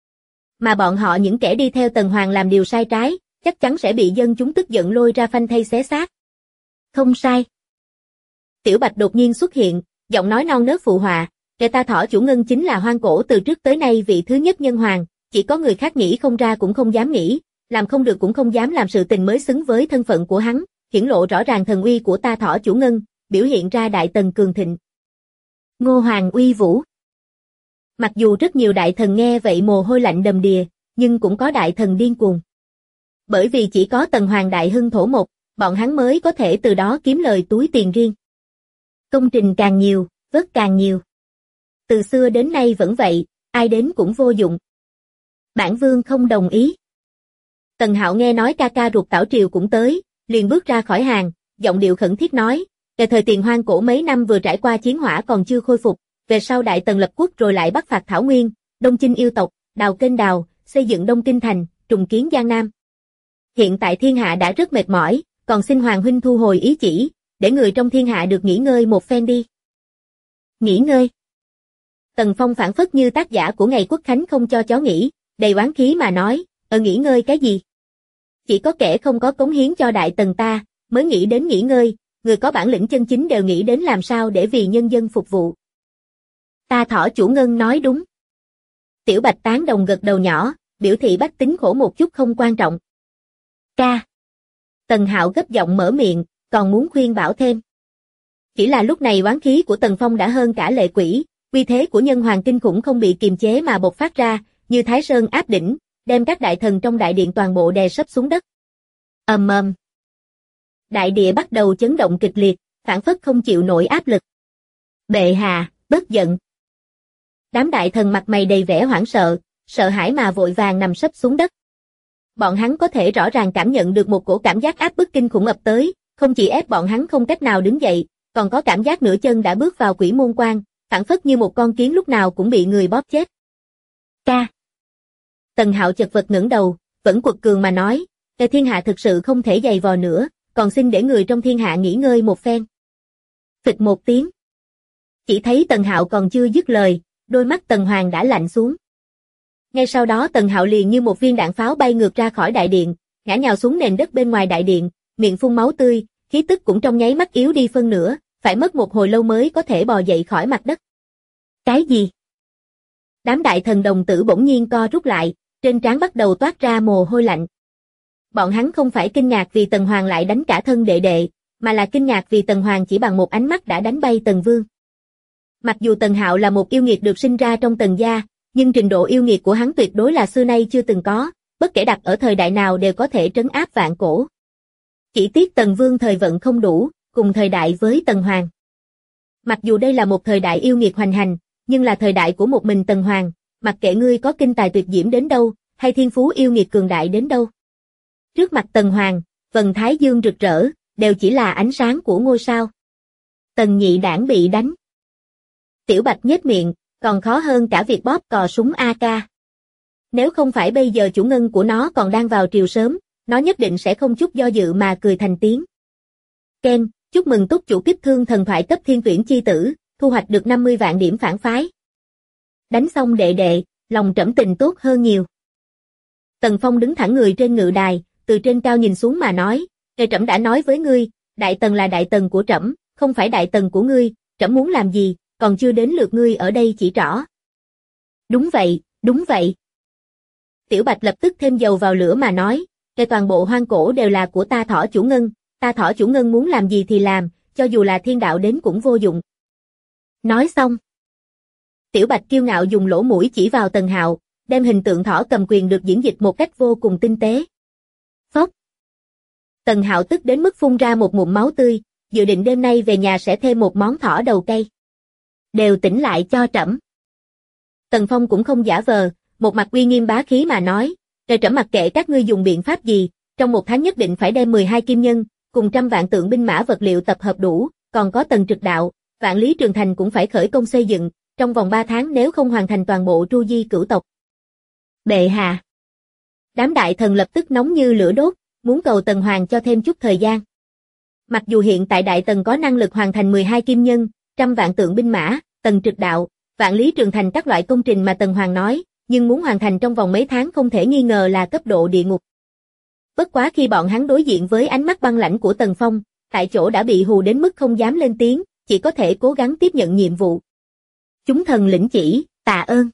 Mà bọn họ những kẻ đi theo Tần Hoàng làm điều sai trái, chắc chắn sẽ bị dân chúng tức giận lôi ra phanh thây xé xác. Không sai. Tiểu Bạch đột nhiên xuất hiện, giọng nói non nớt phụ họa, ta Thỏ Chủ Ngân chính là hoang cổ từ trước tới nay vị thứ nhất nhân hoàng, chỉ có người khác nghĩ không ra cũng không dám nghĩ, làm không được cũng không dám làm sự tình mới xứng với thân phận của hắn, hiển lộ rõ ràng thần uy của ta Thỏ Chủ Ngân, biểu hiện ra đại tần cường thịnh. Ngô Hoàng uy vũ. Mặc dù rất nhiều đại thần nghe vậy mồ hôi lạnh đầm đìa, nhưng cũng có đại thần điên cuồng. Bởi vì chỉ có Tần Hoàng đại hưng thổ mộc, bọn hắn mới có thể từ đó kiếm lời túi tiền riêng. Công trình càng nhiều, vớt càng nhiều. Từ xưa đến nay vẫn vậy, ai đến cũng vô dụng. Bản vương không đồng ý. Tần Hạo nghe nói ca ca ruột Tảo Triều cũng tới, liền bước ra khỏi hàng, giọng điệu khẩn thiết nói, thời tiền hoang cổ mấy năm vừa trải qua chiến hỏa còn chưa khôi phục, về sau đại tần lập quốc rồi lại bắc phạt Thảo Nguyên, đông chinh yêu tộc, đào kênh đào, xây dựng Đông Kinh thành, trùng kiến Giang Nam. Hiện tại thiên hạ đã rất mệt mỏi, còn xin Hoàng huynh thu hồi ý chỉ, để người trong thiên hạ được nghỉ ngơi một phen đi. Nghỉ ngơi. Tần Phong phản phất như tác giả của ngày Quốc Khánh không cho chó nghỉ, đầy oán khí mà nói, nghỉ ngơi cái gì? Chỉ có kẻ không có cống hiến cho đại tần ta, mới nghĩ đến nghỉ ngơi, người có bản lĩnh chân chính đều nghĩ đến làm sao để vì nhân dân phục vụ. Ta Thỏ Chủ Ngân nói đúng. Tiểu Bạch tán đồng gật đầu nhỏ, biểu thị bách tính khổ một chút không quan trọng. Ca. Tần Hạo gấp giọng mở miệng, còn muốn khuyên bảo thêm. Chỉ là lúc này oán khí của Tần Phong đã hơn cả lệ quỷ, uy thế của nhân hoàng kinh khủng không bị kiềm chế mà bộc phát ra, như Thái Sơn áp đỉnh, đem các đại thần trong đại điện toàn bộ đè sấp xuống đất. Ầm ầm. Đại địa bắt đầu chấn động kịch liệt, phảng phất không chịu nổi áp lực. Bệ hạ, bất giận. Đám đại thần mặt mày đầy vẻ hoảng sợ, sợ hãi mà vội vàng nằm sấp xuống đất. Bọn hắn có thể rõ ràng cảm nhận được một cổ cảm giác áp bức kinh khủng ập tới, không chỉ ép bọn hắn không cách nào đứng dậy, còn có cảm giác nửa chân đã bước vào quỷ môn quan, phảng phất như một con kiến lúc nào cũng bị người bóp chết. Ca. Tần Hạo chật vật ngẩng đầu, vẫn quật cường mà nói, thiên hạ thực sự không thể giày vò nữa, còn xin để người trong thiên hạ nghỉ ngơi một phen. Phịch một tiếng. Chỉ thấy Tần Hạo còn chưa dứt lời, đôi mắt Tần Hoàng đã lạnh xuống. Ngay sau đó Tần Hạo liền như một viên đạn pháo bay ngược ra khỏi đại điện, ngã nhào xuống nền đất bên ngoài đại điện, miệng phun máu tươi, khí tức cũng trong nháy mắt yếu đi phân nửa, phải mất một hồi lâu mới có thể bò dậy khỏi mặt đất. Cái gì? Đám đại thần đồng tử bỗng nhiên co rút lại, trên trán bắt đầu toát ra mồ hôi lạnh. Bọn hắn không phải kinh ngạc vì Tần Hoàng lại đánh cả thân đệ đệ, mà là kinh ngạc vì Tần Hoàng chỉ bằng một ánh mắt đã đánh bay Tần Vương. Mặc dù Tần Hạo là một yêu nghiệt được sinh ra trong Tần gia, nhưng trình độ yêu nghiệt của hắn tuyệt đối là xưa nay chưa từng có, bất kể đặt ở thời đại nào đều có thể trấn áp vạn cổ. Chỉ tiếc Tần Vương thời vận không đủ, cùng thời đại với Tần Hoàng. Mặc dù đây là một thời đại yêu nghiệt hoành hành, nhưng là thời đại của một mình Tần Hoàng, mặc kệ ngươi có kinh tài tuyệt diễm đến đâu, hay thiên phú yêu nghiệt cường đại đến đâu. Trước mặt Tần Hoàng, vầng thái dương rực rỡ, đều chỉ là ánh sáng của ngôi sao. Tần nhị đảng bị đánh. Tiểu Bạch nhếch miệng, còn khó hơn cả việc bóp cò súng AK. Nếu không phải bây giờ chủ ngân của nó còn đang vào triều sớm, nó nhất định sẽ không chút do dự mà cười thành tiếng. Ken, chúc mừng túc chủ kiếp thương thần thoại cấp thiên tuyển chi tử, thu hoạch được 50 vạn điểm phản phái. Đánh xong đệ đệ, lòng trẫm tình tốt hơn nhiều. Tần Phong đứng thẳng người trên ngự đài, từ trên cao nhìn xuống mà nói, trẫm đã nói với ngươi, đại tần là đại tần của trẫm, không phải đại tần của ngươi, trẫm muốn làm gì, còn chưa đến lượt ngươi ở đây chỉ trỏ. Đúng vậy, đúng vậy. Tiểu Bạch lập tức thêm dầu vào lửa mà nói, toàn bộ hoang cổ đều là của ta Thỏ chủ ngân, ta Thỏ chủ ngân muốn làm gì thì làm, cho dù là thiên đạo đến cũng vô dụng. Nói xong, Tiểu Bạch kiêu ngạo dùng lỗ mũi chỉ vào Tần Hạo, đem hình tượng thỏ cầm quyền được diễn dịch một cách vô cùng tinh tế. Phốc. Tần Hạo tức đến mức phun ra một ngụm máu tươi, dự định đêm nay về nhà sẽ thêm một món thỏ đầu cây. Đều tỉnh lại cho trẫm. Tần Phong cũng không giả vờ, một mặt uy nghiêm bá khí mà nói, trẫm mặc kệ các ngươi dùng biện pháp gì, trong một tháng nhất định phải đem 12 kim nhân, cùng 100 vạn tượng binh mã vật liệu tập hợp đủ, còn có Tần Trực Đạo, Vạn Lý Trường Thành cũng phải khởi công xây dựng, trong vòng 3 tháng nếu không hoàn thành toàn bộ tru di cửu tộc. Bệ hạ. Đám đại thần lập tức nóng như lửa đốt, muốn cầu Tần Hoàng cho thêm chút thời gian. Mặc dù hiện tại đại tần có năng lực hoàn thành 12 kim nhân, 100 vạn tượng binh mã, Tần Trực Đạo, Vạn Lý Trường Thành các loại công trình mà Tần Hoàng nói, nhưng muốn hoàn thành trong vòng mấy tháng không thể nghi ngờ là cấp độ địa ngục. Bất quá khi bọn hắn đối diện với ánh mắt băng lãnh của Tần Phong, tại chỗ đã bị hù đến mức không dám lên tiếng, chỉ có thể cố gắng tiếp nhận nhiệm vụ. Chúng thần lĩnh chỉ, tạ ơn.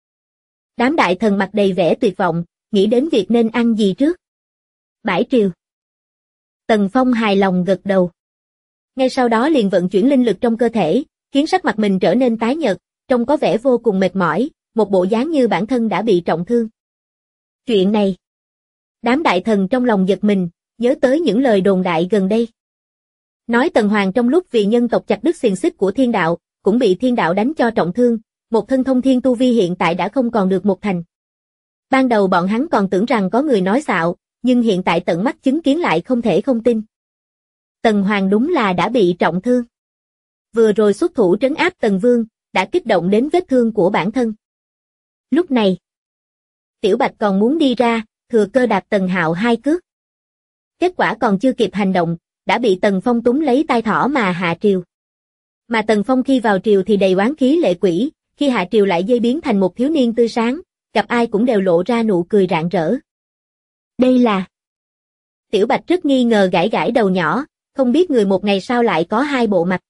Đám đại thần mặt đầy vẻ tuyệt vọng, nghĩ đến việc nên ăn gì trước. Bãi triều. Tần Phong hài lòng gật đầu. Ngay sau đó liền vận chuyển linh lực trong cơ thể, khiến sắc mặt mình trở nên tái nhợt, trông có vẻ vô cùng mệt mỏi, một bộ dáng như bản thân đã bị trọng thương. Chuyện này. Đám đại thần trong lòng giật mình, nhớ tới những lời đồn đại gần đây. Nói Tần Hoàng trong lúc vì nhân tộc chặt đứt xiềng xích của thiên đạo, cũng bị thiên đạo đánh cho trọng thương, một thân thông thiên tu vi hiện tại đã không còn được một thành. Ban đầu bọn hắn còn tưởng rằng có người nói xạo, nhưng hiện tại tận mắt chứng kiến lại không thể không tin. Tần Hoàng đúng là đã bị trọng thương. Vừa rồi xuất thủ trấn áp Tần Vương, đã kích động đến vết thương của bản thân. Lúc này, Tiểu Bạch còn muốn đi ra, thừa cơ đạp Tần Hạo 2 cước. Kết quả còn chưa kịp hành động, đã bị Tần Phong túm lấy tai thỏ mà hạ triều. Mà Tần Phong khi vào triều thì đầy oán khí lệ quỷ, khi hạ triều lại dây biến thành một thiếu niên tươi sáng, gặp ai cũng đều lộ ra nụ cười rạng rỡ. Đây là... Tiểu Bạch rất nghi ngờ gãi gãi đầu nhỏ, không biết người một ngày sau lại có 2 bộ mặt.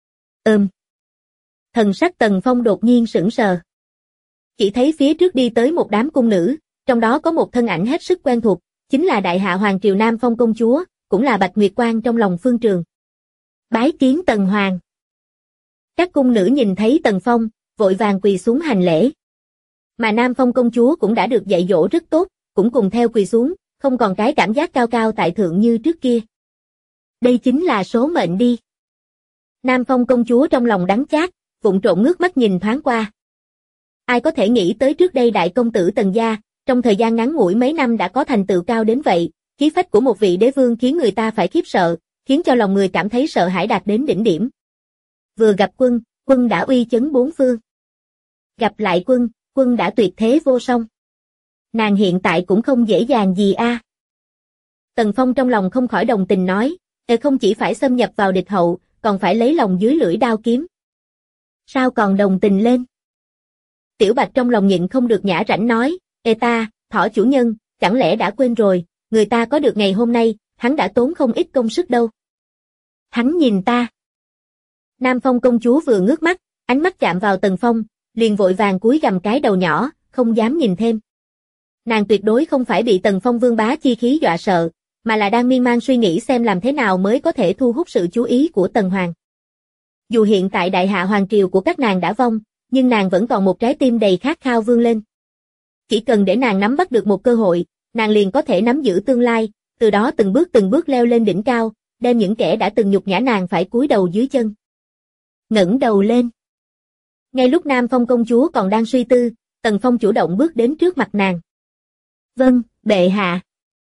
Thần sắc Tần Phong đột nhiên sững sờ. Chỉ thấy phía trước đi tới một đám cung nữ, trong đó có một thân ảnh hết sức quen thuộc, chính là đại hạ hoàng triều Nam Phong công chúa, cũng là Bạch Nguyệt Quang trong lòng Phương Trường. Bái kiến Tần Hoàng. Các cung nữ nhìn thấy Tần Phong, vội vàng quỳ xuống hành lễ. Mà Nam Phong công chúa cũng đã được dạy dỗ rất tốt, cũng cùng theo quỳ xuống, không còn cái cảm giác cao cao tại thượng như trước kia. Đây chính là số mệnh đi. Nam Phong công chúa trong lòng đắng chát, vụng trộn ngước mắt nhìn thoáng qua. Ai có thể nghĩ tới trước đây đại công tử Tần gia, trong thời gian ngắn ngủi mấy năm đã có thành tựu cao đến vậy, khí phách của một vị đế vương khiến người ta phải khiếp sợ, khiến cho lòng người cảm thấy sợ hãi đạt đến đỉnh điểm. Vừa gặp quân, quân đã uy chấn bốn phương. Gặp lại quân, quân đã tuyệt thế vô song. Nàng hiện tại cũng không dễ dàng gì a. Tần Phong trong lòng không khỏi đồng tình nói, không chỉ phải xâm nhập vào địch hậu, còn phải lấy lòng dưới lưỡi đao kiếm. Sao còn đồng tình lên? Tiểu Bạch trong lòng nhịn không được nhả rãnh nói, ta, Thỏ chủ nhân, chẳng lẽ đã quên rồi, người ta có được ngày hôm nay, hắn đã tốn không ít công sức đâu. Hắn nhìn ta. Nam Phong công chúa vừa ngước mắt, ánh mắt chạm vào Tần Phong, liền vội vàng cúi gằm cái đầu nhỏ, không dám nhìn thêm. Nàng tuyệt đối không phải bị Tần Phong vương bá chi khí dọa sợ, mà là đang miên man suy nghĩ xem làm thế nào mới có thể thu hút sự chú ý của Tần Hoàng. Dù hiện tại đại hạ hoàng triều của các nàng đã vong, nhưng nàng vẫn còn một trái tim đầy khát khao vươn lên. Chỉ cần để nàng nắm bắt được một cơ hội, nàng liền có thể nắm giữ tương lai, từ đó từng bước leo lên đỉnh cao, đem những kẻ đã từng nhục nhã nàng phải cúi đầu dưới chân. Ngẩng đầu lên. Ngay lúc Nam Phong công chúa còn đang suy tư, Tần Phong chủ động bước đến trước mặt nàng. Vâng, bệ hạ.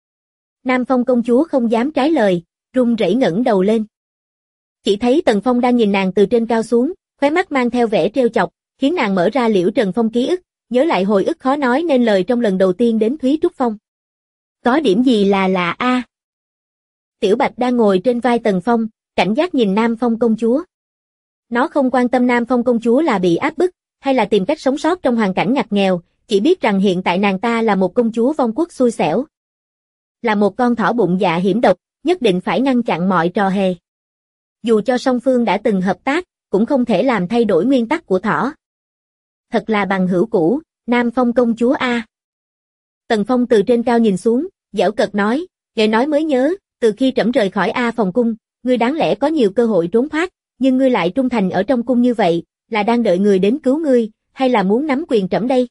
Nam Phong công chúa không dám trái lời, run rẩy ngẩng đầu lên. Chỉ thấy Tần Phong đang nhìn nàng từ trên cao xuống, khóe mắt mang theo vẻ trêu chọc, khiến nàng mở ra Liễu Trần Phong ký ức, nhớ lại hồi ức khó nói nên lời trong lần đầu tiên đến Thúy Trúc Phong. Có điểm gì là lạ a? Tiểu Bạch đang ngồi trên vai Tần Phong, cảnh giác nhìn Nam Phong công chúa. Nó không quan tâm Nam Phong công chúa là bị áp bức, hay là tìm cách sống sót trong hoàn cảnh ngặt nghèo, chỉ biết rằng hiện tại nàng ta là một công chúa vong quốc xui xẻo. Là một con thỏ bụng dạ hiểm độc, nhất định phải ngăn chặn mọi trò hề. Dù cho song phương đã từng hợp tác, cũng không thể làm thay đổi nguyên tắc của thỏ. Thật là bằng hữu cũ, Nam Phong công chúa a. Tần Phong từ trên cao nhìn xuống, giễu cợt nói, nghe nói mới nhớ, từ khi trẫm rời khỏi A Phòng cung, ngươi đáng lẽ có nhiều cơ hội trốn thoát, nhưng ngươi lại trung thành ở trong cung như vậy, là đang đợi người đến cứu ngươi, hay là muốn nắm quyền trẫm đây?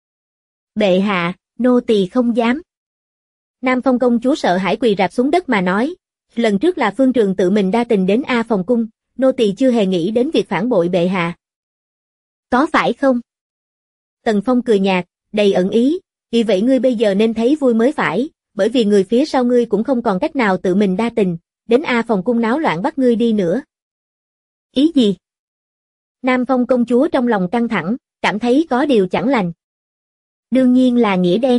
Bệ hạ, nô tỳ không dám. Nam Phong công chúa sợ hãi quỳ rạp xuống đất mà nói, lần trước là Phương Trường tự mình đa tình đến A Phòng cung, nô tỳ chưa hề nghĩ đến việc phản bội bệ hạ. Có phải không? Tần Phong cười nhạt, đầy ẩn ý, vì vậy ngươi bây giờ nên thấy vui mới phải, bởi vì người phía sau ngươi cũng không còn cách nào tự mình đa tình, đến A Phòng cung náo loạn bắt ngươi đi nữa. Ý gì? Nam Phong công chúa trong lòng căng thẳng, cảm thấy có điều chẳng lành. Đương nhiên là nghĩa đen.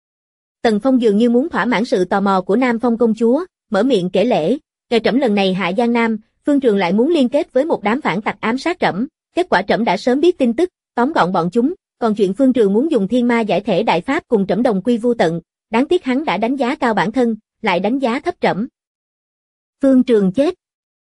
Tần Phong dường như muốn thỏa mãn sự tò mò của Nam Phong công chúa, mở miệng kể lể, kẻ trẫm lần này hạ Giang Nam, Phương Trường lại muốn liên kết với một đám phản tặc ám sát trẫm, kết quả trẫm đã sớm biết tin tức, tóm gọn bọn chúng, còn chuyện Phương Trường muốn dùng thiên ma giải thể đại pháp cùng trẫm đồng quy vu tận, đáng tiếc hắn đã đánh giá cao bản thân, lại đánh giá thấp trẫm. Phương Trường chết.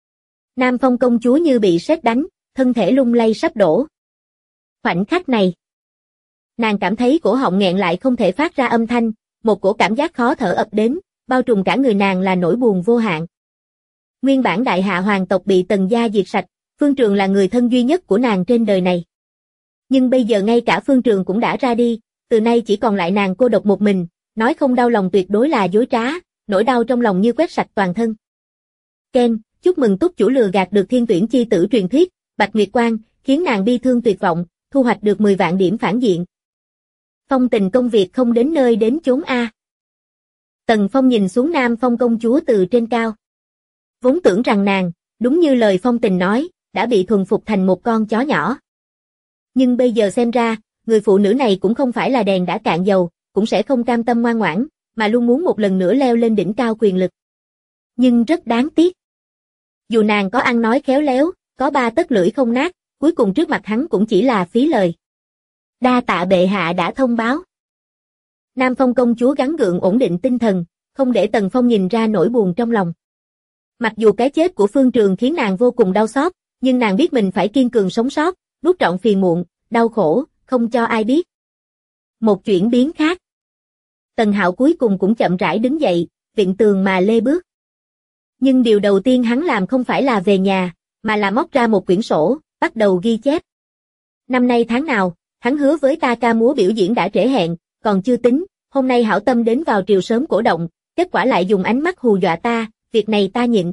Nam Phong công chúa như bị sét đánh, thân thể lung lay sắp đổ. Khoảnh khắc này, nàng cảm thấy cổ họng nghẹn lại không thể phát ra âm thanh, một cổ cảm giác khó thở ập đến, bao trùm cả người nàng là nỗi buồn vô hạn. Nguyên bản đại hạ hoàng tộc bị Tần gia diệt sạch, Phương Trường là người thân duy nhất của nàng trên đời này. Nhưng bây giờ ngay cả Phương Trường cũng đã ra đi, từ nay chỉ còn lại nàng cô độc một mình, nói không đau lòng tuyệt đối là dối trá, nỗi đau trong lòng như quét sạch toàn thân. Ken, chúc mừng túc chủ lừa gạt được thiên tuyển chi tử truyền thuyết, Bạch Nguyệt Quang, khiến nàng bi thương tuyệt vọng, thu hoạch được 10 vạn điểm phản diện. Phong tình công việc không đến nơi đến chốn a. Tần Phong nhìn xuống Nam Phong công chúa từ trên cao. Vốn tưởng rằng nàng, đúng như lời Phong tình nói, đã bị thuần phục thành một con chó nhỏ. Nhưng bây giờ xem ra, người phụ nữ này cũng không phải là đèn đã cạn dầu, cũng sẽ không cam tâm ngoan ngoãn, mà luôn muốn một lần nữa leo lên đỉnh cao quyền lực. Nhưng rất đáng tiếc. Dù nàng có ăn nói khéo léo, có 3 tấc lưỡi không nát, cuối cùng trước mặt hắn cũng chỉ là phí lời. Đa tạ bệ hạ đã thông báo. Nam Phong công chúa gắng gượng ổn định tinh thần, không để Tần Phong nhìn ra nỗi buồn trong lòng. Mặc dù cái chết của Phương Trường khiến nàng vô cùng đau xót, nhưng nàng biết mình phải kiên cường sống sót, nuốt trọn phiền muộn, đau khổ, không cho ai biết. Một chuyển biến khác. Tần Hạo cuối cùng cũng chậm rãi đứng dậy, viện tường mà lê bước. Nhưng điều đầu tiên hắn làm không phải là về nhà, mà là móc ra một quyển sổ, bắt đầu ghi chép. Năm nay tháng nào, hắn hứa với ta ca múa biểu diễn đã trễ hẹn, còn chưa tính, hôm nay hảo tâm đến vào triều sớm cổ động, kết quả lại dùng ánh mắt hù dọa ta, việc này ta nhịn.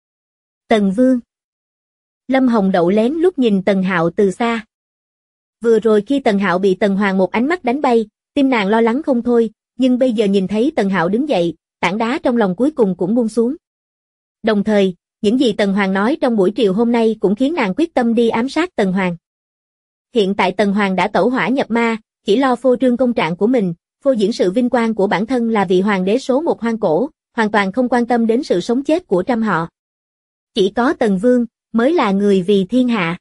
Tần Vương. Lâm Hồng Đậu lén lút nhìn Tần Hạo từ xa. Vừa rồi khi Tần Hạo bị Tần Hoàng một ánh mắt đánh bay, tim nàng lo lắng không thôi, nhưng bây giờ nhìn thấy Tần Hạo đứng dậy, tảng đá trong lòng cuối cùng cũng buông xuống. Đồng thời, những gì Tần Hoàng nói trong buổi triều hôm nay cũng khiến nàng quyết tâm đi ám sát Tần Hoàng. Hiện tại Tần Hoàng đã tẩu hỏa nhập ma, chỉ lo phô trương công trạng của mình, phô diễn sự vinh quang của bản thân là vị hoàng đế số 1 hoang cổ, hoàn toàn không quan tâm đến sự sống chết của trăm họ. Chỉ có Tần Vương mới là người vì thiên hạ.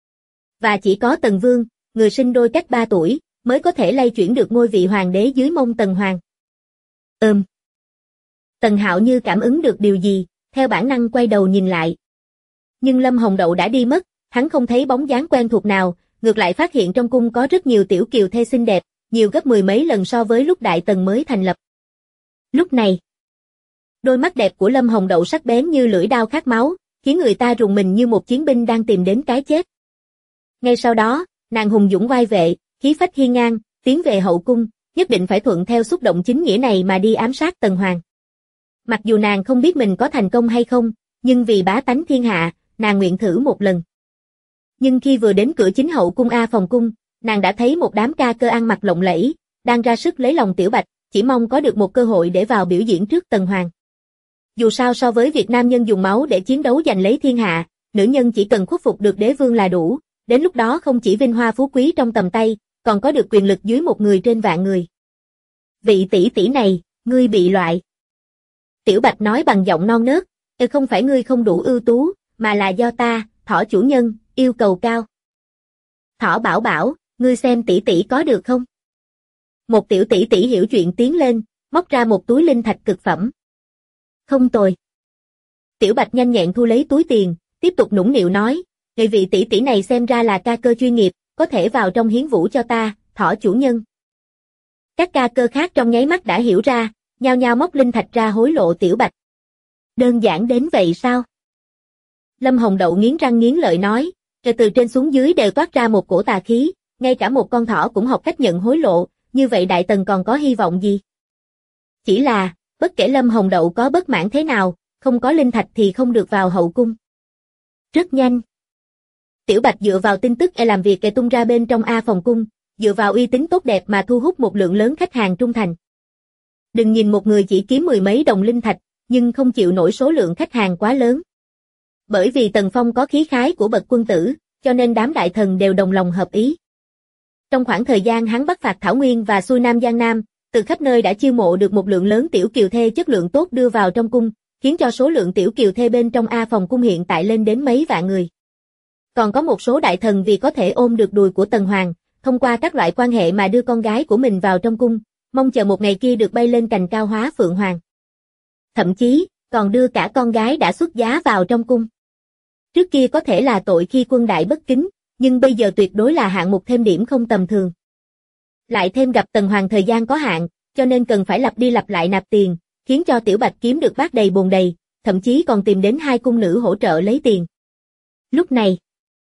Và chỉ có Tần Vương, người sinh đôi cách 3 tuổi, mới có thể lay chuyển được ngôi vị hoàng đế dưới mông Tần Hoàng. Tần Hạo như cảm ứng được điều gì, theo bản năng quay đầu nhìn lại. Nhưng Lâm Hồng Đậu đã đi mất, hắn không thấy bóng dáng quen thuộc nào, ngược lại phát hiện trong cung có rất nhiều tiểu kiều thê xinh đẹp, nhiều gấp mười mấy lần so với lúc Đại Tần mới thành lập. Lúc này, đôi mắt đẹp của Lâm Hồng Đậu sắc bén như lưỡi đao khát máu, khiến người ta rùng mình như một chiến binh đang tìm đến cái chết. Ngay sau đó, nàng hùng dũng oai vệ, khí phách hiên ngang, tiến về hậu cung, nhất định phải thuận theo xúc động chính nghĩa này mà đi ám sát Tần Hoàng. Mặc dù nàng không biết mình có thành công hay không, nhưng vì bá tánh thiên hạ, nàng nguyện thử một lần. Nhưng khi vừa đến cửa chính hậu cung A Phòng cung, nàng đã thấy một đám ca cơ ăn mặc lộng lẫy, đang ra sức lấy lòng Tiểu Bạch, chỉ mong có được một cơ hội để vào biểu diễn trước Tần Hoàng. Dù sao so với việc nam nhân dùng máu để chiến đấu giành lấy thiên hạ, nữ nhân chỉ cần khuất phục được đế vương là đủ, đến lúc đó không chỉ vinh hoa phú quý trong tầm tay, còn có được quyền lực dưới một người trên vạn người. Vị tỷ tỷ này, ngươi bị loại. Tiểu Bạch nói bằng giọng non nớt, không phải ngươi không đủ ưu tú, mà là do ta, Thỏ chủ nhân, yêu cầu cao. Thỏ bảo bảo, ngươi xem tỷ tỷ có được không? Một tiểu tỷ tỷ hiểu chuyện tiến lên, móc ra một túi linh thạch cực phẩm. Không tồi. Tiểu Bạch nhanh nhẹn thu lấy túi tiền, tiếp tục nũng nịu nói, người vị tỷ tỷ này xem ra là ca cơ chuyên nghiệp, có thể vào trong hiến vũ cho ta, Thỏ chủ nhân. Các ca cơ khác trong nháy mắt đã hiểu ra, nhao nhao móc linh thạch ra hối lộ Tiểu Bạch. Đơn giản đến vậy sao? Lâm Hồng Đậu nghiến răng nghiến lợi nói, từ trên xuống dưới đều toát ra một cổ tà khí, ngay cả một con thỏ cũng học cách nhận hối lộ, như vậy Đại Tần còn có hy vọng gì? Chỉ là, bất kể Lâm Hồng Đậu có bất mãn thế nào, không có linh thạch thì không được vào hậu cung. Rất nhanh. Tiểu Bạch dựa vào tin tức làm việc tung ra bên trong A Phòng cung, dựa vào uy tín tốt đẹp mà thu hút một lượng lớn khách hàng trung thành. Đừng nhìn một người chỉ kiếm mười mấy đồng linh thạch, nhưng không chịu nổi số lượng khách hàng quá lớn. Bởi vì Tần Phong có khí khái của bậc quân tử, cho nên đám đại thần đều đồng lòng hợp ý. Trong khoảng thời gian hắn bắc phạt Thảo Nguyên và xuôi Nam Giang Nam, từ khắp nơi đã chiêu mộ được một lượng lớn tiểu kiều thê chất lượng tốt đưa vào trong cung, khiến cho số lượng tiểu kiều thê bên trong A Phòng cung hiện tại lên đến mấy vạn người. Còn có một số đại thần vì có thể ôm được đùi của Tần Hoàng, thông qua các loại quan hệ mà đưa con gái của mình vào trong cung, mong chờ một ngày kia được bay lên cành cao hóa phượng hoàng. Thậm chí, còn đưa cả con gái đã xuất giá vào trong cung. Trước kia có thể là tội khi quân đại bất kính, nhưng bây giờ tuyệt đối là hạng mục thêm điểm không tầm thường. Lại thêm gặp Tần Hoàng thời gian có hạn, cho nên cần phải lặp đi lặp lại nạp tiền, khiến cho Tiểu Bạch kiếm được bát đầy bồn đầy, thậm chí còn tìm đến hai cung nữ hỗ trợ lấy tiền. Lúc này,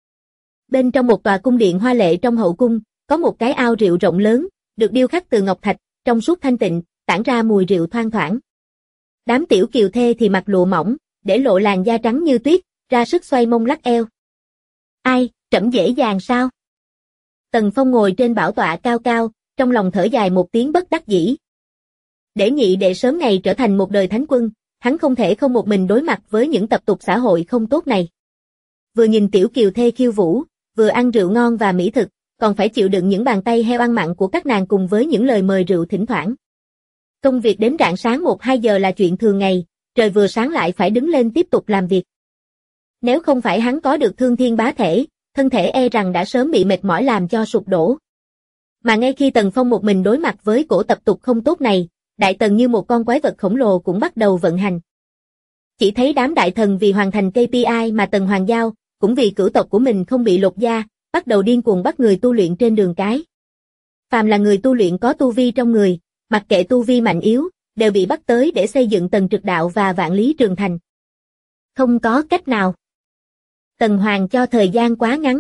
bên trong một tòa cung điện hoa lệ trong hậu cung, có một cái ao rượu rộng lớn, được điêu khắc từ ngọc thạch, trong suốt thanh tịnh, tản ra mùi rượu thoang thoảng. Đám tiểu kiều thê thì mặc lụa mỏng, để lộ làn da trắng như tuyết, ra sức xoay mông lắc eo. Ai, trẫm dễ dàng sao? Tần Phong ngồi trên bảo tọa cao cao, trong lòng thở dài một tiếng bất đắc dĩ. Để nhị đệ sớm ngày trở thành một đời thánh quân, hắn không thể không một mình đối mặt với những tập tục xã hội không tốt này. Vừa nhìn tiểu kiều thê khiêu vũ, vừa ăn rượu ngon và mỹ thực, còn phải chịu đựng những bàn tay heo ăn mặn của các nàng cùng với những lời mời rượu thỉnh thoảng. Công việc đến rạng sáng 1-2 giờ là chuyện thường ngày, trời vừa sáng lại phải đứng lên tiếp tục làm việc. Nếu không phải hắn có được thương thiên bá thể, thân thể e rằng đã sớm bị mệt mỏi làm cho sụp đổ. Mà ngay khi Tần Phong một mình đối mặt với cổ tập tục không tốt này, Đại Tần như một con quái vật khổng lồ cũng bắt đầu vận hành. Chỉ thấy đám đại thần vì hoàn thành KPI mà Tần Hoàng giao, cũng vì cửu tộc của mình không bị lột da, bắt đầu điên cuồng bắt người tu luyện trên đường cái. Phàm là người tu luyện có tu vi trong người, mặc kệ tu vi mạnh yếu, đều bị bắt tới để xây dựng Tần Trực Đạo và Vạn Lý Trường Thành. Không có cách nào. Tần Hoàng cho thời gian quá ngắn.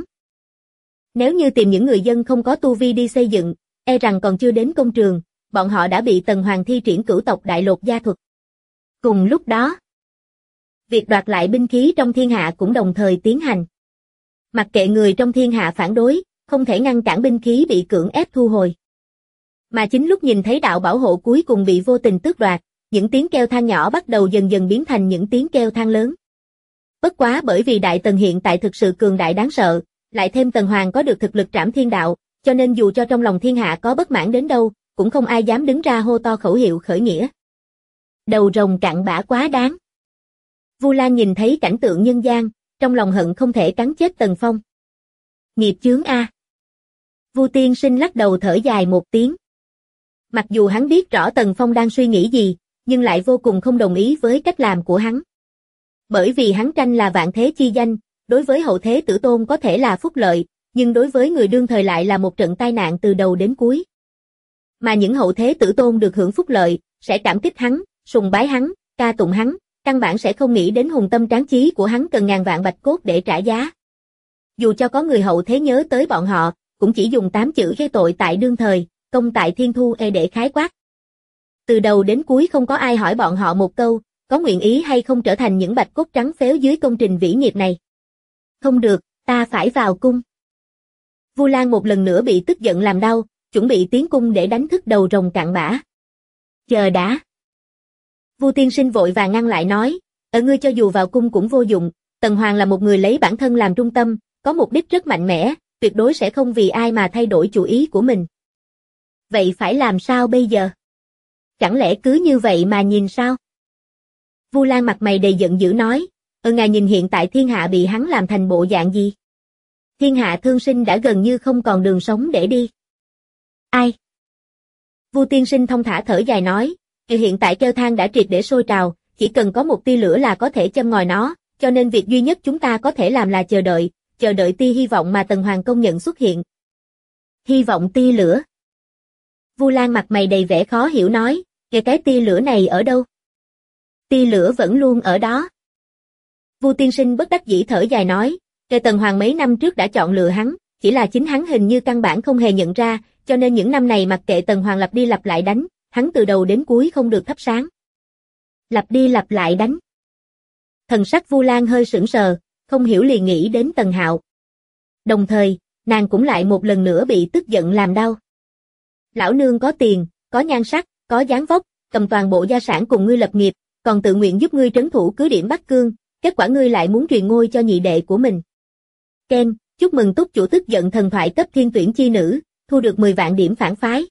Nếu như tìm những người dân không có tu vi đi xây dựng, e rằng còn chưa đến công trường, bọn họ đã bị Tần Hoàng thi triển cửu tộc đại lột da thuật. Cùng lúc đó, việc đoạt lại binh khí trong thiên hạ cũng đồng thời tiến hành. Mặc kệ người trong thiên hạ phản đối, không thể ngăn cản binh khí bị cưỡng ép thu hồi. Mà chính lúc nhìn thấy đạo bảo hộ cuối cùng bị vô tình tước đoạt, những tiếng kêu than nhỏ bắt đầu dần dần biến thành những tiếng kêu than lớn. Bất quá bởi vì Đại Tần hiện tại thực sự cường đại đáng sợ, lại thêm Tần Hoàng có được thực lực trảm thiên đạo, cho nên dù cho trong lòng thiên hạ có bất mãn đến đâu, cũng không ai dám đứng ra hô to khẩu hiệu khởi nghĩa. Đầu rồng cặn bã quá đáng. Vu Lan nhìn thấy cảnh tượng nhân gian, trong lòng hận không thể cắn chết Tần Phong. Nghiệp chướng a. Vu Tiên Sinh lắc đầu thở dài một tiếng. Mặc dù hắn biết rõ Tần Phong đang suy nghĩ gì, nhưng lại vô cùng không đồng ý với cách làm của hắn. Bởi vì hắn tranh là vạn thế chi danh, đối với hậu thế tử tôn có thể là phúc lợi, nhưng đối với người đương thời lại là một trận tai nạn từ đầu đến cuối. Mà những hậu thế tử tôn được hưởng phúc lợi, sẽ cảm kích hắn, sùng bái hắn, ca tụng hắn, căn bản sẽ không nghĩ đến hùng tâm tráng chí của hắn cần ngàn vạn bạch cốt để trả giá. Dù cho có người hậu thế nhớ tới bọn họ, cũng chỉ dùng 8 chữ gây tội tại đương thời, công tại thiên thu để khái quát. Từ đầu đến cuối không có ai hỏi bọn họ một câu, có nguyện ý hay không trở thành những bạch cốt trắng phếu dưới công trình vĩ nghiệp này. Không được, ta phải vào cung. Vu Lan một lần nữa bị tức giận làm đau, chuẩn bị tiến cung để đánh thức đầu rồng cặn bã. Chờ đã. Vu tiên sinh vội vàng ngăn lại nói, ngươi cho dù vào cung cũng vô dụng, Tần Hoàng là một người lấy bản thân làm trung tâm, có mục đích rất mạnh mẽ, tuyệt đối sẽ không vì ai mà thay đổi chủ ý của mình. Vậy phải làm sao bây giờ? Chẳng lẽ cứ như vậy mà nhìn sao? Vu Lan mặt mày đầy giận dữ nói, ngài nhìn hiện tại thiên hạ bị hắn làm thành bộ dạng gì? Thiên hạ thương sinh đã gần như không còn đường sống để đi. Ai? Vu tiên sinh thông thả thở dài nói, hiện tại kêu than đã triệt để sôi trào, chỉ cần có một tia lửa là có thể châm ngòi nó, cho nên việc duy nhất chúng ta có thể làm là chờ đợi tia hy vọng mà Tần Hoàng công nhận xuất hiện. Hy vọng tia lửa. Vu Lan mặt mày đầy vẻ khó hiểu nói, cái tia lửa này ở đâu? Tia lửa vẫn luôn ở đó. Vu tiên sinh bất đắc dĩ thở dài nói, Tần Hoàng mấy năm trước đã chọn lựa hắn, chỉ là chính hắn hình như căn bản không hề nhận ra, cho nên những năm này mặc kệ Tần Hoàng lặp đi lặp lại đánh, hắn từ đầu đến cuối không được thắp sáng. Lặp đi lặp lại đánh. Thần sắc Vu Lan hơi sững sờ, không hiểu liền nghĩ đến Tần Hạo. Đồng thời, nàng cũng lại một lần nữa bị tức giận làm đau. Lão nương có tiền, có nhan sắc, có dáng vóc, cầm toàn bộ gia sản cùng ngươi lập nghiệp, còn tự nguyện giúp ngươi trấn thủ cứ điểm Bắc Cương, kết quả ngươi lại muốn truyền ngôi cho nhị đệ của mình. Ken, chúc mừng túc chủ tức giận thần thoại cấp thiên tuyển chi nữ, thu được 10 vạn điểm phản phái.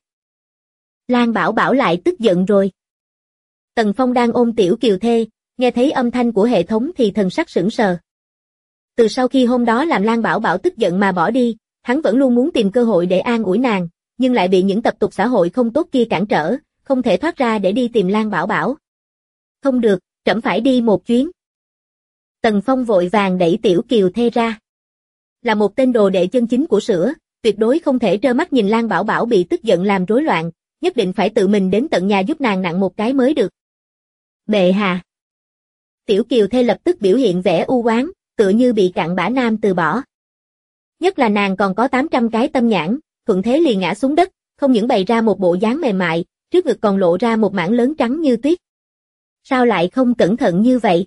Lan Bảo Bảo lại tức giận rồi. Tần Phong đang ôm Tiểu Kiều Thê, nghe thấy âm thanh của hệ thống thì thần sắc sững sờ. Từ sau khi hôm đó làm Lan Bảo Bảo tức giận mà bỏ đi, hắn vẫn luôn muốn tìm cơ hội để an ủi nàng, nhưng lại bị những tập tục xã hội không tốt kia cản trở, không thể thoát ra để đi tìm Lan Bảo Bảo. Không được, trẫm phải đi một chuyến. Tần Phong vội vàng đẩy Tiểu Kiều Thê ra. Là một tên đồ đệ chân chính của Sữa, tuyệt đối không thể trơ mắt nhìn Lan Bảo Bảo bị tức giận làm rối loạn, nhất định phải tự mình đến tận nhà giúp nàng nặng một cái mới được. Bệ hạ. Tiểu Kiều Thê lập tức biểu hiện vẻ u oán, tựa như bị cặn bã nam từ bỏ. Nhất là nàng còn có 800 cái tâm nhãn, thuận thế liền ngã xuống đất, không những bày ra một bộ dáng mềm mại, trước ngực còn lộ ra một mảng lớn trắng như tuyết. Sao lại không cẩn thận như vậy?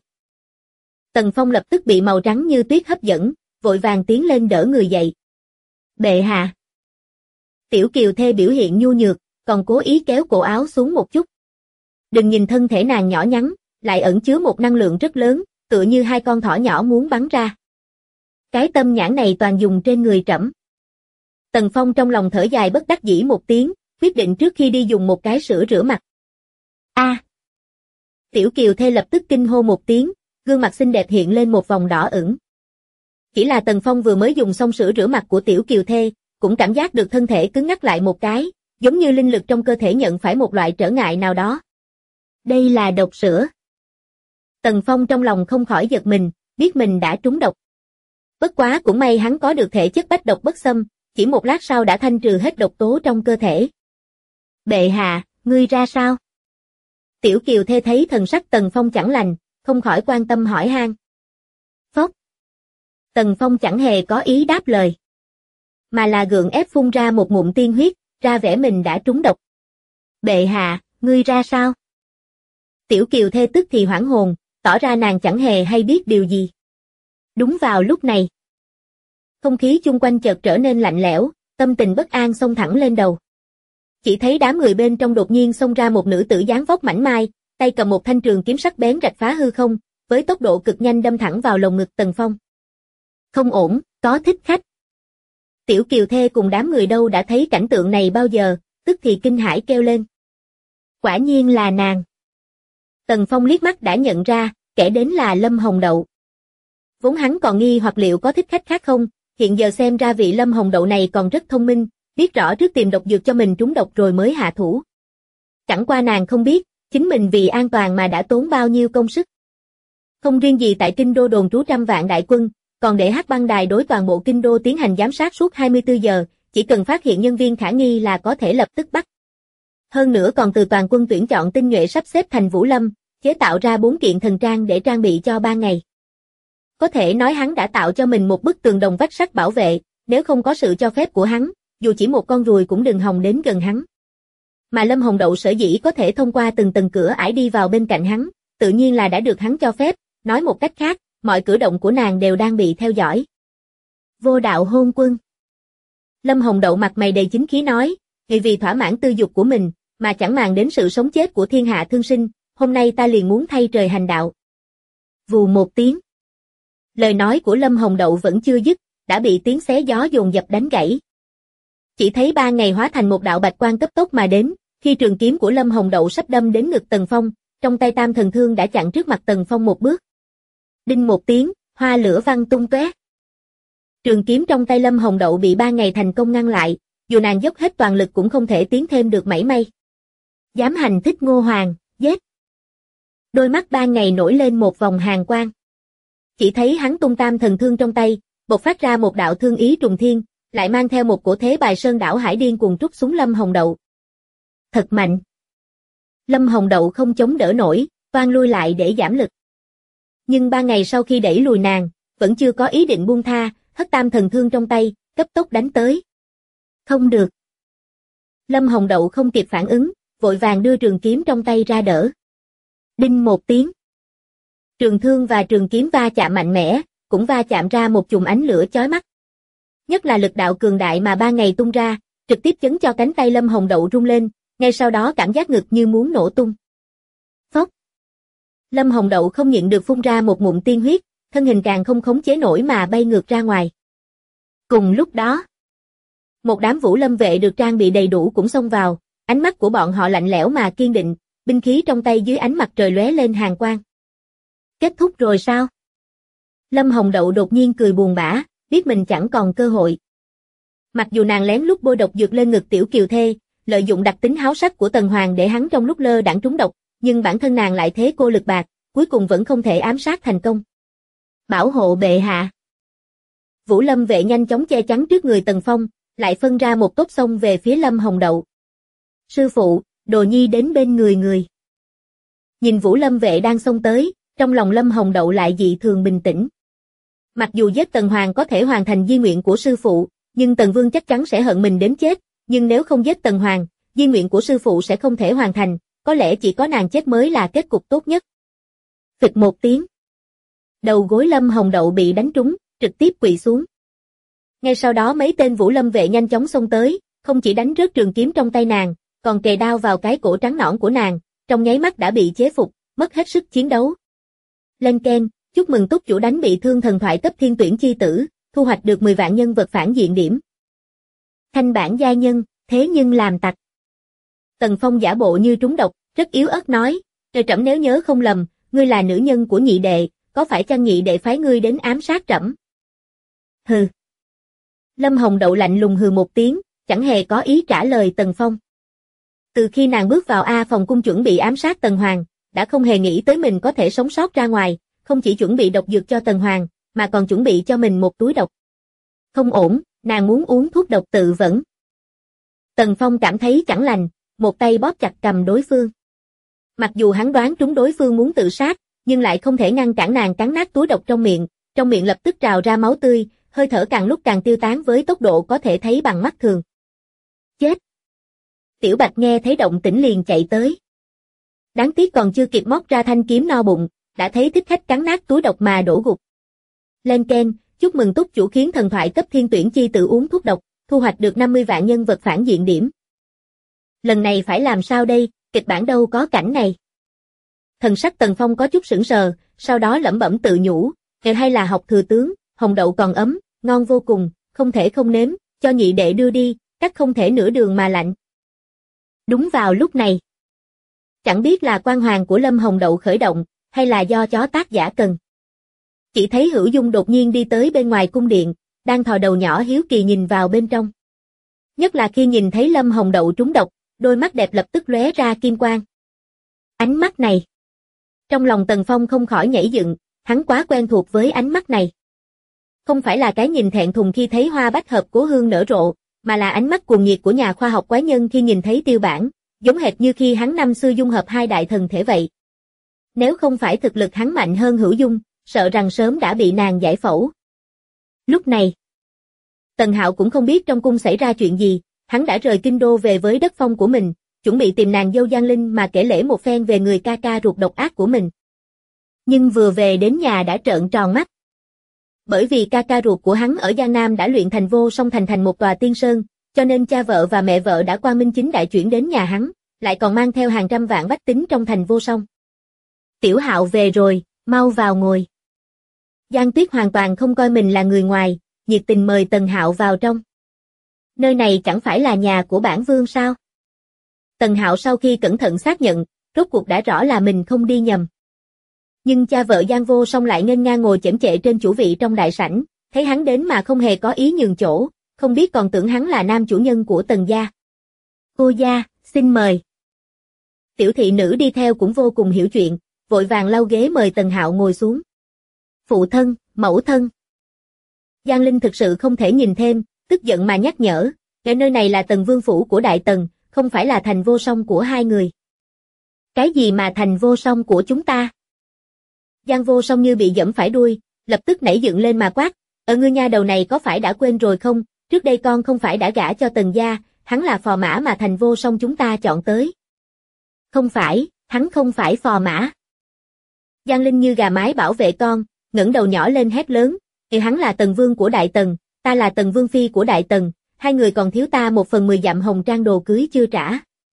Tần Phong lập tức bị màu trắng như tuyết hấp dẫn, vội vàng tiến lên đỡ người dậy. Bệ hạ. Tiểu Kiều Thê biểu hiện nhu nhược, còn cố ý kéo cổ áo xuống một chút. Đừng nhìn thân thể nàng nhỏ nhắn, lại ẩn chứa một năng lượng rất lớn, tựa như hai con thỏ nhỏ muốn bắn ra. Cái tâm nhãn này toàn dùng trên người trẫm. Tần Phong trong lòng thở dài bất đắc dĩ một tiếng, quyết định trước khi đi dùng một cái sữa rửa mặt. A! Tiểu Kiều Thê lập tức kinh hô một tiếng, gương mặt xinh đẹp hiện lên một vòng đỏ ửng. Chỉ là Tần Phong vừa mới dùng xong sữa rửa mặt của Tiểu Kiều Thê, cũng cảm giác được thân thể cứng ngắc lại một cái, giống như linh lực trong cơ thể nhận phải một loại trở ngại nào đó. Đây là độc sữa. Tần Phong trong lòng không khỏi giật mình, biết mình đã trúng độc. Bất quá cũng may hắn có được thể chất bách độc bất xâm, chỉ một lát sau đã thanh trừ hết độc tố trong cơ thể. Bệ hạ, ngươi ra sao? Tiểu Kiều Thê thấy thần sắc Tần Phong chẳng lành, không khỏi quan tâm hỏi han. Phốc. Tần Phong chẳng hề có ý đáp lời, mà là gượng ép phun ra một ngụm tiên huyết, ra vẻ mình đã trúng độc. Bệ hạ, ngươi ra sao? Tiểu Kiều Thê tức thì hoảng hồn, tỏ ra nàng chẳng hề hay biết điều gì. Đúng vào lúc này, không khí chung quanh chợt trở nên lạnh lẽo, tâm tình bất an xông thẳng lên đầu. Chỉ thấy đám người bên trong đột nhiên xông ra một nữ tử dáng vóc mảnh mai, tay cầm một thanh trường kiếm sắc bén rạch phá hư không, với tốc độ cực nhanh đâm thẳng vào lồng ngực Tần Phong. Không ổn, có thích khách. Tiểu Kiều Thê cùng đám người đâu đã thấy cảnh tượng này bao giờ, tức thì kinh hãi kêu lên. Quả nhiên là nàng. Tần Phong liếc mắt đã nhận ra, kẻ đến là Lâm Hồng Đậu. Vốn hắn còn nghi hoặc liệu có thích khách khác không, hiện giờ xem ra vị Lâm Hồng Đậu này còn rất thông minh, biết rõ trước tìm độc dược cho mình trúng độc rồi mới hạ thủ. Chẳng qua nàng không biết, chính mình vì an toàn mà đã tốn bao nhiêu công sức. Không riêng gì tại kinh đô đồn trú trăm vạn đại quân, còn để Hắc Băng Đài đối toàn bộ kinh đô tiến hành giám sát suốt 24 giờ, chỉ cần phát hiện nhân viên khả nghi là có thể lập tức bắt. Hơn nữa còn từ toàn quân tuyển chọn tinh nhuệ sắp xếp thành Vũ Lâm, chế tạo ra 4 kiện thần trang để trang bị cho 3 ngày. Có thể nói hắn đã tạo cho mình một bức tường đồng vách sắt bảo vệ, nếu không có sự cho phép của hắn, dù chỉ một con ruồi cũng đừng hòng đến gần hắn. Mà Lâm Hồng Đậu sở dĩ có thể thông qua từng tầng cửa ải đi vào bên cạnh hắn, tự nhiên là đã được hắn cho phép, nói một cách khác, mọi cử động của nàng đều đang bị theo dõi. Vô đạo hôn quân. Lâm Hồng Đậu mặt mày đầy chính khí nói, vì thỏa mãn tư dục của mình, mà chẳng màng đến sự sống chết của thiên hạ thương sinh, hôm nay ta liền muốn thay trời hành đạo. Vù một tiếng. Lời nói của Lâm Hồng Đậu vẫn chưa dứt, đã bị tiếng xé gió dồn dập đánh gãy. Chỉ thấy 3 ngày hóa thành một đạo bạch quang cấp tốc mà đến, khi trường kiếm của Lâm Hồng Đậu sắp đâm đến ngực Tần Phong, trong tay Tam Thần Thương đã chặn trước mặt Tần Phong một bước. Đinh một tiếng, hoa lửa văng tung tóe. Trường kiếm trong tay Lâm Hồng Đậu bị 3 ngày thành công ngăn lại, dù nàng dốc hết toàn lực cũng không thể tiến thêm được mảy may. Dám hành thích Ngô Hoàng, giết. Đôi mắt 3 ngày nổi lên một vòng hàn quang. Chỉ thấy hắn tung Tam Thần Thương trong tay, bộc phát ra một đạo thương ý trùng thiên, lại mang theo một cổ thế bài sơn đảo hải điên cuồng trút xuống Lâm Hồng Đậu. Thật mạnh. Lâm Hồng Đậu không chống đỡ nổi, toan lui lại để giảm lực. Nhưng 3 ngày sau khi đẩy lùi nàng, vẫn chưa có ý định buông tha, hất Tam Thần Thương trong tay, cấp tốc đánh tới. Không được. Lâm Hồng Đậu không kịp phản ứng, vội vàng đưa trường kiếm trong tay ra đỡ. Đinh một tiếng. Trường thương và trường kiếm va chạm mạnh mẽ, cũng va chạm ra một chùm ánh lửa chói mắt. Nhất là lực đạo cường đại mà 3 ngày tung ra, trực tiếp chấn cho cánh tay Lâm Hồng Đậu rung lên, ngay sau đó cảm giác ngực như muốn nổ tung. Phốc. Lâm Hồng Đậu không nhịn được phun ra một ngụm tiên huyết, thân hình càng không khống chế nổi mà bay ngược ra ngoài. Cùng lúc đó, một đám Vũ Lâm vệ được trang bị đầy đủ cũng xông vào, ánh mắt của bọn họ lạnh lẽo mà kiên định, binh khí trong tay dưới ánh mặt trời lóe lên hàn quang. Kết thúc rồi sao? Lâm Hồng Đậu đột nhiên cười buồn bã, biết mình chẳng còn cơ hội. Mặc dù nàng lén lút bôi độc dược lên ngực tiểu kiều thê, lợi dụng đặc tính háo sắc của Tần Hoàng để hắn trong lúc lơ đãng trúng độc, nhưng bản thân nàng lại thế cô lực bạc, cuối cùng vẫn không thể ám sát thành công. Bảo hộ bệ hạ. Vũ Lâm vệ nhanh chóng che chắn trước người Tần Phong, lại phân ra một tốp xông về phía Lâm Hồng Đậu. Sư phụ, Đồ Nhi đến bên người. Nhìn Vũ Lâm vệ đang xông tới, trong lòng Lâm Hồng Đậu lại dị thường bình tĩnh. Mặc dù giết Tần Hoàng có thể hoàn thành di nguyện của sư phụ, nhưng Tần Vương chắc chắn sẽ hận mình đến chết, nhưng nếu không giết Tần Hoàng, di nguyện của sư phụ sẽ không thể hoàn thành, có lẽ chỉ có nàng chết mới là kết cục tốt nhất. Phịch một tiếng. Đầu gối Lâm Hồng Đậu bị đánh trúng, trực tiếp quỵ xuống. Ngay sau đó mấy tên Vũ Lâm vệ nhanh chóng xông tới, không chỉ đánh rớt trường kiếm trong tay nàng, còn kề đao vào cái cổ trắng nõn của nàng, trong nháy mắt đã bị chế phục, mất hết sức chiến đấu. Lên keng, chúc mừng túc chủ đánh bị thương thần thoại cấp thiên tuyển chi tử, thu hoạch được 10 vạn nhân vật phản diện điểm. Thanh bản gia nhân, thế nhưng làm tặc. Tần Phong giả bộ như trúng độc, rất yếu ớt nói, trẫm nếu nhớ không lầm, ngươi là nữ nhân của nhị đệ, có phải chăng nhị đệ phái ngươi đến ám sát trẫm? Hừ. Lâm Hồng Đậu lạnh lùng hừ một tiếng, chẳng hề có ý trả lời Tần Phong. Từ khi nàng bước vào A phòng cung chuẩn bị ám sát Tần Hoàng, đã không hề nghĩ tới mình có thể sống sót ra ngoài, không chỉ chuẩn bị độc dược cho Tần Hoàng, mà còn chuẩn bị cho mình một túi độc. Không ổn, nàng muốn uống thuốc độc tự vẫn. Tần Phong cảm thấy chẳng lành, một tay bóp chặt cầm đối phương. Mặc dù hắn đoán trúng đối phương muốn tự sát, nhưng lại không thể ngăn cản nàng cắn nát túi độc trong miệng lập tức trào ra máu tươi, hơi thở càng lúc càng tiêu tán với tốc độ có thể thấy bằng mắt thường. Chết! Tiểu Bạch nghe thấy động tĩnh liền chạy tới. Đáng tiếc còn chưa kịp móc ra thanh kiếm no bụng, đã thấy thích khách cắn nát túi độc mà đổ gục. Lên keng, chúc mừng túc chủ khiến thần thoại cấp thiên tuyển chi tự uống thuốc độc, thu hoạch được 50 vạn nhân vật phản diện điểm. Lần này phải làm sao đây, kịch bản đâu có cảnh này. Thần sắc Tần Phong có chút sững sờ, sau đó lẩm bẩm tự nhủ, hay là học thừa tướng, hồng đậu còn ấm, ngon vô cùng, không thể không nếm, cho nhị đệ đưa đi, cắt không thể nửa đường mà lạnh. Đúng vào lúc này, chẳng biết là quan hoàng của Lâm Hồng Đậu khởi động, hay là do chó tác giả cần. Chỉ thấy Hữu Dung đột nhiên đi tới bên ngoài cung điện, đang thò đầu nhỏ hiếu kỳ nhìn vào bên trong. Nhất là khi nhìn thấy Lâm Hồng Đậu trúng độc, đôi mắt đẹp lập tức lóe ra kim quang. Ánh mắt này. Trong lòng Tần Phong không khỏi nhảy dựng, hắn quá quen thuộc với ánh mắt này. Không phải là cái nhìn thẹn thùng khi thấy hoa bách hợp cố hương nở rộ, mà là ánh mắt cuồng nhiệt của nhà khoa học quái nhân khi nhìn thấy tiêu bản, giống hệt như khi hắn năm xưa dung hợp hai đại thần thể vậy. Nếu không phải thực lực hắn mạnh hơn Hữu Dung, sợ rằng sớm đã bị nàng giải phẫu. Lúc này, Tần Hạo cũng không biết trong cung xảy ra chuyện gì, hắn đã rời kinh đô về với đất phong của mình, chuẩn bị tìm nàng dâu Giang Linh mà kể lể một phen về người ca ca ruột độc ác của mình. Nhưng vừa về đến nhà đã trợn tròn mắt. Bởi vì ca ca ruột của hắn ở Giang Nam đã luyện thành Vô Song thành một tòa tiên sơn, cho nên cha vợ và mẹ vợ đã quang minh chính đại chuyển đến nhà hắn, lại còn mang theo hàng trăm vạn bách tính trong thành Vô Song. Tiểu Hạo về rồi, mau vào ngồi. Giang Tuyết hoàn toàn không coi mình là người ngoài, nhiệt tình mời Tần Hạo vào trong. Nơi này chẳng phải là nhà của bản vương sao? Tần Hạo sau khi cẩn thận xác nhận, rốt cuộc đã rõ là mình không đi nhầm. Nhưng cha vợ Giang Vô Song lại nghênh ngang ngồi chễm chệ trên chủ vị trong đại sảnh, thấy hắn đến mà không hề có ý nhường chỗ, không biết còn tưởng hắn là nam chủ nhân của Tần gia. Cô gia, xin mời. Tiểu thị nữ đi theo cũng vô cùng hiểu chuyện, vội vàng lau ghế mời Tần Hạo ngồi xuống. Phụ thân, mẫu thân. Giang Linh thực sự không thể nhìn thêm, tức giận mà nhắc nhở, cái nơi này là Tần vương phủ của Đại Tần, không phải là thành Vô Song của hai người. Cái gì mà thành Vô Song của chúng ta? Giang Vô Song như bị giẫm phải đuôi, lập tức nảy dựng lên mà quát, ngươi nha đầu này có phải đã quên rồi không, trước đây con không phải đã gả cho Tần gia, hắn là phò mã mà thành Vô Song chúng ta chọn tới. Không phải, hắn không phải phò mã. Giang Linh như gà mái bảo vệ con, ngẩng đầu nhỏ lên hét lớn, hắn là Tần vương của Đại Tần, ta là Tần vương phi của Đại Tần, hai người còn thiếu ta 1/10 dặm hồng trang đồ cưới chưa trả.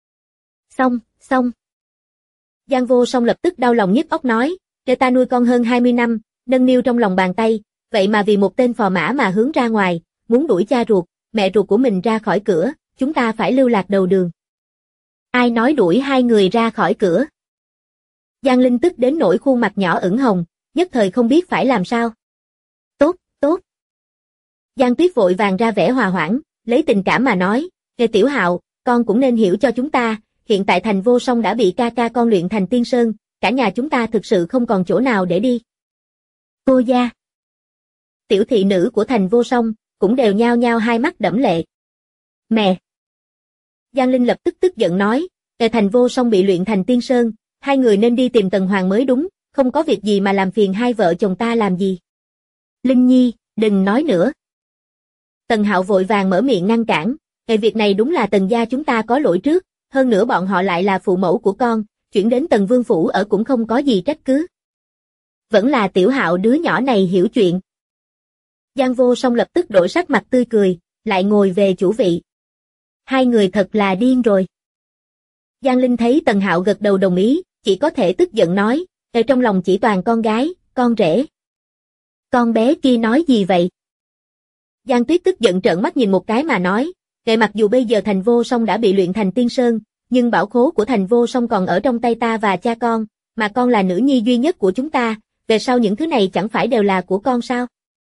Xong. Giang Vô Song lập tức đau lòng nhức óc nói, để ta nuôi con hơn 20 năm, nâng niu trong lòng bàn tay, vậy mà vì một tên phò mã mà hướng ra ngoài, muốn đuổi cha ruột, mẹ ruột của mình ra khỏi cửa, chúng ta phải lưu lạc đầu đường. Ai nói đuổi hai người ra khỏi cửa? Giang Linh tức đến nỗi khuôn mặt nhỏ ửng hồng, nhất thời không biết phải làm sao. Tốt. Giang Tuyết vội vàng ra vẻ hòa hoãn, lấy tình cảm mà nói, Tiểu Hạo, con cũng nên hiểu cho chúng ta, hiện tại thành Vô Song đã bị ca ca con luyện thành tiên sơn, cả nhà chúng ta thực sự không còn chỗ nào để đi. Cô gia. Tiểu thị nữ của thành Vô Song, cũng đều nhao nhao hai mắt đẫm lệ. Mẹ. Giang Linh lập tức tức giận nói, thành Vô Song bị luyện thành tiên sơn, hai người nên đi tìm Tần Hoàng mới đúng, không có việc gì mà làm phiền hai vợ chồng ta làm gì. Linh Nhi, đừng nói nữa. Tần Hạo vội vàng mở miệng ngăn cản, việc này đúng là Tần gia chúng ta có lỗi trước, hơn nữa bọn họ lại là phụ mẫu của con, chuyển đến Tần vương phủ ở cũng không có gì trách cứ. Vẫn là Tiểu Hạo đứa nhỏ này hiểu chuyện. Giang Vô Song lập tức đổi sắc mặt tươi cười, lại ngồi về chủ vị. Hai người thật là điên rồi. Giang Linh thấy Tần Hạo gật đầu đồng ý, chỉ có thể tức giận nói, trong lòng chỉ toàn con gái, con rể. Con bé kia nói gì vậy? Giang Tuyết tức giận trợn mắt nhìn một cái mà nói, mặc dù bây giờ thành Vô Song đã bị luyện thành tiên sơn, nhưng bảo khố của thành Vô Song còn ở trong tay ta và cha con, mà con là nữ nhi duy nhất của chúng ta, về sau những thứ này chẳng phải đều là của con sao?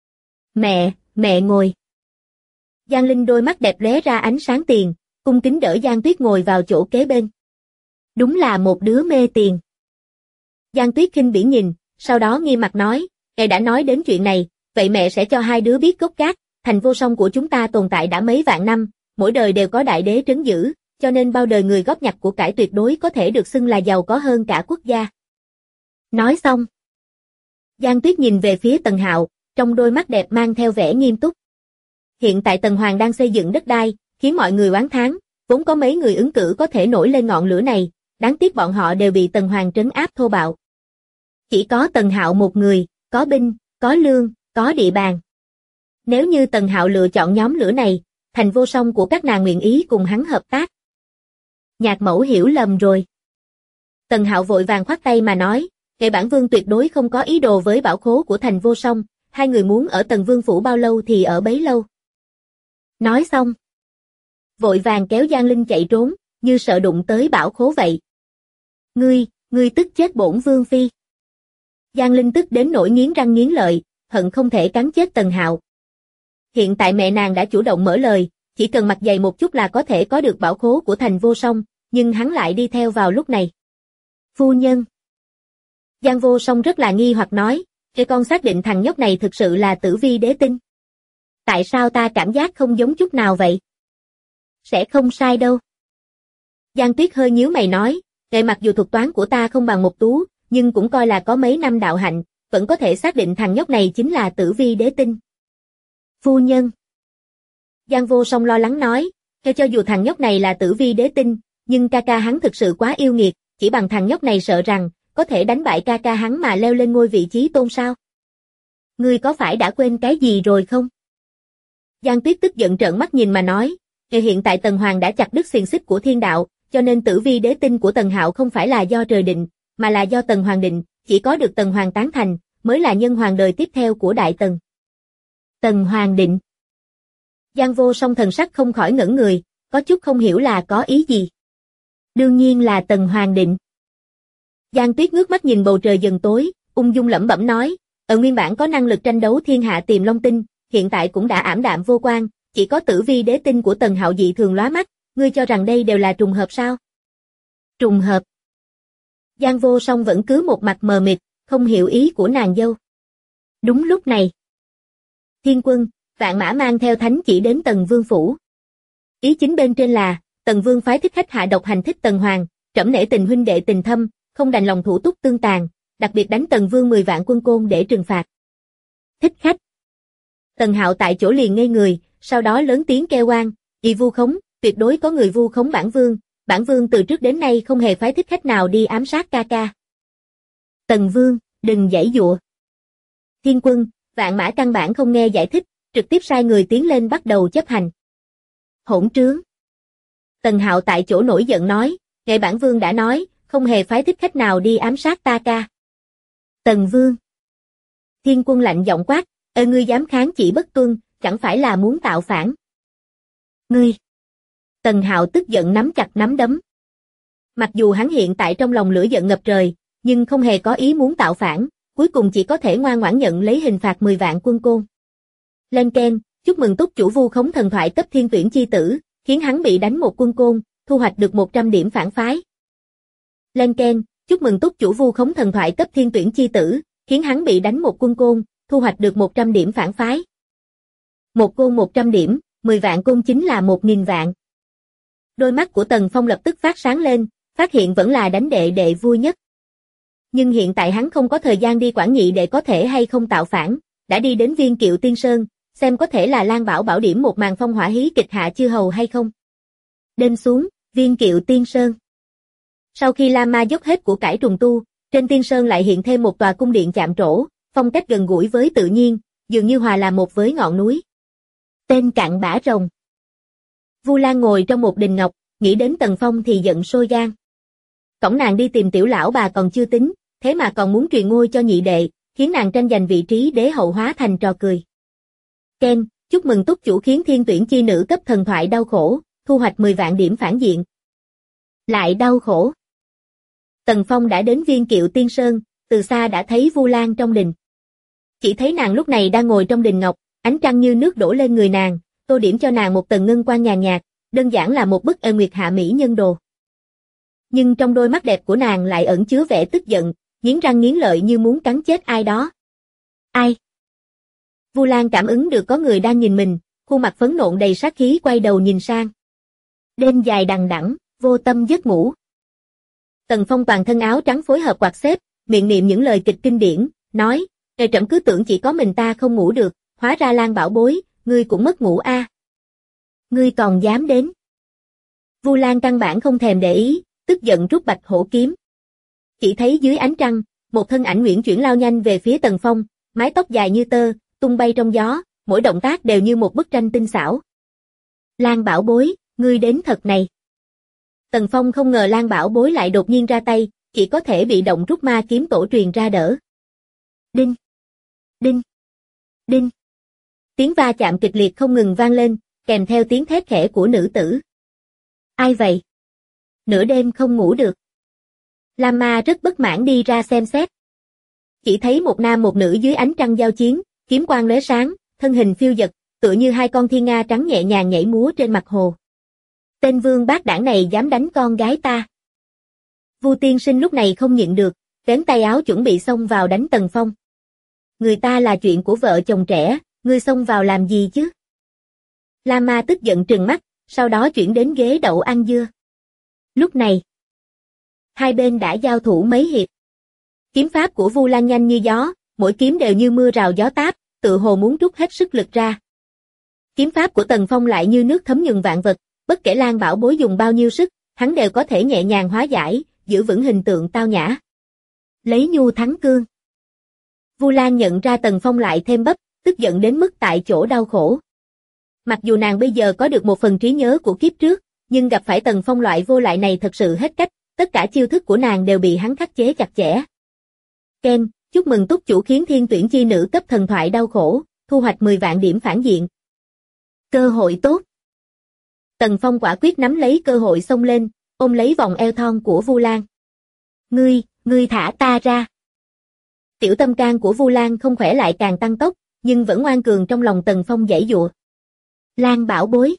Mẹ ngồi. Giang Linh đôi mắt đẹp lóe ra ánh sáng tiền, cung kính đỡ Giang Tuyết ngồi vào chỗ kế bên. Đúng là một đứa mê tiền. Giang Tuyết khinh bỉ nhìn, sau đó nghiêm mặt nói, ngài đã nói đến chuyện này, vậy mẹ sẽ cho hai đứa biết gốc gác, thành Vô Song của chúng ta tồn tại đã mấy vạn năm, mỗi đời đều có đại đế trấn giữ, cho nên bao đời người góp nhặt của cải tuyệt đối có thể được xưng là giàu có hơn cả quốc gia. Nói xong, Giang Tuyết nhìn về phía Tần Hạo, trong đôi mắt đẹp mang theo vẻ nghiêm túc. Hiện tại Tần Hoàng đang xây dựng đất đai, khiến mọi người oán thán, vốn có mấy người ứng cử có thể nổi lên ngọn lửa này, đáng tiếc bọn họ đều bị Tần Hoàng trấn áp thô bạo. Chỉ có Tần Hạo một người, có binh, có lương, có địa bàn. Nếu như Tần Hạo lựa chọn nhóm lửa này, thành Vô Song của các nàng nguyện ý cùng hắn hợp tác. Nhạc mẫu hiểu lầm rồi. Tần Hạo vội vàng khoát tay mà nói, bản vương tuyệt đối không có ý đồ với bảo khố của thành Vô Song, hai người muốn ở Tần vương phủ bao lâu thì ở bấy lâu. Nói xong, vội vàng kéo Giang Linh chạy trốn, như sợ đụng tới bảo khố vậy. Ngươi tức chết bổn vương phi. Giang Linh tức đến nỗi nghiến răng nghiến lợi, hận không thể cắn chết Tần Hạo. Hiện tại mẹ nàng đã chủ động mở lời, chỉ cần mặt dày một chút là có thể có được bảo khố của thành Vô Song, nhưng hắn lại đi theo vào lúc này. Phu nhân. Giang Vô Song rất là nghi hoặc nói, con xác định thằng nhóc này thực sự là Tử Vi đế tinh. Tại sao ta cảm giác không giống chút nào vậy? Sẽ không sai đâu. Giang Tuyết hơi nhíu mày nói, mặc dù thuật toán của ta không bằng Mộc Tú, nhưng cũng coi là có mấy năm đạo hạnh, vẫn có thể xác định thằng nhóc này chính là Tử Vi đế tinh. Phu nhân. Giang Vô Song lo lắng nói, cho dù thằng nhóc này là Tử Vi đế tinh, nhưng ca ca hắn thực sự quá yêu nghiệt, chỉ bằng thằng nhóc này sợ rằng có thể đánh bại ca ca hắn mà leo lên ngôi vị chí tôn sao? Ngươi có phải đã quên cái gì rồi không? Giang Tuyết tức giận trợn mắt nhìn mà nói, hiện tại Tần Hoàng đã chặt đứt xiềng xích của thiên đạo, cho nên Tử Vi đế tinh của Tần Hạo không phải là do trời định, mà là do Tần Hoàng định, chỉ có được Tần Hoàng tán thành, mới là nhân hoàng đời tiếp theo của Đại Tần. Tần Hoàng định. Giang Vô Song thần sắc không khỏi ngẩn người, có chút không hiểu là có ý gì. Đương nhiên là Tần Hoàng định. Giang Tuyết ngước mắt nhìn bầu trời dần tối, ung dung lẩm bẩm nói, ở nguyên bản có năng lực tranh đấu thiên hạ Tiềm Long tinh, hiện tại cũng đã ảm đạm vô quang, chỉ có Tử Vi đế tinh của Tần Hạo dị thường lóa mắt, ngươi cho rằng đây đều là trùng hợp sao? Trùng hợp. Giang Vô Song vẫn cứ một mặt mờ mịt, không hiểu ý của nàng dâu. Đúng lúc này, Thiên Quân, Vạn Mã mang theo thánh chỉ đến Tần Vương phủ. Ý chính bên trên là, Tần Vương phái Thích Khách hạ độc hành thích Tần Hoàng, trẫm nể tình huynh đệ tình thâm, không đành lòng thủ túc tương tàn, đặc biệt đánh Tần Vương 10 vạn quân côn để trừng phạt. Thích Khách. Tần Hạo tại chỗ liền ngây người, sau đó lớn tiếng kêu oan, y vu khống, tuyệt đối có người vu khống bản vương từ trước đến nay không hề phái thích khách nào đi ám sát ca ca. Tần Vương, đừng giãy giụa. Thiên Quân, Vạn Mã căn bản không nghe giải thích, trực tiếp sai người tiến lên bắt đầu chấp hành. Hỗn trướng. Tần Hạo tại chỗ nổi giận nói, bản vương đã nói, không hề phái thích khách nào đi ám sát ta ca. Tần Vương. Thiên Quân lạnh giọng quát, ngươi dám kháng chỉ bất tuân, chẳng phải là muốn tạo phản. Ngươi. Tần Hạo tức giận nắm chặt nắm đấm. Mặc dù hắn hiện tại trong lòng lửa giận ngập trời, nhưng không hề có ý muốn tạo phản, cuối cùng chỉ có thể ngoan ngoãn nhận lấy hình phạt 10 vạn quân côn. Lên keng, chúc mừng túc chủ vu khống thần thoại cấp thiên tuyển chi tử, khiến hắn bị đánh một quân côn, thu hoạch được 100 điểm phản phái. Lên keng, chúc mừng túc chủ vu khống thần thoại cấp thiên tuyển chi tử, khiến hắn bị đánh một quân côn, thu hoạch được 100 điểm phản phái. Một côn 100 điểm, 10 vạn côn chính là 1000 vạn. Đôi mắt của Tần Phong lập tức phát sáng lên, phát hiện vẫn là đánh đệ đệ vui nhất. Nhưng hiện tại hắn không có thời gian đi quản nhị đệ có thể hay không tạo phản, đã đi đến Viên Kiệu Tiên Sơn, xem có thể là Lan Bảo bảo điểm một màn phong hỏa hí kịch hạ chư hầu hay không. Đêm xuống, Viên Kiệu Tiên Sơn. Sau khi La Ma dốc hết của cải trùng tu, trên Tiên Sơn lại hiện thêm một tòa cung điện chạm trổ, phong cách gần gũi với tự nhiên, dường như hòa làm một với ngọn núi. Tên Cặn Bã Rồng. Vu Lan ngồi trong một đình ngọc, nghĩ đến Tần Phong thì giận sôi gan. Cổng nàng đi tìm tiểu lão bà còn chưa tính, thế mà còn muốn truyền ngôi cho nhị đệ, khiến nàng tranh giành vị trí đế hậu hóa thành trò cười. Ken, chúc mừng túc chủ khiến thiên tuyển chi nữ cấp thần thoại đau khổ, thu hoạch 10 vạn điểm phản diện. Lại đau khổ. Tần Phong đã đến Viên Kiệu Tiên Sơn, từ xa đã thấy Vu Lan trong đình. Chỉ thấy nàng lúc này đang ngồi trong đình ngọc, ánh trăng như nước đổ lên người nàng, tô điểm cho nàng một tầng ngân quang nhàn nhạt, đơn giản là một bức nguyệt hạ mỹ nhân đồ. Nhưng trong đôi mắt đẹp của nàng lại ẩn chứa vẻ tức giận, nghiến răng nghiến lợi như muốn cắn chết ai đó. Ai? Vu Lan cảm ứng được có người đang nhìn mình, khuôn mặt phấn nộn đầy sát khí quay đầu nhìn sang. Đêm dài đằng đẵng, vô tâm giấc ngủ. Tần Phong toàn thân áo trắng phối hợp quạt xếp, miệng niệm những lời kịch kinh điển, nói, trẫm cứ tưởng chỉ có mình ta không ngủ được, hóa ra Lan bảo bối, ngươi cũng mất ngủ a. Ngươi còn dám đến. Vu Lan căn bản không thèm để ý, tức giận rút bạch hổ kiếm. Chỉ thấy dưới ánh trăng, một thân ảnh uyển chuyển lao nhanh về phía Tần Phong, mái tóc dài như tơ, tung bay trong gió, mỗi động tác đều như một bức tranh tinh xảo. Lan bảo bối, ngươi đến thật này. Tần Phong không ngờ Lan bảo bối lại đột nhiên ra tay, chỉ có thể bị động rút ma kiếm tổ truyền ra đỡ. Đinh! Đinh! Đinh! Tiếng va chạm kịch liệt không ngừng vang lên, kèm theo tiếng thét khẽ của nữ tử. Ai vậy? Nửa đêm không ngủ được. Lam Ma rất bất mãn đi ra xem xét. Chỉ thấy một nam một nữ dưới ánh trăng giao chiến, kiếm quang lóe sáng, thân hình phiêu dật, tựa như hai con thiên nga trắng nhẹ nhàng nhảy múa trên mặt hồ. Tên vương bát đảng này dám đánh con gái ta. Vu tiên sinh lúc này không nhịn được, vén tay áo chuẩn bị xông vào đánh Tần Phong. Người ta là chuyện của vợ chồng trẻ, ngươi xông vào làm gì chứ? Lam Ma tức giận trừng mắt, sau đó chuyển đến ghế đậu ăn dưa. Lúc này, hai bên đã giao thủ mấy hiệp. Kiếm pháp của Vu Lan nhanh như gió, mỗi kiếm đều như mưa rào gió táp, tự hồ muốn trút hết sức lực ra. Kiếm pháp của Tần Phong lại như nước thấm nhuần vạn vật, bất kể Lan Bảo Bối dùng bao nhiêu sức, hắn đều có thể nhẹ nhàng hóa giải, giữ vững hình tượng tao nhã. Lấy nhu thắng cương. Vu Lan nhận ra Tần Phong lại thêm bấp, tức giận đến mức tại chỗ đau khổ. Mặc dù nàng bây giờ có được một phần trí nhớ của kiếp trước, nhưng gặp phải Tần Phong loại vô lại này thật sự hết cách, tất cả chiêu thức của nàng đều bị hắn khắc chế chặt chẽ. Ken, chúc mừng túc chủ khiến thiên tuyển chi nữ cấp thần thoại đau khổ, thu hoạch 10 vạn điểm phản diện. Cơ hội tốt. Tần Phong quả quyết nắm lấy cơ hội xông lên, ôm lấy vòng eo thon của Vu Lan. Ngươi thả ta ra. Tiểu tâm can của Vu Lan không khỏe lại càng tăng tốc, nhưng vẫn ngoan cường trong lòng Tần Phong giãy giụa. Lan Bảo Bối.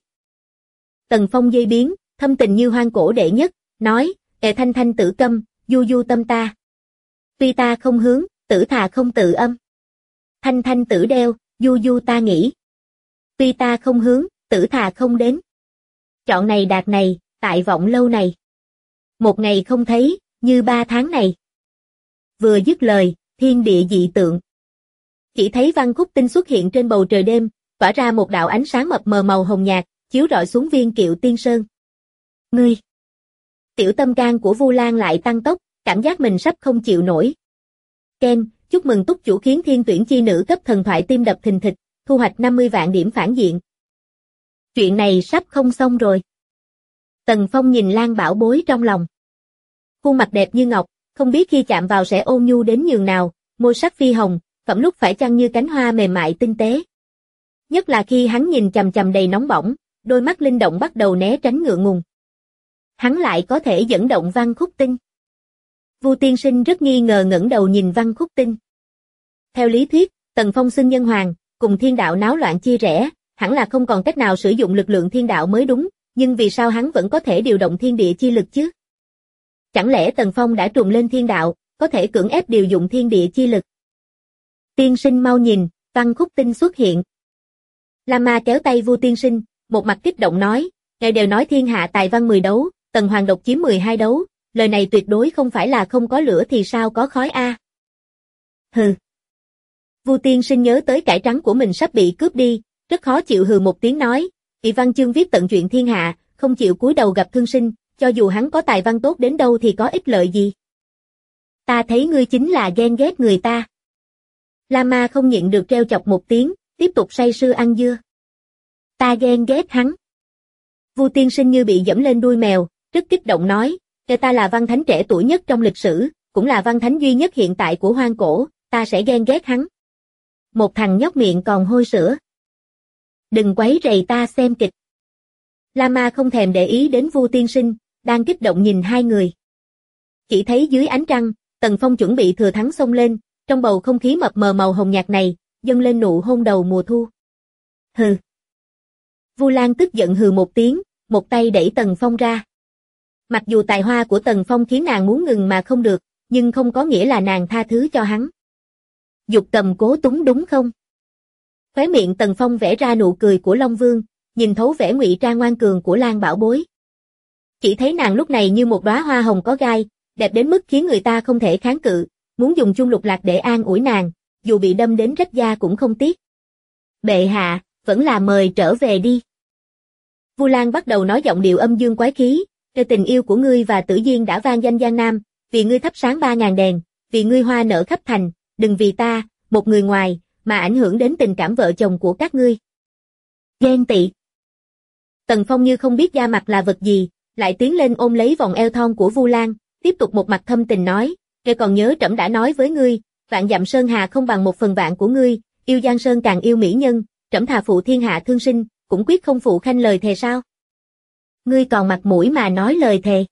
Tần Phong dây biến, thâm tình như hoang cổ đệ nhất, nói, thanh thanh tử câm, du du tâm ta. Tuy ta không hướng, tử thà không tự âm. Thanh thanh tử đeo, du du ta nghĩ. Tuy ta không hướng, tử thà không đến. Chọn này đạt này, tại vọng lâu này. Một ngày không thấy, như 3 tháng này. Vừa dứt lời, thiên địa dị tượng. Chỉ thấy Văn Khúc Tinh xuất hiện trên bầu trời đêm, tỏa ra một đạo ánh sáng mập mờ màu hồng nhạt, chiếu rọi xuống Viên Kiệu Tiên Sơn. Ngươi! Tiểu tâm can của Vu Lan lại tăng tốc, cảm giác mình sắp không chịu nổi. Ken, chúc mừng túc chủ khiến thiên tuyển chi nữ cấp thần thoại tim đập thình thịch, thu hoạch 50 vạn điểm phản diện. Chuyện này sắp không xong rồi. Tần Phong nhìn Lan Bảo Bối trong lòng. Khuôn mặt đẹp như ngọc, không biết khi chạm vào sẽ ôn nhu đến nhường nào, môi sắc phi hồng, phẩm lúc phải chăng như cánh hoa mềm mại tinh tế. Nhất là khi hắn nhìn chằm chằm đầy nóng bỏng, đôi mắt linh động bắt đầu né tránh ngượng ngùng. Hắn lại có thể dẫn động Văn Khúc Tinh. Vu tiên sinh rất nghi ngờ ngẩng đầu nhìn Văn Khúc Tinh. Theo lý thuyết, Tần Phong xưng nhân hoàng, cùng thiên đạo náo loạn chia rẽ, hẳn là không còn cách nào sử dụng lực lượng thiên đạo mới đúng, nhưng vì sao hắn vẫn có thể điều động thiên địa chi lực chứ? Chẳng lẽ Tần Phong đã trùng lên thiên đạo, có thể cưỡng ép điều dụng thiên địa chi lực? Tiên sinh mau nhìn, Văn Khúc Tinh xuất hiện. Lama kéo tay Vu tiên sinh, một mặt kích động nói, ngài đều nói thiên hạ tài văn 10 đấu, Tần Hoàng độc chiếm 12 đấu, lời này tuyệt đối không phải là không có lửa thì sao có khói a. Hừ. Vu tiên sinh nhớ tới cải trắng của mình sắp bị cướp đi, rất khó chịu hừ một tiếng nói, vị văn chương viết tận chuyện thiên hạ, không chịu cúi đầu gặp thương sinh, cho dù hắn có tài văn tốt đến đâu thì có ích lợi gì. Ta thấy ngươi chính là ghen ghét người ta. Lama không nhịn được treo chọc một tiếng, tiếp tục say sưa ăn dưa. Ta ghen ghét hắn. Vu tiên sinh như bị dẫm lên đuôi mèo, rất kích động nói, ta là văn thánh trẻ tuổi nhất trong lịch sử, cũng là văn thánh duy nhất hiện tại của hoang cổ, ta sẽ ghen ghét hắn. Một thằng nhóc miệng còn hôi sữa. Đừng quấy rầy ta xem kịch. Lama không thèm để ý đến Vu tiên sinh, đang kích động nhìn hai người. Chỉ thấy dưới ánh trăng, Tần Phong chuẩn bị thừa thắng xông lên, trong bầu không khí mập mờ màu hồng nhạt này, dâng lên nụ hôn đầu mùa thu. Hừ. Vu Lan tức giận hừ một tiếng, một tay đẩy Tần Phong ra. Mặc dù tài hoa của Tần Phong khiến nàng muốn ngừng mà không được, nhưng không có nghĩa là nàng tha thứ cho hắn. Dục cầm cố túng đúng không? Khóe miệng Tần Phong vẽ ra nụ cười của Long Vương, nhìn thấu vẻ ngụy trang ngoan cường của Lan Bảo Bối. Chỉ thấy nàng lúc này như một đóa hoa hồng có gai, đẹp đến mức khiến người ta không thể kháng cự, muốn dùng chung lục lạc để an ủi nàng, dù bị đâm đến rách da cũng không tiếc. Bệ hạ, vẫn là mời trở về đi. Vu Lan bắt đầu nói giọng điệu âm dương quái khí, tình yêu của ngươi và Tử Duyên đã vang danh Giang Nam, vì ngươi thắp sáng 3000 đèn, vì ngươi hoa nở khắp thành, đừng vì ta, một người ngoài, mà ảnh hưởng đến tình cảm vợ chồng của các ngươi. Ghen tị. Tần Phong như không biết da mặt là vật gì, lại tiến lên ôm lấy vòng eo thon của Vu Lan, tiếp tục một mặt thâm tình nói, ngươi còn nhớ trẫm đã nói với ngươi, vạn dặm sơn hà không bằng 1/1000 của ngươi, yêu Giang Sơn càng yêu mỹ nhân, trẫm thà phụ thiên hạ thương sinh, cũng quyết không phụ khanh lời thề sao? Ngươi còn mặt mũi mà nói lời thề.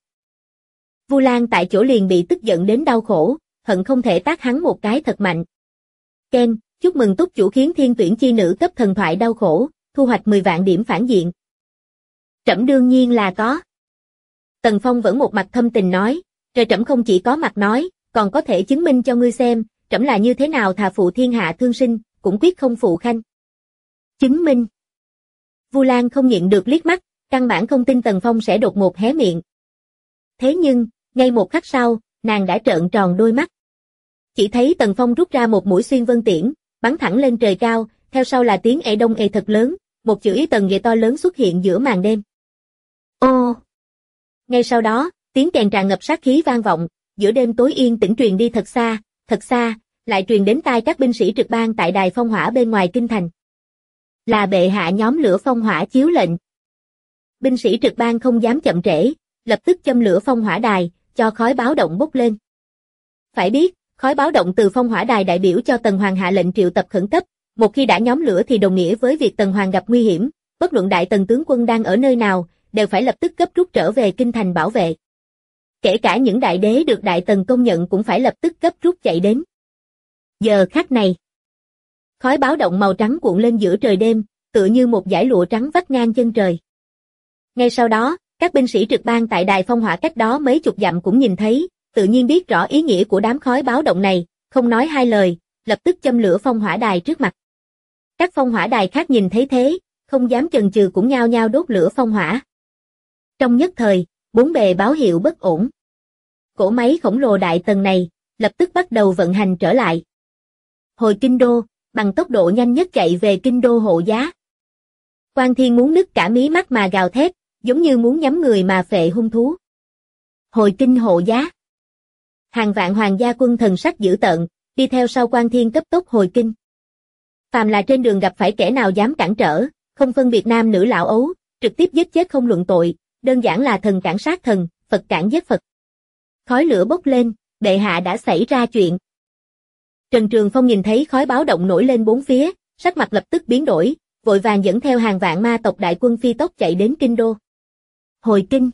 Vu Lan tại chỗ liền bị tức giận đến đau khổ, hận không thể tát hắn một cái thật mạnh. Ken, chúc mừng túc chủ khiến thiên tuyển chi nữ cấp thần thoại đau khổ, thu hoạch 10 vạn điểm phản diện. Trẫm đương nhiên là có. Tần Phong vẫn một mặt thâm tình nói, rồi trẫm không chỉ có mặt nói, còn có thể chứng minh cho ngươi xem, trẫm là như thế nào thà phụ thiên hạ thương sinh, cũng quyết không phụ khanh. Chứng minh. Vu Lan không nhịn được liếc mắt, căn bản không tin Tần Phong sẽ đột ngột hé miệng. Thế nhưng, ngay một khắc sau, nàng đã trợn tròn đôi mắt. Chỉ thấy Tần Phong rút ra một mũi xuyên vân tiễn, bắn thẳng lên trời cao, theo sau là tiếng ê đông ê thật lớn, một chữ Tần Ghệ to lớn xuất hiện giữa màn đêm. Ô! Ngay sau đó, tiếng kèn tràn ngập sát khí vang vọng, giữa đêm tối yên tĩnh truyền đi thật xa, lại truyền đến tai các binh sĩ trực ban tại đài phong hỏa bên ngoài kinh thành. Là bệ hạ nhóm lửa phong hỏa chiếu lệnh. Binh sĩ trực ban không dám chậm trễ, lập tức châm lửa phong hỏa đài, cho khói báo động bốc lên. Phải biết, khói báo động từ phong hỏa đài đại biểu cho Tần Hoàng hạ lệnh triệu tập khẩn cấp, một khi đã nhóm lửa thì đồng nghĩa với việc Tần Hoàng gặp nguy hiểm, bất luận Đại Tần tướng quân đang ở nơi nào, đều phải lập tức gấp rút trở về kinh thành bảo vệ. Kể cả những đại đế được Đại Tần công nhận cũng phải lập tức gấp rút chạy đến. Giờ khắc này, khói báo động màu trắng cuộn lên giữa trời đêm, tựa như một dải lụa trắng vắt ngang chân trời. Ngay sau đó, các binh sĩ trực ban tại đài phong hỏa cách đó mấy chục dặm cũng nhìn thấy, tự nhiên biết rõ ý nghĩa của đám khói báo động này, không nói hai lời, lập tức châm lửa phong hỏa đài trước mặt. Các phong hỏa đài khác nhìn thấy thế, không dám chần chừ cũng nhao nhao đốt lửa phong hỏa. Trong nhất thời, bốn bề báo hiệu bất ổn. Cỗ máy khổng lồ Đại Tần này, lập tức bắt đầu vận hành trở lại. Hồi kinh đô, bằng tốc độ nhanh nhất chạy về kinh đô hộ giá. Quan Thiên muốn nứt cả mí mắt mà gào thét, giống như muốn nhắm người mà phệ hung thú. Hồi kinh hộ giá. Hàng vạn hoàng gia quân thần sắc dữ tợn, đi theo sau Quan Thiên cấp tốc hồi kinh. Phàm là trên đường gặp phải kẻ nào dám cản trở, không phân biệt nam nữ lão ấu, trực tiếp giết chết không luận tội, đơn giản là thần cản sát thần, Phật cản giết Phật. Khói lửa bốc lên, bệ hạ đã xảy ra chuyện. Trần Trường Phong nhìn thấy khói báo động nổi lên bốn phía, sắc mặt lập tức biến đổi, vội vàng dẫn theo hàng vạn ma tộc đại quân phi tốc chạy đến kinh đô. Hồi kinh.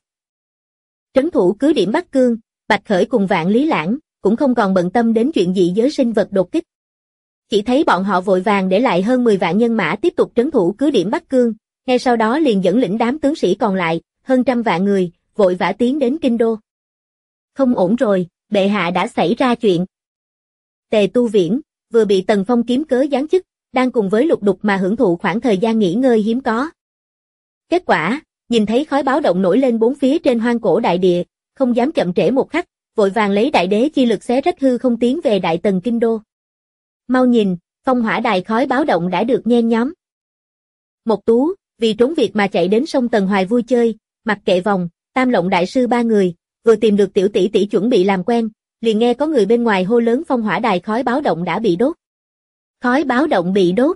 Trấn thủ cứ điểm Bắc Cương, Bạch Khởi cùng Vạn Lý Lãng cũng không còn bận tâm đến chuyện dị giới sinh vật đột kích. Chỉ thấy bọn họ vội vàng để lại hơn 10 vạn nhân mã tiếp tục trấn thủ cứ điểm Bắc Cương, ngay sau đó liền dẫn lĩnh đám tướng sĩ còn lại, hơn trăm vạn người, vội vã tiến đến kinh đô. Không ổn rồi, bệ hạ đã xảy ra chuyện. Tề Tu Viễn, vừa bị Tần Phong kiếm cớ giáng chức, đang cùng với Lục Đục mà hưởng thụ khoảng thời gian nghỉ ngơi hiếm có. Kết quả, nhìn thấy khói báo động nổi lên bốn phía trên hoang cổ đại địa, không dám chậm trễ một khắc, vội vàng lấy đại đế chi lực xé rách hư không tiến về Đại Tần kinh đô. Mau nhìn, phong hỏa đài khói báo động đã được nhen nhóm. Một Tú, vì trốn việc mà chạy đến sông Tần Hoài vui chơi, mặc kệ vòng, Tam Lộng đại sư ba người, vừa tìm được tiểu tỷ tỷ chuẩn bị làm quen, liền nghe có người bên ngoài hô lớn phong hỏa đài khói báo động đã bị đốt. Khói báo động bị đốt.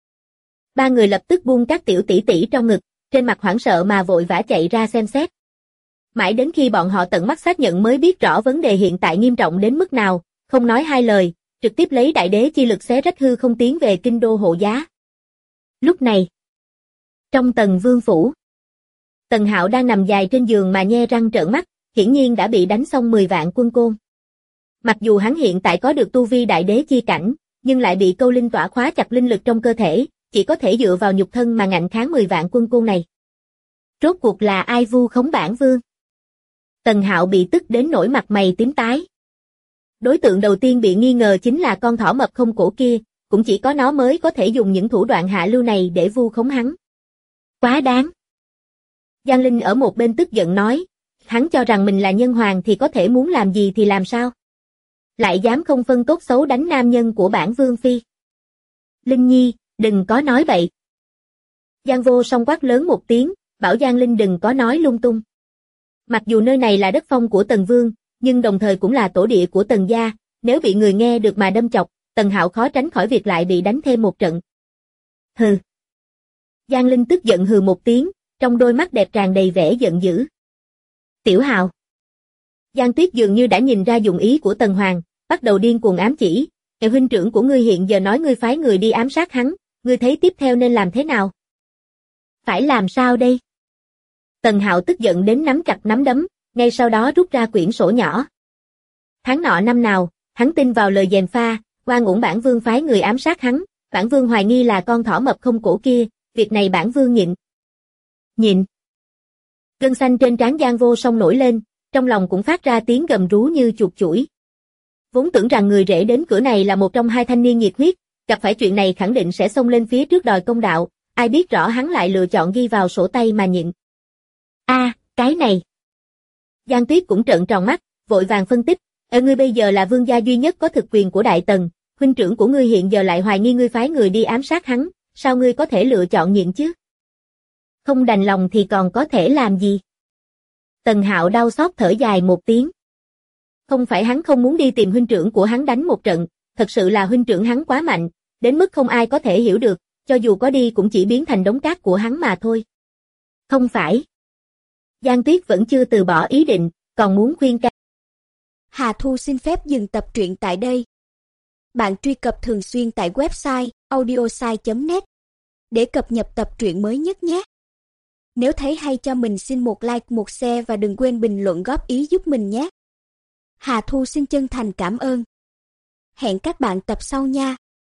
Ba người lập tức buông các tiểu tỷ tỷ trong ngực, trên mặt hoảng sợ mà vội vã chạy ra xem xét. Mãi đến khi bọn họ tận mắt xác nhận mới biết rõ vấn đề hiện tại nghiêm trọng đến mức nào, không nói hai lời, trực tiếp lấy đại đế chi lực xé rách hư không tiến về kinh đô hộ giá. Lúc này, trong Tần Vương phủ, Tần Hạo đang nằm dài trên giường mà nhe răng trợn mắt, hiển nhiên đã bị đánh xong 10 vạn quân côn. Mặc dù hắn hiện tại có được tu vi đại đế chi cảnh, nhưng lại bị câu linh tỏa khóa chặt linh lực trong cơ thể, chỉ có thể dựa vào nhục thân mà ngạnh kháng 10 vạn quân côn này. Rốt cuộc là ai vu khống bản vương? Tần Hạo bị tức đến nỗi mặt mày tím tái. Đối tượng đầu tiên bị nghi ngờ chính là con thỏ mập không cổ kia, cũng chỉ có nó mới có thể dùng những thủ đoạn hạ lưu này để vu khống hắn. Quá đáng. Giang Linh ở một bên tức giận nói, hắn cho rằng mình là nhân hoàng thì có thể muốn làm gì thì làm sao? Lại dám không phân tốt xấu đánh nam nhân của bản vương phi. Linh Nhi, đừng có nói bậy. Giang Vô Song quát lớn một tiếng, bảo Giang Linh đừng có nói lung tung. Mặc dù nơi này là đất phong của Tần Vương, nhưng đồng thời cũng là tổ địa của Tần gia, nếu bị người nghe được mà đâm chọc, Tần Hạo khó tránh khỏi việc lại bị đánh thêm một trận. Hừ. Giang Linh tức giận hừ một tiếng, trong đôi mắt đẹp tràn đầy vẻ giận dữ. Tiểu Hạo. Giang Tuyết dường như đã nhìn ra dụng ý của Tần Hoàng, bắt đầu điên cuồng ám chỉ, "Kẻ huynh trưởng của ngươi hiện giờ nói ngươi phái người đi ám sát hắn, ngươi thấy tiếp theo nên làm thế nào?" Phải làm sao đây? Tần Hạo tức giận đến nắm chặt nắm đấm, ngay sau đó rút ra quyển sổ nhỏ. Tháng nọ năm nào, hắn tin vào lời gièm pha, oan uổng bản vương phái người ám sát hắn, bản vương hoài nghi là con thỏ mập không cổ kia, việc này bản vương nhịn. Nhịn. Gân xanh trên trán Giang Vô Song nổi lên, trong lòng cũng phát ra tiếng gầm rú như chuột chủi. Vốn tưởng rằng người rể đến cửa này là một trong hai thanh niên nhiệt huyết, gặp phải chuyện này khẳng định sẽ xông lên phía trước đòi công đạo, ai biết rõ hắn lại lựa chọn ghi vào sổ tay mà nhịn. Cái này. Giang Tuyết cũng trợn tròn mắt, vội vàng phân tích, ngươi bây giờ là vương gia duy nhất có thực quyền của Đại Tần, huynh trưởng của ngươi hiện giờ lại hoài nghi ngươi phái người đi ám sát hắn, sao ngươi có thể lựa chọn nhịn chứ? Không đành lòng thì còn có thể làm gì? Tần Hạo đau xót thở dài một tiếng. Không phải hắn không muốn đi tìm huynh trưởng của hắn đánh một trận, thật sự là huynh trưởng hắn quá mạnh, đến mức không ai có thể hiểu được, cho dù có đi cũng chỉ biến thành đống cát của hắn mà thôi. Không phải. Giang Tuyết vẫn chưa từ bỏ ý định, còn muốn khuyên can. Hà Thu xin phép dừng tập truyện tại đây. Bạn truy cập thường xuyên tại website audiosai.net để cập nhật tập truyện mới nhất nhé. Nếu thấy hay cho mình xin một like, một share và đừng quên bình luận góp ý giúp mình nhé. Hà Thu xin chân thành cảm ơn. Hẹn các bạn tập sau nha.